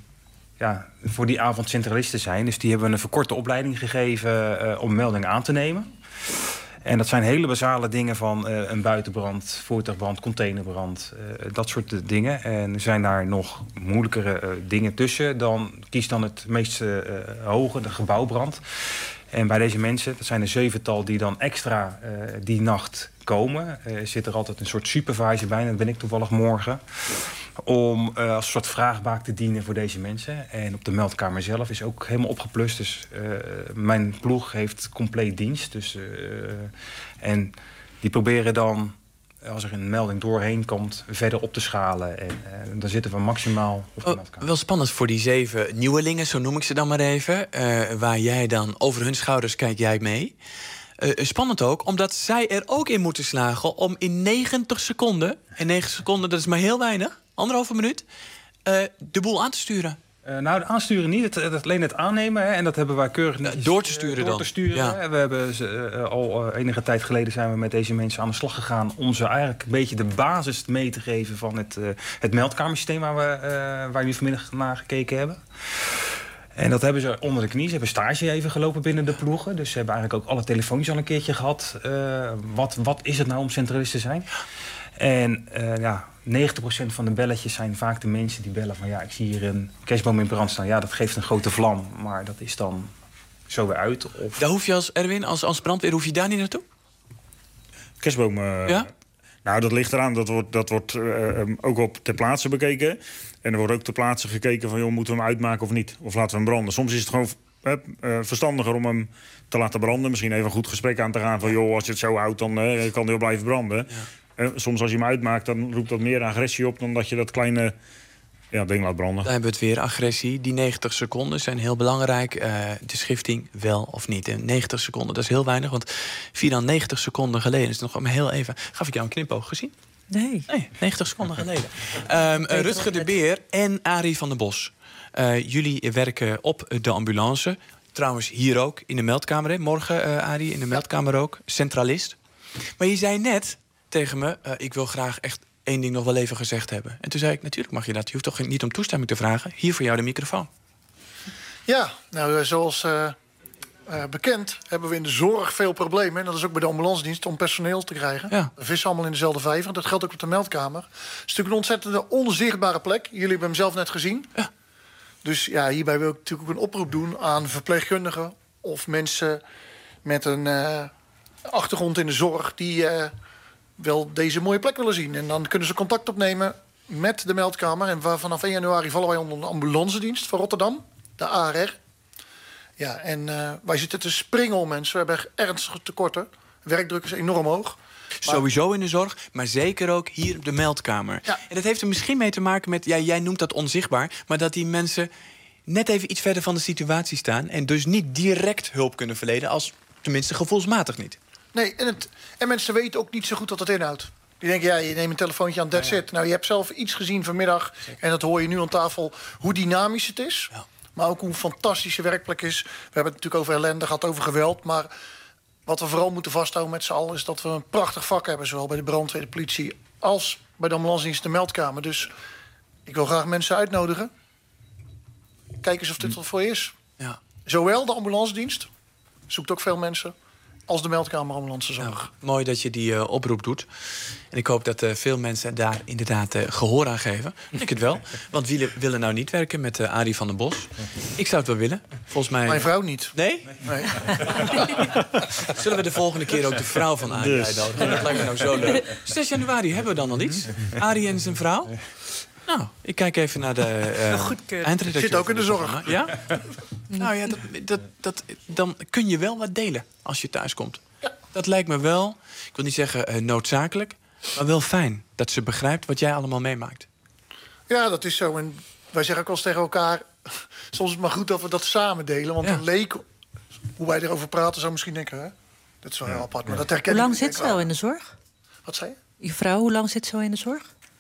Ja, voor die avond centralist te zijn. Dus die hebben we een verkorte opleiding gegeven uh, om meldingen aan te nemen. En dat zijn hele basale dingen van uh, een buitenbrand, voertuigbrand, containerbrand, uh, dat soort dingen. En er zijn daar nog moeilijkere uh, dingen tussen. Dan kies dan het meest uh, hoge, de gebouwbrand. En bij deze mensen, dat zijn er zevental die dan extra uh, die nacht komen. Uh, zit er altijd een soort supervisor bij, en dat ben ik toevallig morgen. Om uh, als een soort vraagbaak te dienen voor deze mensen. En op de meldkamer zelf is ook helemaal opgeplust. Dus uh, mijn ploeg heeft compleet dienst. Dus, uh, en die proberen dan, als er een melding doorheen komt, verder op te schalen. En uh, dan zitten we maximaal op de meldkamer. Oh, wel spannend voor die zeven nieuwelingen, zo noem ik ze dan maar even. Uh, waar jij dan over hun schouders kijk jij mee. Uh, spannend ook, omdat zij er ook in moeten slagen om in negentig seconden... en negentig seconden, dat is maar heel weinig, anderhalve minuut, uh, de boel aan te sturen. Uh, nou, het aansturen niet, het, het, alleen het aannemen. Hè, en dat hebben wij keurig netjes, uh, door te sturen uh, door dan. Te sturen, ja. Hè. We hebben uh, al uh, enige tijd geleden zijn we met deze mensen aan de slag gegaan om ze eigenlijk een beetje de basis mee te geven van het, uh, het meldkamersysteem waar we, uh, waar jullie vanmiddag naar gekeken hebben. En dat hebben ze onder de knie. Ze hebben stage even gelopen binnen de ploegen. Dus ze hebben eigenlijk ook alle telefoontjes al een keertje gehad. Uh, wat, wat is het nou om centralist te zijn? En uh, ja, negentig procent van de belletjes zijn vaak de mensen die bellen van... ja, ik zie hier een kerstboom in brand staan. Ja, dat geeft een grote vlam, maar dat is dan zo weer uit. Of... Daar hoef je als Erwin, als, als brandweer, hoef je daar niet naartoe? Kerstboom... Uh... Ja? Nou, dat ligt eraan. Dat wordt, dat wordt uh, ook op ter plaatse bekeken. En er wordt ook ter plaatse gekeken van... joh, moeten we hem uitmaken of niet? Of laten we hem branden? Soms is het gewoon uh, verstandiger om hem te laten branden. Misschien even een goed gesprek aan te gaan van... joh, als je het zo houdt, dan uh, kan hij wel blijven branden. Ja. Uh, soms als je hem uitmaakt, dan roept dat meer agressie op... dan dat je dat kleine Ja, ding laat branden. Dan hebben we het weer, agressie. Die negentig seconden zijn heel belangrijk. Uh, de schifting wel of niet. En negentig seconden, dat is heel weinig. Want vier dan negentig seconden geleden, is het nog maar heel even... Gaf ik jou een knipoog gezien? Nee. Nee, negentig seconden geleden. Um, uh, Rutger de Beer en Arie van der Bos. Uh, jullie werken op de ambulance. Trouwens, hier ook, in de meldkamer. Hè? Morgen, uh, Arie, in de meldkamer ook. Centralist. Maar je zei net tegen me... Uh, ik wil graag echt één ding nog wel even gezegd hebben. En toen zei ik, natuurlijk mag je dat. Je hoeft toch niet om toestemming te vragen. Hier voor jou de microfoon. Ja, nou, zoals uh, uh, bekend hebben we in de zorg veel problemen. En dat is ook bij de ambulancedienst om personeel te krijgen. Ja. We vissen allemaal in dezelfde vijver. Dat geldt ook op de meldkamer. Het is natuurlijk een ontzettende onzichtbare plek. Jullie hebben hem zelf net gezien. Ja. Dus ja, hierbij wil ik natuurlijk ook een oproep doen aan verpleegkundigen... of mensen met een uh, achtergrond in de zorg... die uh, wel deze mooie plek willen zien. En dan kunnen ze contact opnemen met de meldkamer. En vanaf één januari vallen wij onder de ambulancedienst van Rotterdam. De A R R. Ja, en uh, wij zitten te springen om mensen. We hebben echt ernstige tekorten. Werkdruk is enorm hoog. Maar... Sowieso in de zorg, maar zeker ook hier op de meldkamer. Ja. En dat heeft er misschien mee te maken met... Ja, jij noemt dat onzichtbaar, maar dat die mensen... net even iets verder van de situatie staan... en dus niet direct hulp kunnen verlenen... als tenminste gevoelsmatig niet. Nee, en, het, en mensen weten ook niet zo goed wat het inhoudt. Die denken, ja, je neemt een telefoontje aan, that's ja, ja. it. Nou, je hebt zelf iets gezien vanmiddag... Zeker. En dat hoor je nu aan tafel, hoe dynamisch het is... Ja. Maar ook hoe een fantastische werkplek is. We hebben het natuurlijk over ellende gehad, over geweld... maar wat we vooral moeten vasthouden met z'n allen... is dat we een prachtig vak hebben... zowel bij de brandweer, de politie... als bij de ambulancedienst, de meldkamer. Dus ik wil graag mensen uitnodigen. Kijk eens of dit wat voor je is. Ja. Zowel de ambulancedienst, zoekt ook veel mensen... als de meldkamer ambulancezorg. Ja, mooi dat je die uh, oproep doet. En ik hoop dat uh, veel mensen daar inderdaad uh, gehoor aan geven. Ik denk het wel. Want wie willen nou niet werken met uh, Arie van der Bos? Ik zou het wel willen. Volgens mij... Mijn vrouw niet. Nee? Nee. Zullen we de volgende keer ook de vrouw van Arie dus. uitnodigen? Dat lijkt me nou zo leuk. zes januari hebben we dan al iets. Arie en zijn vrouw. Nou, ik kijk even naar de uh, eindredacteur. Zit ook in de zorg. Ja? Nou ja, dat, dat, dat, dan kun je wel wat delen als je thuis komt. Ja. Dat lijkt me wel, ik wil niet zeggen uh, noodzakelijk... maar wel fijn dat ze begrijpt wat jij allemaal meemaakt. Ja, dat is zo. En wij zeggen ook wel eens tegen elkaar... soms is het maar goed dat we dat samen delen. Want ja. een leek, hoe wij erover praten, zou misschien denken... Hè? Dat is wel heel apart. Maar dat herken hoe lang ik zit ze al in de zorg? Wat zei je? Je vrouw, hoe lang zit ze al in de zorg?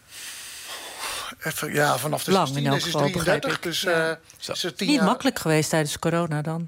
Even, ja, vanaf de lang zestien, in elk geval, drieëndertig, dus ja. uh, ze tien Niet jaar. makkelijk geweest tijdens corona dan?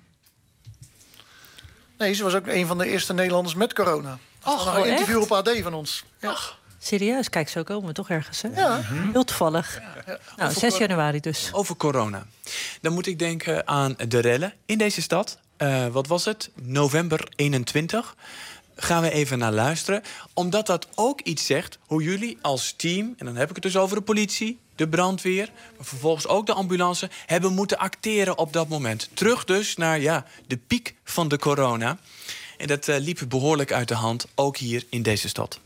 Nee, ze was ook een van de eerste Nederlanders met corona. Och, nog een interview op A D van ons. Ja. Ach, serieus? Kijk, zo komen we toch ergens, hè? Ja. Heel toevallig. Ja. Ja. Nou, zes januari dus. Over corona. Dan moet ik denken aan de rellen in deze stad. Uh, wat was het? november eenentwintig. Gaan we even naar luisteren. Omdat dat ook iets zegt hoe jullie als team... en dan heb ik het dus over de politie, de brandweer... maar vervolgens ook de ambulance... hebben moeten acteren op dat moment. Terug dus naar ja, de piek van de corona. En dat uh, liep behoorlijk uit de hand, ook hier in deze stad.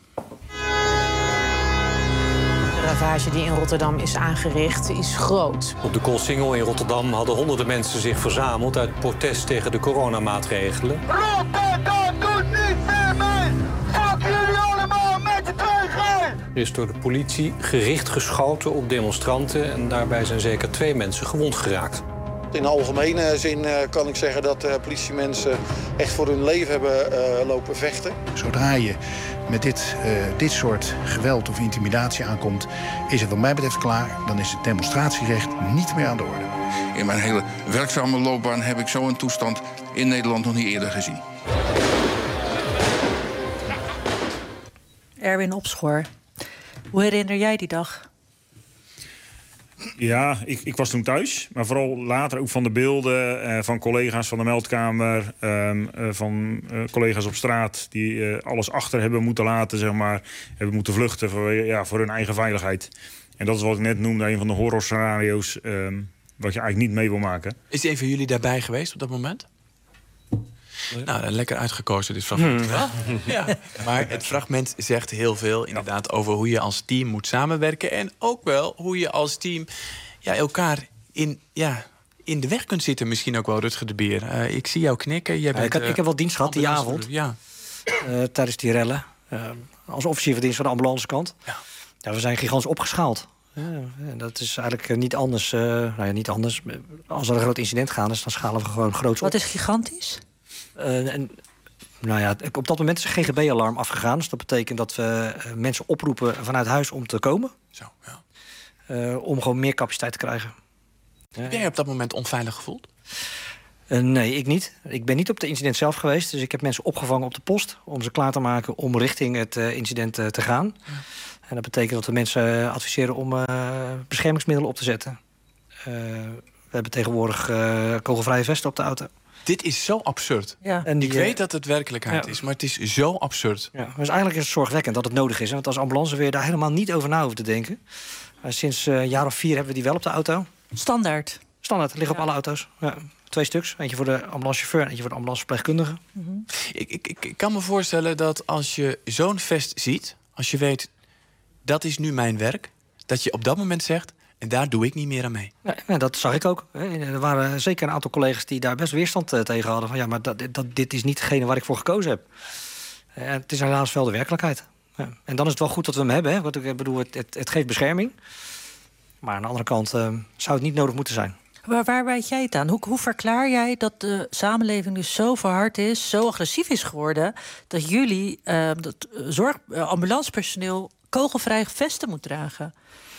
De ravage die in Rotterdam is aangericht is groot. Op de Koolsingel in Rotterdam hadden honderden mensen zich verzameld... uit protest tegen de coronamaatregelen. Rotterdam doet niet meer mee! Fuck jullie allemaal met de trein! Er is door de politie gericht geschoten op demonstranten... en daarbij zijn zeker twee mensen gewond geraakt. In algemene zin uh, kan ik zeggen dat uh, politiemensen echt voor hun leven hebben uh, lopen vechten. Zodra je met dit, uh, dit soort geweld of intimidatie aankomt, is het wat mij betreft klaar. Dan is het demonstratierecht niet meer aan de orde. In mijn hele werkzame loopbaan heb ik zo'n toestand in Nederland nog niet eerder gezien. Erwin Opschoor, hoe herinner jij die dag? Ja, ik, ik was toen thuis. Maar vooral later ook van de beelden uh, van collega's van de meldkamer... Uh, uh, van uh, collega's op straat die uh, alles achter hebben moeten laten, zeg maar. Hebben moeten vluchten voor, ja, voor hun eigen veiligheid. En dat is wat ik net noemde, een van de horrorscenario's... Uh, wat je eigenlijk niet mee wil maken. Is een van jullie daarbij geweest op dat moment? Nou, lekker uitgekozen, dit fragment. Hmm. Ja. Maar het fragment zegt heel veel inderdaad over hoe je als team moet samenwerken. En ook wel hoe je als team ja, elkaar in, ja, in de weg kunt zitten. Misschien ook wel, Rutger de Beer. Uh, ik zie jou knikken. Jij bent, ja, ik, ik heb wel dienst gehad die avond. Ja. Uh, tijdens die rellen. Uh, als officier van dienst van de ambulancekant. Ja. Ja, we zijn gigantisch opgeschaald. Ja, dat is eigenlijk niet anders. Uh, nou ja, niet anders. Als er een groot incident gaat, is, dan schalen we gewoon groot op. Wat is gigantisch? Uh, en, nou ja, op dat moment is een G G B-alarm afgegaan. Dus dat betekent dat we uh, mensen oproepen vanuit huis om te komen. Zo, ja. Uh, om gewoon meer capaciteit te krijgen. Heb jij op dat moment onveilig gevoeld? Uh, nee, ik niet. Ik ben niet op het incident zelf geweest. Dus ik heb mensen opgevangen op de post om ze klaar te maken om richting het uh, incident uh, te gaan. Ja. En dat betekent dat we mensen adviseren om uh, beschermingsmiddelen op te zetten. Uh, we hebben tegenwoordig uh, kogelvrije vesten op de auto. Dit is zo absurd. Ja. En die, ik weet dat het werkelijkheid ja. is, maar het is zo absurd. Ja, dus eigenlijk is het zorgwekkend dat het nodig is. Want als ambulanceweer daar helemaal niet over na hoeft te denken. Maar sinds een uh, jaar of vier hebben we die wel op de auto. Standaard? Standaard, liggen ja. op alle auto's. Ja. Twee stuks. Eentje voor de ambulancechauffeur en eentje voor de ambulanceverpleegkundige. Mm-hmm. ik, ik, ik kan me voorstellen dat als je zo'n vest ziet, als je weet, dat is nu mijn werk, dat je op dat moment zegt, en daar doe ik niet meer aan mee. Ja, ja, dat zag ik ook. Er waren zeker een aantal collega's die daar best weerstand uh, tegen hadden. Van ja, maar dat, dat, dit is niet degene waar ik voor gekozen heb. Uh, het is helaas wel de werkelijkheid. Ja. En dan is het wel goed dat we hem hebben. Hè? Want ik bedoel, het, het, het geeft bescherming. Maar aan de andere kant uh, zou het niet nodig moeten zijn. Waar, waar wijd jij het aan? Hoe, hoe verklaar jij dat de samenleving dus zo verhard is, zo agressief is geworden, dat jullie, uh, dat zorg, uh, ambulancepersoneel kogelvrij vesten moet dragen?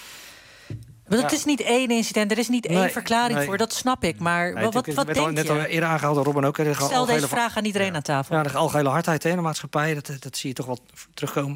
Want het ja. is niet één incident, er is niet één nee, verklaring nee. voor, dat snap ik. Maar nee, wat, wat, wat denk al, net je? Net al eerder aangehaald door Robin ook. Hè, de Stel deze vraag aan iedereen ja. aan tafel. Ja, de algehele hardheid hè, in de maatschappij, dat, dat zie je toch wel terugkomen.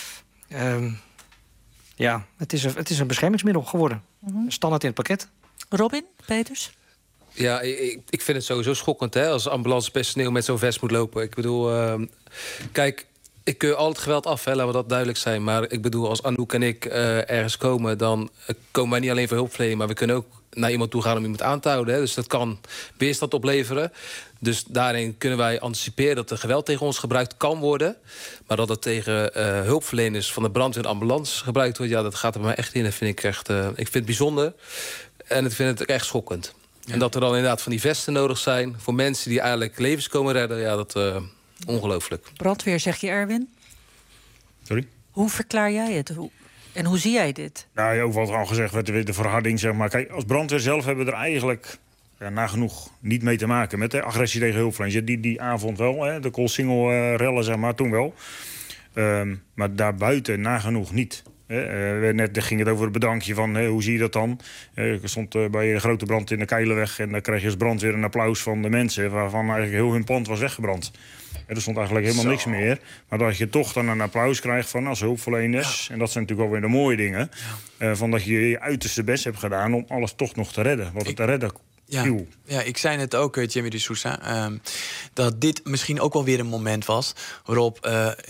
Um, ja, het is, een, het is een beschermingsmiddel geworden. Mm-hmm. Standaard in het pakket. Robin, Peters? Ja, ik, ik vind het sowieso schokkend hè, als ambulancepersoneel met zo'n vest moet lopen. Ik bedoel, uh, kijk, ik keur al het geweld af, hè, laten we dat duidelijk zijn. Maar ik bedoel, als Anouk en ik uh, ergens komen, dan uh, komen wij niet alleen voor hulpverlening, maar we kunnen ook naar iemand toe gaan om iemand aan te houden. Hè. Dus dat kan weerstand opleveren. Dus daarin kunnen wij anticiperen dat er geweld tegen ons gebruikt kan worden. Maar dat het tegen uh, hulpverleners van de brandweer en ambulance gebruikt wordt, ja, dat gaat er bij mij echt in. Dat vind ik echt, uh, ik vind het bijzonder. En ik vind het echt schokkend. Ja. En dat er dan inderdaad van die vesten nodig zijn voor mensen die eigenlijk levens komen redden, ja, dat uh, ongelooflijk. Brandweer, zeg je, Erwin? Sorry? Hoe verklaar jij het? Hoe, en hoe zie jij dit? Nou, ja, overal al gezegd werd de verharding, zeg maar. Kijk, als brandweer zelf hebben we er eigenlijk ja, nagenoeg niet mee te maken met de agressie tegen hulpverleners. Die, die avond wel, hè, de Koolsingel uh, rellen, zeg maar, toen wel. Um, maar daarbuiten nagenoeg niet. Uh, net ging het over het bedankje van uh, hoe zie je dat dan? Uh, ik stond uh, bij een grote brand in de Keilenweg en dan kreeg je als brandweer een applaus van de mensen waarvan eigenlijk heel hun pand was weggebrand. Uh, er stond eigenlijk helemaal Zo. niks meer. Maar dat je toch dan een applaus krijgt van als hulpverleners, ja. en dat zijn natuurlijk wel weer de mooie dingen, ja. uh, van dat je je uiterste best hebt gedaan om alles toch nog te redden. Wat het te redden Ja, ja, ik zei net ook, Jimmy de Sousa, uh, dat dit misschien ook wel weer een moment was waarop uh, uh,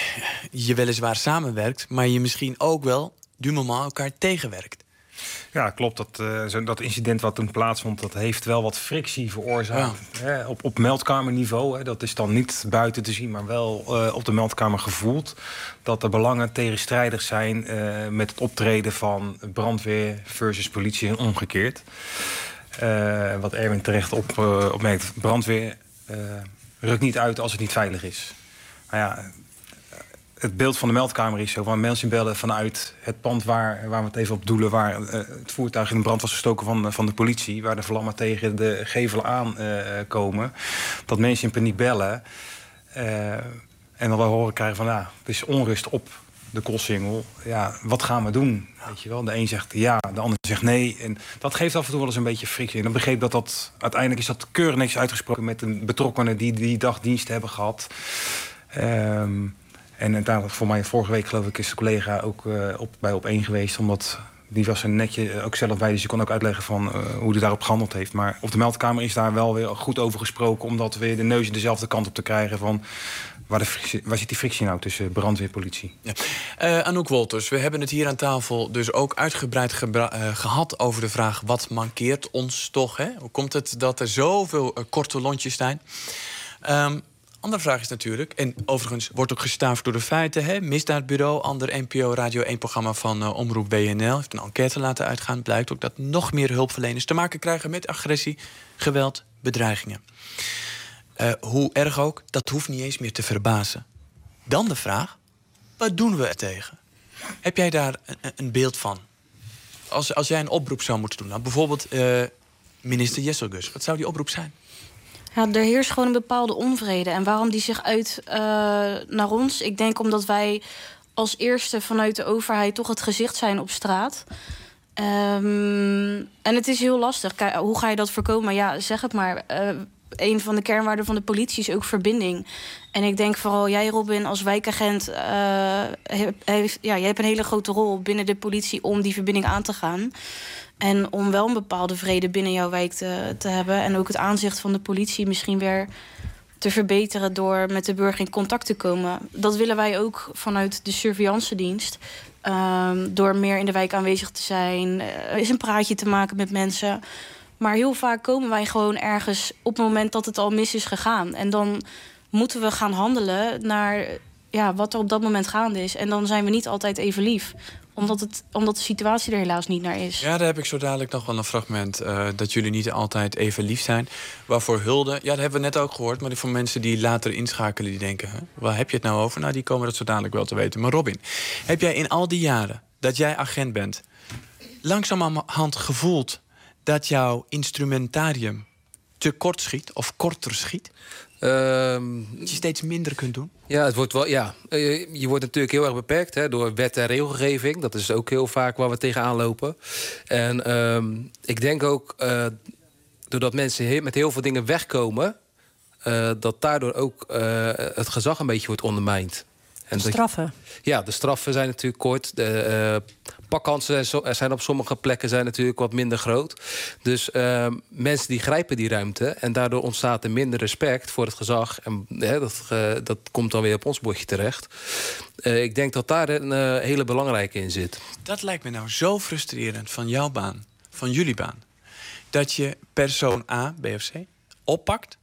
je weliswaar samenwerkt, maar je misschien ook wel du moment elkaar tegenwerkt. Ja, klopt. Dat, uh, zo, dat incident wat toen plaatsvond, dat heeft wel wat frictie veroorzaakt. Ja. Hè, op, op meldkamerniveau, hè, dat is dan niet buiten te zien, maar wel uh, op de meldkamer gevoeld. Dat de belangen tegenstrijdig zijn uh, met het optreden van brandweer versus politie en omgekeerd. Uh, wat Erwin terecht op, uh, opmerkt, brandweer uh, rukt niet uit als het niet veilig is. Maar ja, het beeld van de meldkamer is zo van mensen bellen vanuit het pand waar, waar we het even op doelen, waar uh, het voertuig in de brand was gestoken van, van de politie, waar de vlammen tegen de gevel aan uh, komen, dat mensen in paniek bellen uh, en dan wel horen krijgen van, ja, het is onrust op de Koolsingel. Ja, wat gaan we doen? Weet je wel? De een zegt ja, de ander zegt nee. En dat geeft af en toe wel eens een beetje frictie. En dan begreep dat dat uiteindelijk is dat keurig niks uitgesproken met de betrokkenen die die dag dienst hebben gehad. Um, en uiteindelijk, voor mij vorige week geloof ik, is de collega ook uh, op, bij op één geweest, omdat die was er netje ook zelf bij, dus je kon ook uitleggen van uh, hoe hij daarop gehandeld heeft. Maar op de meldkamer is daar wel weer goed over gesproken, omdat weer de neus dezelfde kant op te krijgen van Waar, de frictie, waar zit die frictie nou tussen brandweer en politie? Ja. Uh, Anouk Wolters, we hebben het hier aan tafel dus ook uitgebreid gebra- uh, gehad over de vraag, wat mankeert ons toch? Hè? Hoe komt het dat er zoveel uh, korte lontjes zijn? Um, andere vraag is natuurlijk, en overigens wordt ook gestaafd door de feiten, hè? Misdaadbureau, ander N P O Radio één-programma van uh, Omroep W N L... heeft een enquête laten uitgaan. Blijkt ook dat nog meer hulpverleners te maken krijgen met agressie, geweld, bedreigingen. Uh, hoe erg ook, dat hoeft niet eens meer te verbazen. Dan de vraag, wat doen we er tegen? Heb jij daar een, een beeld van? als, als jij een oproep zou moeten doen... Nou, bijvoorbeeld uh, minister Jesselgus, wat zou die oproep zijn? Ja, er heerst gewoon een bepaalde onvrede. En waarom die zich uit uh, naar ons? Ik denk omdat wij als eerste vanuit de overheid... toch het gezicht zijn op straat... Um, en het is heel lastig. Kijk, hoe ga je dat voorkomen? Ja, zeg het maar. Uh, een van de kernwaarden van de politie is ook verbinding. En ik denk vooral jij, Robin, als wijkagent... Uh, heeft, ja, jij hebt een hele grote rol binnen de politie om die verbinding aan te gaan. En om wel een bepaalde vrede binnen jouw wijk te, te hebben. En ook het aanzicht van de politie misschien weer te verbeteren... door met de burger in contact te komen. Dat willen wij ook vanuit de surveillance-dienst... Um, door meer in de wijk aanwezig te zijn, uh, eens een praatje te maken met mensen. Maar heel vaak komen wij gewoon ergens op het moment dat het al mis is gegaan. En dan moeten we gaan handelen naar ja, wat er op dat moment gaande is. En dan zijn we niet altijd even lief. Omdat, het, omdat de situatie er helaas niet naar is. Ja, daar heb ik zo dadelijk nog wel een fragment... Uh, dat jullie niet altijd even lief zijn. Waarvoor hulde, ja, dat hebben we net ook gehoord... maar voor mensen die later inschakelen, die denken... Hè, waar heb je het nou over? Nou, die komen dat zo dadelijk wel te weten. Maar Robin, heb jij in al die jaren dat jij agent bent... langzamerhand gevoeld dat jouw instrumentarium te kort schiet... of korter schiet? Um, dat je steeds minder kunt doen? Ja, het wordt wel, ja. Uh, je wordt natuurlijk heel erg beperkt hè, door wet en regelgeving. Dat is ook heel vaak waar we tegenaan lopen. En um, ik denk ook, uh, doordat mensen heel, met heel veel dingen wegkomen... Uh, dat daardoor ook uh, het gezag een beetje wordt ondermijnd. En de straffen? Je, ja, de straffen zijn natuurlijk kort. De uh, pakkansen zijn op sommige plekken zijn natuurlijk wat minder groot. Dus uh, mensen die grijpen die ruimte... en daardoor ontstaat er minder respect voor het gezag. En uh, dat, uh, dat komt dan weer op ons bordje terecht. Uh, ik denk dat daar een uh, hele belangrijke in zit. Dat lijkt me nou zo frustrerend van jouw baan, van jullie baan... dat je persoon A, B of C oppakt...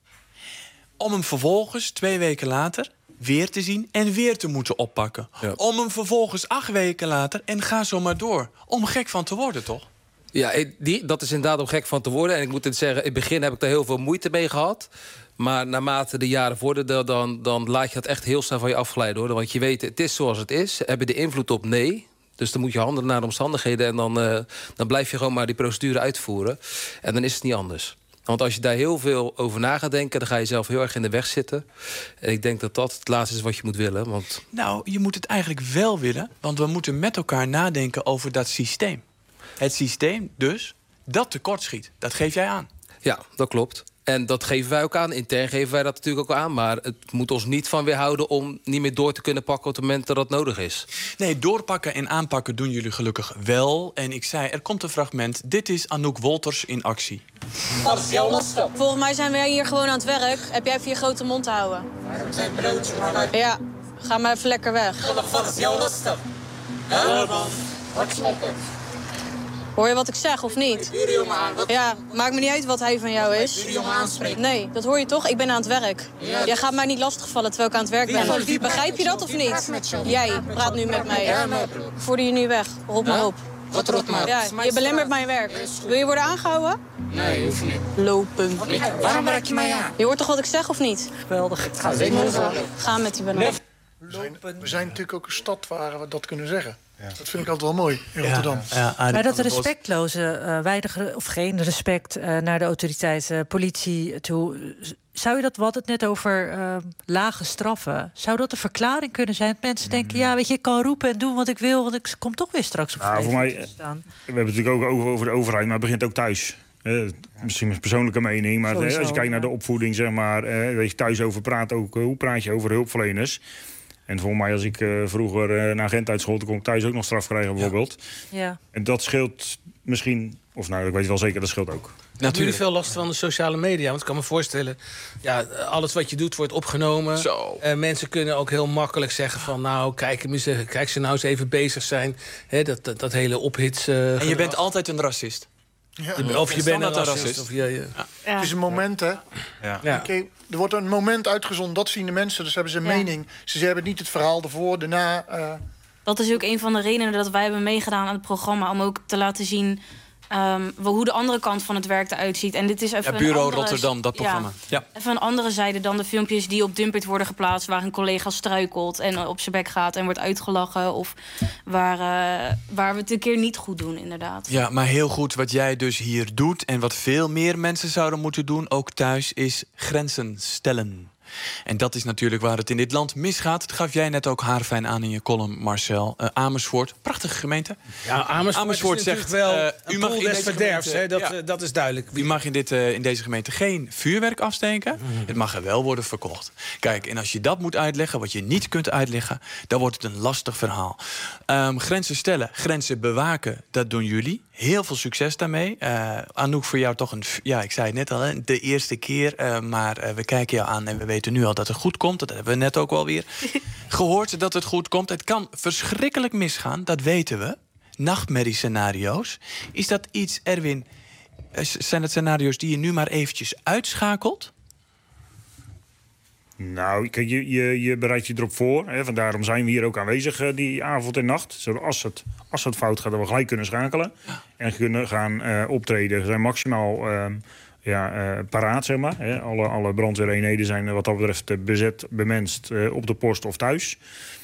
om hem vervolgens twee weken later... weer te zien en weer te moeten oppakken. Ja. Om hem vervolgens acht weken later en ga zo maar door. Om gek van te worden, toch? Ja, die, dat is inderdaad om gek van te worden. En ik moet het zeggen, in het begin heb ik daar heel veel moeite mee gehad. Maar naarmate de jaren vorderden, dan, dan laat je dat echt heel snel van je afglijden. Hoor. Want je weet, het is zoals het is. Heb je de invloed op? Nee. Dus dan moet je handelen naar de omstandigheden... en dan, uh, dan blijf je gewoon maar die procedure uitvoeren. En dan is het niet anders. Want als je daar heel veel over na gaat denken... dan ga je zelf heel erg in de weg zitten. En ik denk dat dat het laatste is wat je moet willen. Want... Nou, je moet het eigenlijk wel willen. Want we moeten met elkaar nadenken over dat systeem. Het systeem dus dat tekortschiet. Dat geef jij aan. Ja, dat klopt. En dat geven wij ook aan. Intern geven wij dat natuurlijk ook aan. Maar het moet ons niet van weerhouden om niet meer door te kunnen pakken... op het moment dat dat nodig is. Nee, doorpakken en aanpakken doen jullie gelukkig wel. En ik zei, er komt een fragment. Dit is Anouk Wolters in actie. Wat is jouw lastig? Volgens mij zijn wij hier gewoon aan het werk. Heb jij even je grote mond te houden? Ja, ga maar even lekker weg. Wat is jouw lastig? Wat is lekker? Hoor je wat ik zeg, of niet? Ja, maakt me niet uit wat hij van jou is. Nee, dat hoor je toch? Ik ben aan het werk. Jij gaat mij niet lastigvallen terwijl ik aan het werk ben. Begrijp je dat of niet? Jij praat nu met mij. Voerde je nu weg. Rot maar op. Wat rot maar op? Ja, je belemmert mijn werk. Wil je worden aangehouden? Nee, hoeft niet. Lopen. Waarom raak je mij aan? Je hoort toch wat ik zeg, of niet? Geweldig. Ga zeker. Ga met die banaan. We zijn, we zijn natuurlijk ook een stad waar we dat kunnen zeggen. Ja. Dat vind ik altijd wel mooi in Rotterdam. Ja, ja, maar dat respectloze, uh, weinig of geen respect uh, naar de autoriteiten, politie toe. Zou je dat, we hadden het net over uh, lage straffen. Zou dat een verklaring kunnen zijn? Dat mensen denken, ja, weet je, ik kan roepen en doen wat ik wil, want ik kom toch weer straks op nou, voor mij, te staan. We hebben het natuurlijk ook over, over de overheid, maar het begint ook thuis. Eh, misschien een persoonlijke mening, maar Sowieso, als je kijkt naar de opvoeding, zeg maar, eh, weet je, thuis over praat ook, hoe praat je over hulpverleners? En voor mij, als ik uh, vroeger uh, een agent uit school, dan kon ik thuis ook nog straf krijgen, bijvoorbeeld. Ja. En dat scheelt misschien, of nou, ik weet wel zeker, dat scheelt ook. Hebben jullie veel last van de sociale media? Want ik kan me voorstellen, ja, alles wat je doet wordt opgenomen. Zo. Uh, mensen kunnen ook heel makkelijk zeggen van, nou, kijk, kijk ze nou eens even bezig zijn. He, dat, dat, dat hele ophits. Uh, en je bent altijd een racist. Ja. Of je bent een racist. Of je, je... Ja. Ja. Het is een moment, hè? Ja. Ja. Okay, er wordt een moment uitgezonden, dat zien de mensen, dus hebben ze een ja. mening. Ze hebben niet het verhaal ervoor, daarna. Uh... Dat is ook een van de redenen dat wij hebben meegedaan aan het programma, om ook te laten zien Um, hoe de andere kant van het werk eruit ziet. En dit is even ja, Bureau een andere, Rotterdam, dat programma. Ja. Ja. Even een andere zijde dan de filmpjes die op Dumpert worden geplaatst... waar een collega struikelt en op zijn bek gaat en wordt uitgelachen... of waar, uh, waar we het een keer niet goed doen, inderdaad. Ja, maar heel goed wat jij dus hier doet... en wat veel meer mensen zouden moeten doen, ook thuis... is grenzen stellen. En dat is natuurlijk waar het in dit land misgaat. Dat gaf jij net ook haarfijn aan in je column, Marcel. Uh, Amersfoort, prachtige gemeente. Ja, Amersfoort, Amersfoort is zegt wel uh, u u mag mag in in des deze verderfs, gemeente, hè, dat, ja. uh, dat is duidelijk. U mag in, dit, uh, in deze gemeente geen vuurwerk afsteken. Mm. Het mag er wel worden verkocht. Kijk, en als je dat moet uitleggen, wat je niet kunt uitleggen... dan wordt het een lastig verhaal. Um, grenzen stellen, grenzen bewaken, dat doen jullie. Heel veel succes daarmee. Uh, Anouk, voor jou toch een... Ja, ik zei het net al, hè, de eerste keer. Uh, maar uh, we kijken jou aan en we weten nu al dat het goed komt. Dat hebben we net ook wel weer gehoord, dat het goed komt. Het kan verschrikkelijk misgaan, dat weten we. Nachtmerriescenario's. Is dat iets, Erwin... zijn het scenario's die je nu maar eventjes uitschakelt? Nou, kijk, je, je, je bereidt je erop voor. Hè, vandaarom zijn we hier ook aanwezig uh, die avond en nacht. Zodat als het, als het fout gaat, dat we gelijk kunnen schakelen. Ja. En kunnen gaan uh, optreden. We zijn maximaal uh, ja, uh, paraat, zeg maar. Hè. Alle, alle brandweereenheden zijn wat dat betreft bezet, bemenst uh, op de post of thuis.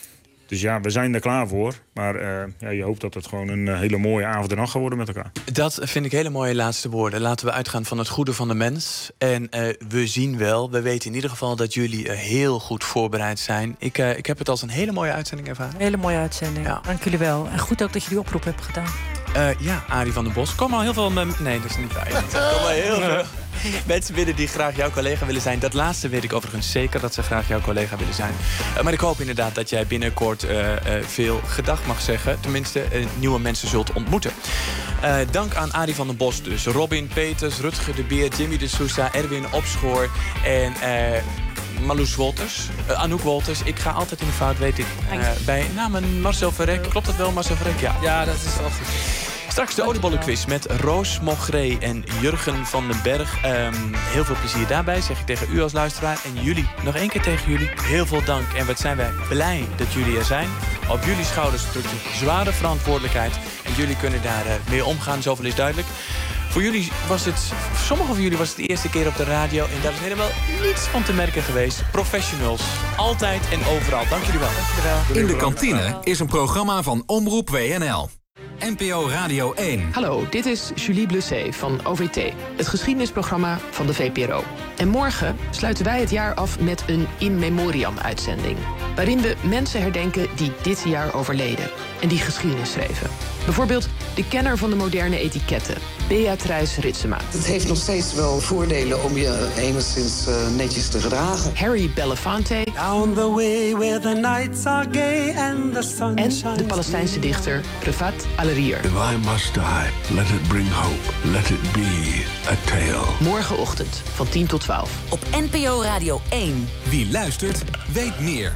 Dus ja, we zijn er klaar voor. Maar uh, ja, je hoopt dat het gewoon een hele mooie avond en nacht gaat worden met elkaar. Dat vind ik hele mooie laatste woorden. Laten we uitgaan van het goede van de mens. En uh, we zien wel, we weten in ieder geval dat jullie uh, heel goed voorbereid zijn. Ik, uh, ik heb het als een hele mooie uitzending ervaren. Hele mooie uitzending, ja. Dank jullie wel. En goed ook dat je die oproep hebt gedaan. Uh, ja, Arie van den Bos. Kom al heel veel... Nee, dat is niet waar. Kom al heel veel mensen binnen die graag jouw collega willen zijn. Dat laatste weet ik overigens zeker, dat ze graag jouw collega willen zijn. Uh, maar ik hoop inderdaad dat jij binnenkort uh, uh, veel gedag mag zeggen. Tenminste, uh, nieuwe mensen zult ontmoeten. Uh, dank aan Arie van den Bos dus. Robin Peters, Rutger de Beer, Jimmy de Sousa, Erwin Opschoor en... Uh, Marloes Wolters, uh, Anouk Wolters. Ik ga altijd in de fout, weet ik. Uh, bij namen Marcel Verrek. Klopt dat wel, Marcel Verrek? Ja, ja dat is wel goed. Straks de oliebollenquiz met Roos Mogré en Jurgen van den Berg. Um, heel veel plezier daarbij, zeg ik tegen u als luisteraar. En jullie, nog één keer tegen jullie, heel veel dank. En wat zijn wij blij dat jullie er zijn. Op jullie schouders drukt een zware verantwoordelijkheid. En jullie kunnen daar uh, mee omgaan, zoveel is duidelijk. Voor jullie was het, voor sommigen van jullie was het de eerste keer op de radio. En daar is helemaal niets van te merken geweest. Professionals, altijd en overal. Dank jullie wel. Dank jullie wel. In de kantine is een programma van Omroep W N L. N P O Radio één. Hallo, dit is Julie Blusset van O V T, het geschiedenisprogramma van de V P R O. En morgen sluiten wij het jaar af met een In Memoriam-uitzending, waarin we mensen herdenken die dit jaar overleden en die geschiedenis schreven. Bijvoorbeeld de kenner van de moderne etiketten, Beatrice Ritsema. Het heeft nog steeds wel voordelen om je enigszins uh, netjes te gedragen. Harry Belafonte. Down the way where the nights are gay and the sun en de Palestijnse dichter Refat Al-Rier. If I must die, let it bring hope. Let it be a tale. Morgenochtend van tien tot twaalf. Op N P O Radio één. Wie luistert, weet meer.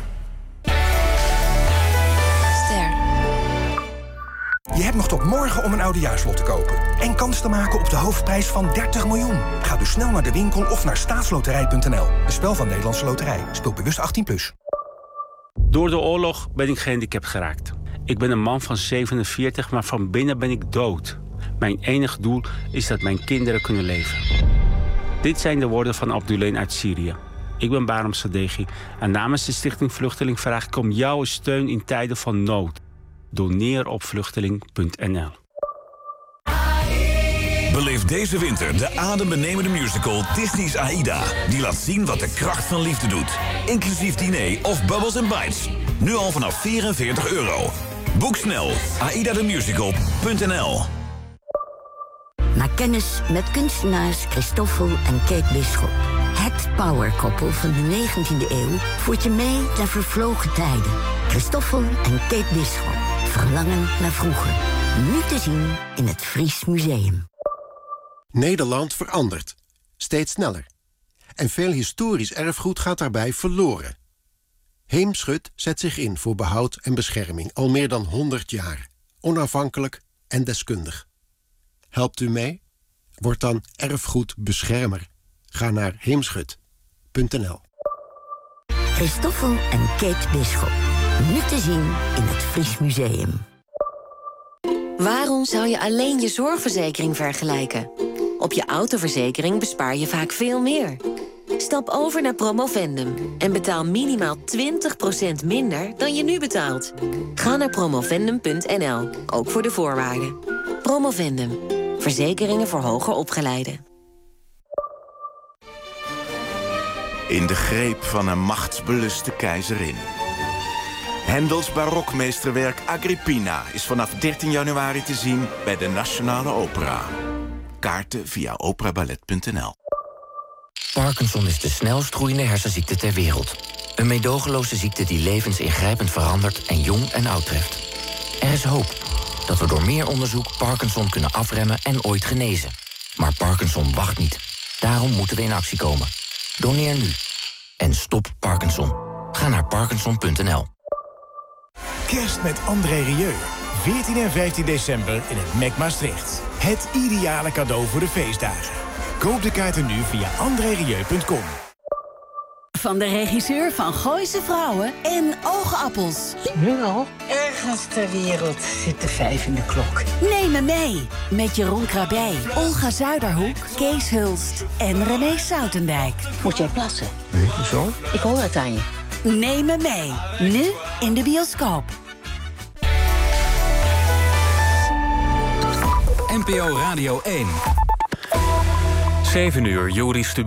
Je hebt nog tot morgen om een oudejaarslot te kopen. En kans te maken op de hoofdprijs van dertig miljoen. Ga dus snel naar de winkel of naar staatsloterij punt n l. Een spel van Nederlandse Loterij. Speel bewust achttien plus. Door de oorlog ben ik gehandicapt geraakt. Ik ben een man van zevenenveertig, maar van binnen ben ik dood. Mijn enige doel is dat mijn kinderen kunnen leven. Dit zijn de woorden van Abdulleen uit Syrië. Ik ben Baram Sadeghi en namens de Stichting Vluchteling vraag ik om jouw steun in tijden van nood. Doneer op vluchteling punt n l. Beleef deze winter de adembenemende musical Disney's Aida. Die laat zien wat de kracht van liefde doet. Inclusief diner of Bubbles and Bites. Nu al vanaf vierenveertig euro. Boek snel aida the musical punt n l. Maak kennis met kunstenaars Christoffel en Kate Bisschop. Het powerkoppel van de negentiende eeuw voert je mee naar vervlogen tijden. Christoffel en Kate Bisschop. Verlangen naar vroeger. Nu te zien in het Fries Museum. Nederland verandert. Steeds sneller. En veel historisch erfgoed gaat daarbij verloren. Heemschut zet zich in voor behoud en bescherming al meer dan honderd jaar. Onafhankelijk en deskundig. Helpt u mee? Word dan erfgoedbeschermer. Ga naar heemschut punt n l. Christoffel en Kate Bisschop. Nu te zien in het Fries Museum. Waarom zou je alleen je zorgverzekering vergelijken? Op je autoverzekering bespaar je vaak veel meer. Stap over naar Promovendum en betaal minimaal twintig procent minder dan je nu betaalt. Ga naar promovendum punt n l, ook voor de voorwaarden. Promovendum, verzekeringen voor hoger opgeleiden. In de greep van een machtsbeluste keizerin. Hendels barokmeesterwerk Agrippina is vanaf dertien januari te zien bij de Nationale Opera. Kaarten via operaballet punt n l. Parkinson is de snelst groeiende hersenziekte ter wereld. Een meedogenloze ziekte die levens ingrijpend verandert en jong en oud treft. Er is hoop dat we door meer onderzoek Parkinson kunnen afremmen en ooit genezen. Maar Parkinson wacht niet. Daarom moeten we in actie komen. Doneer nu. En stop Parkinson. Ga naar parkinson punt n l. Kerst met André Rieu. veertien en vijftien december in het M E C Maastricht. Het ideale cadeau voor de feestdagen. Koop de kaarten nu via andré rieu punt com. Van de regisseur van Gooise Vrouwen en Oogappels. Nu al? Ergens ter wereld zit de vijf in de klok. Neem me mee met Jeroen Krabbe, Olga Zuiderhoek, Kees Hulst en René Soutendijk. Moet jij plassen? Nee, zo? Ik hoor het aan je. Neem me mee, nu in de bioscoop. N P O Radio één. zeven uur, Joris Stubenitski.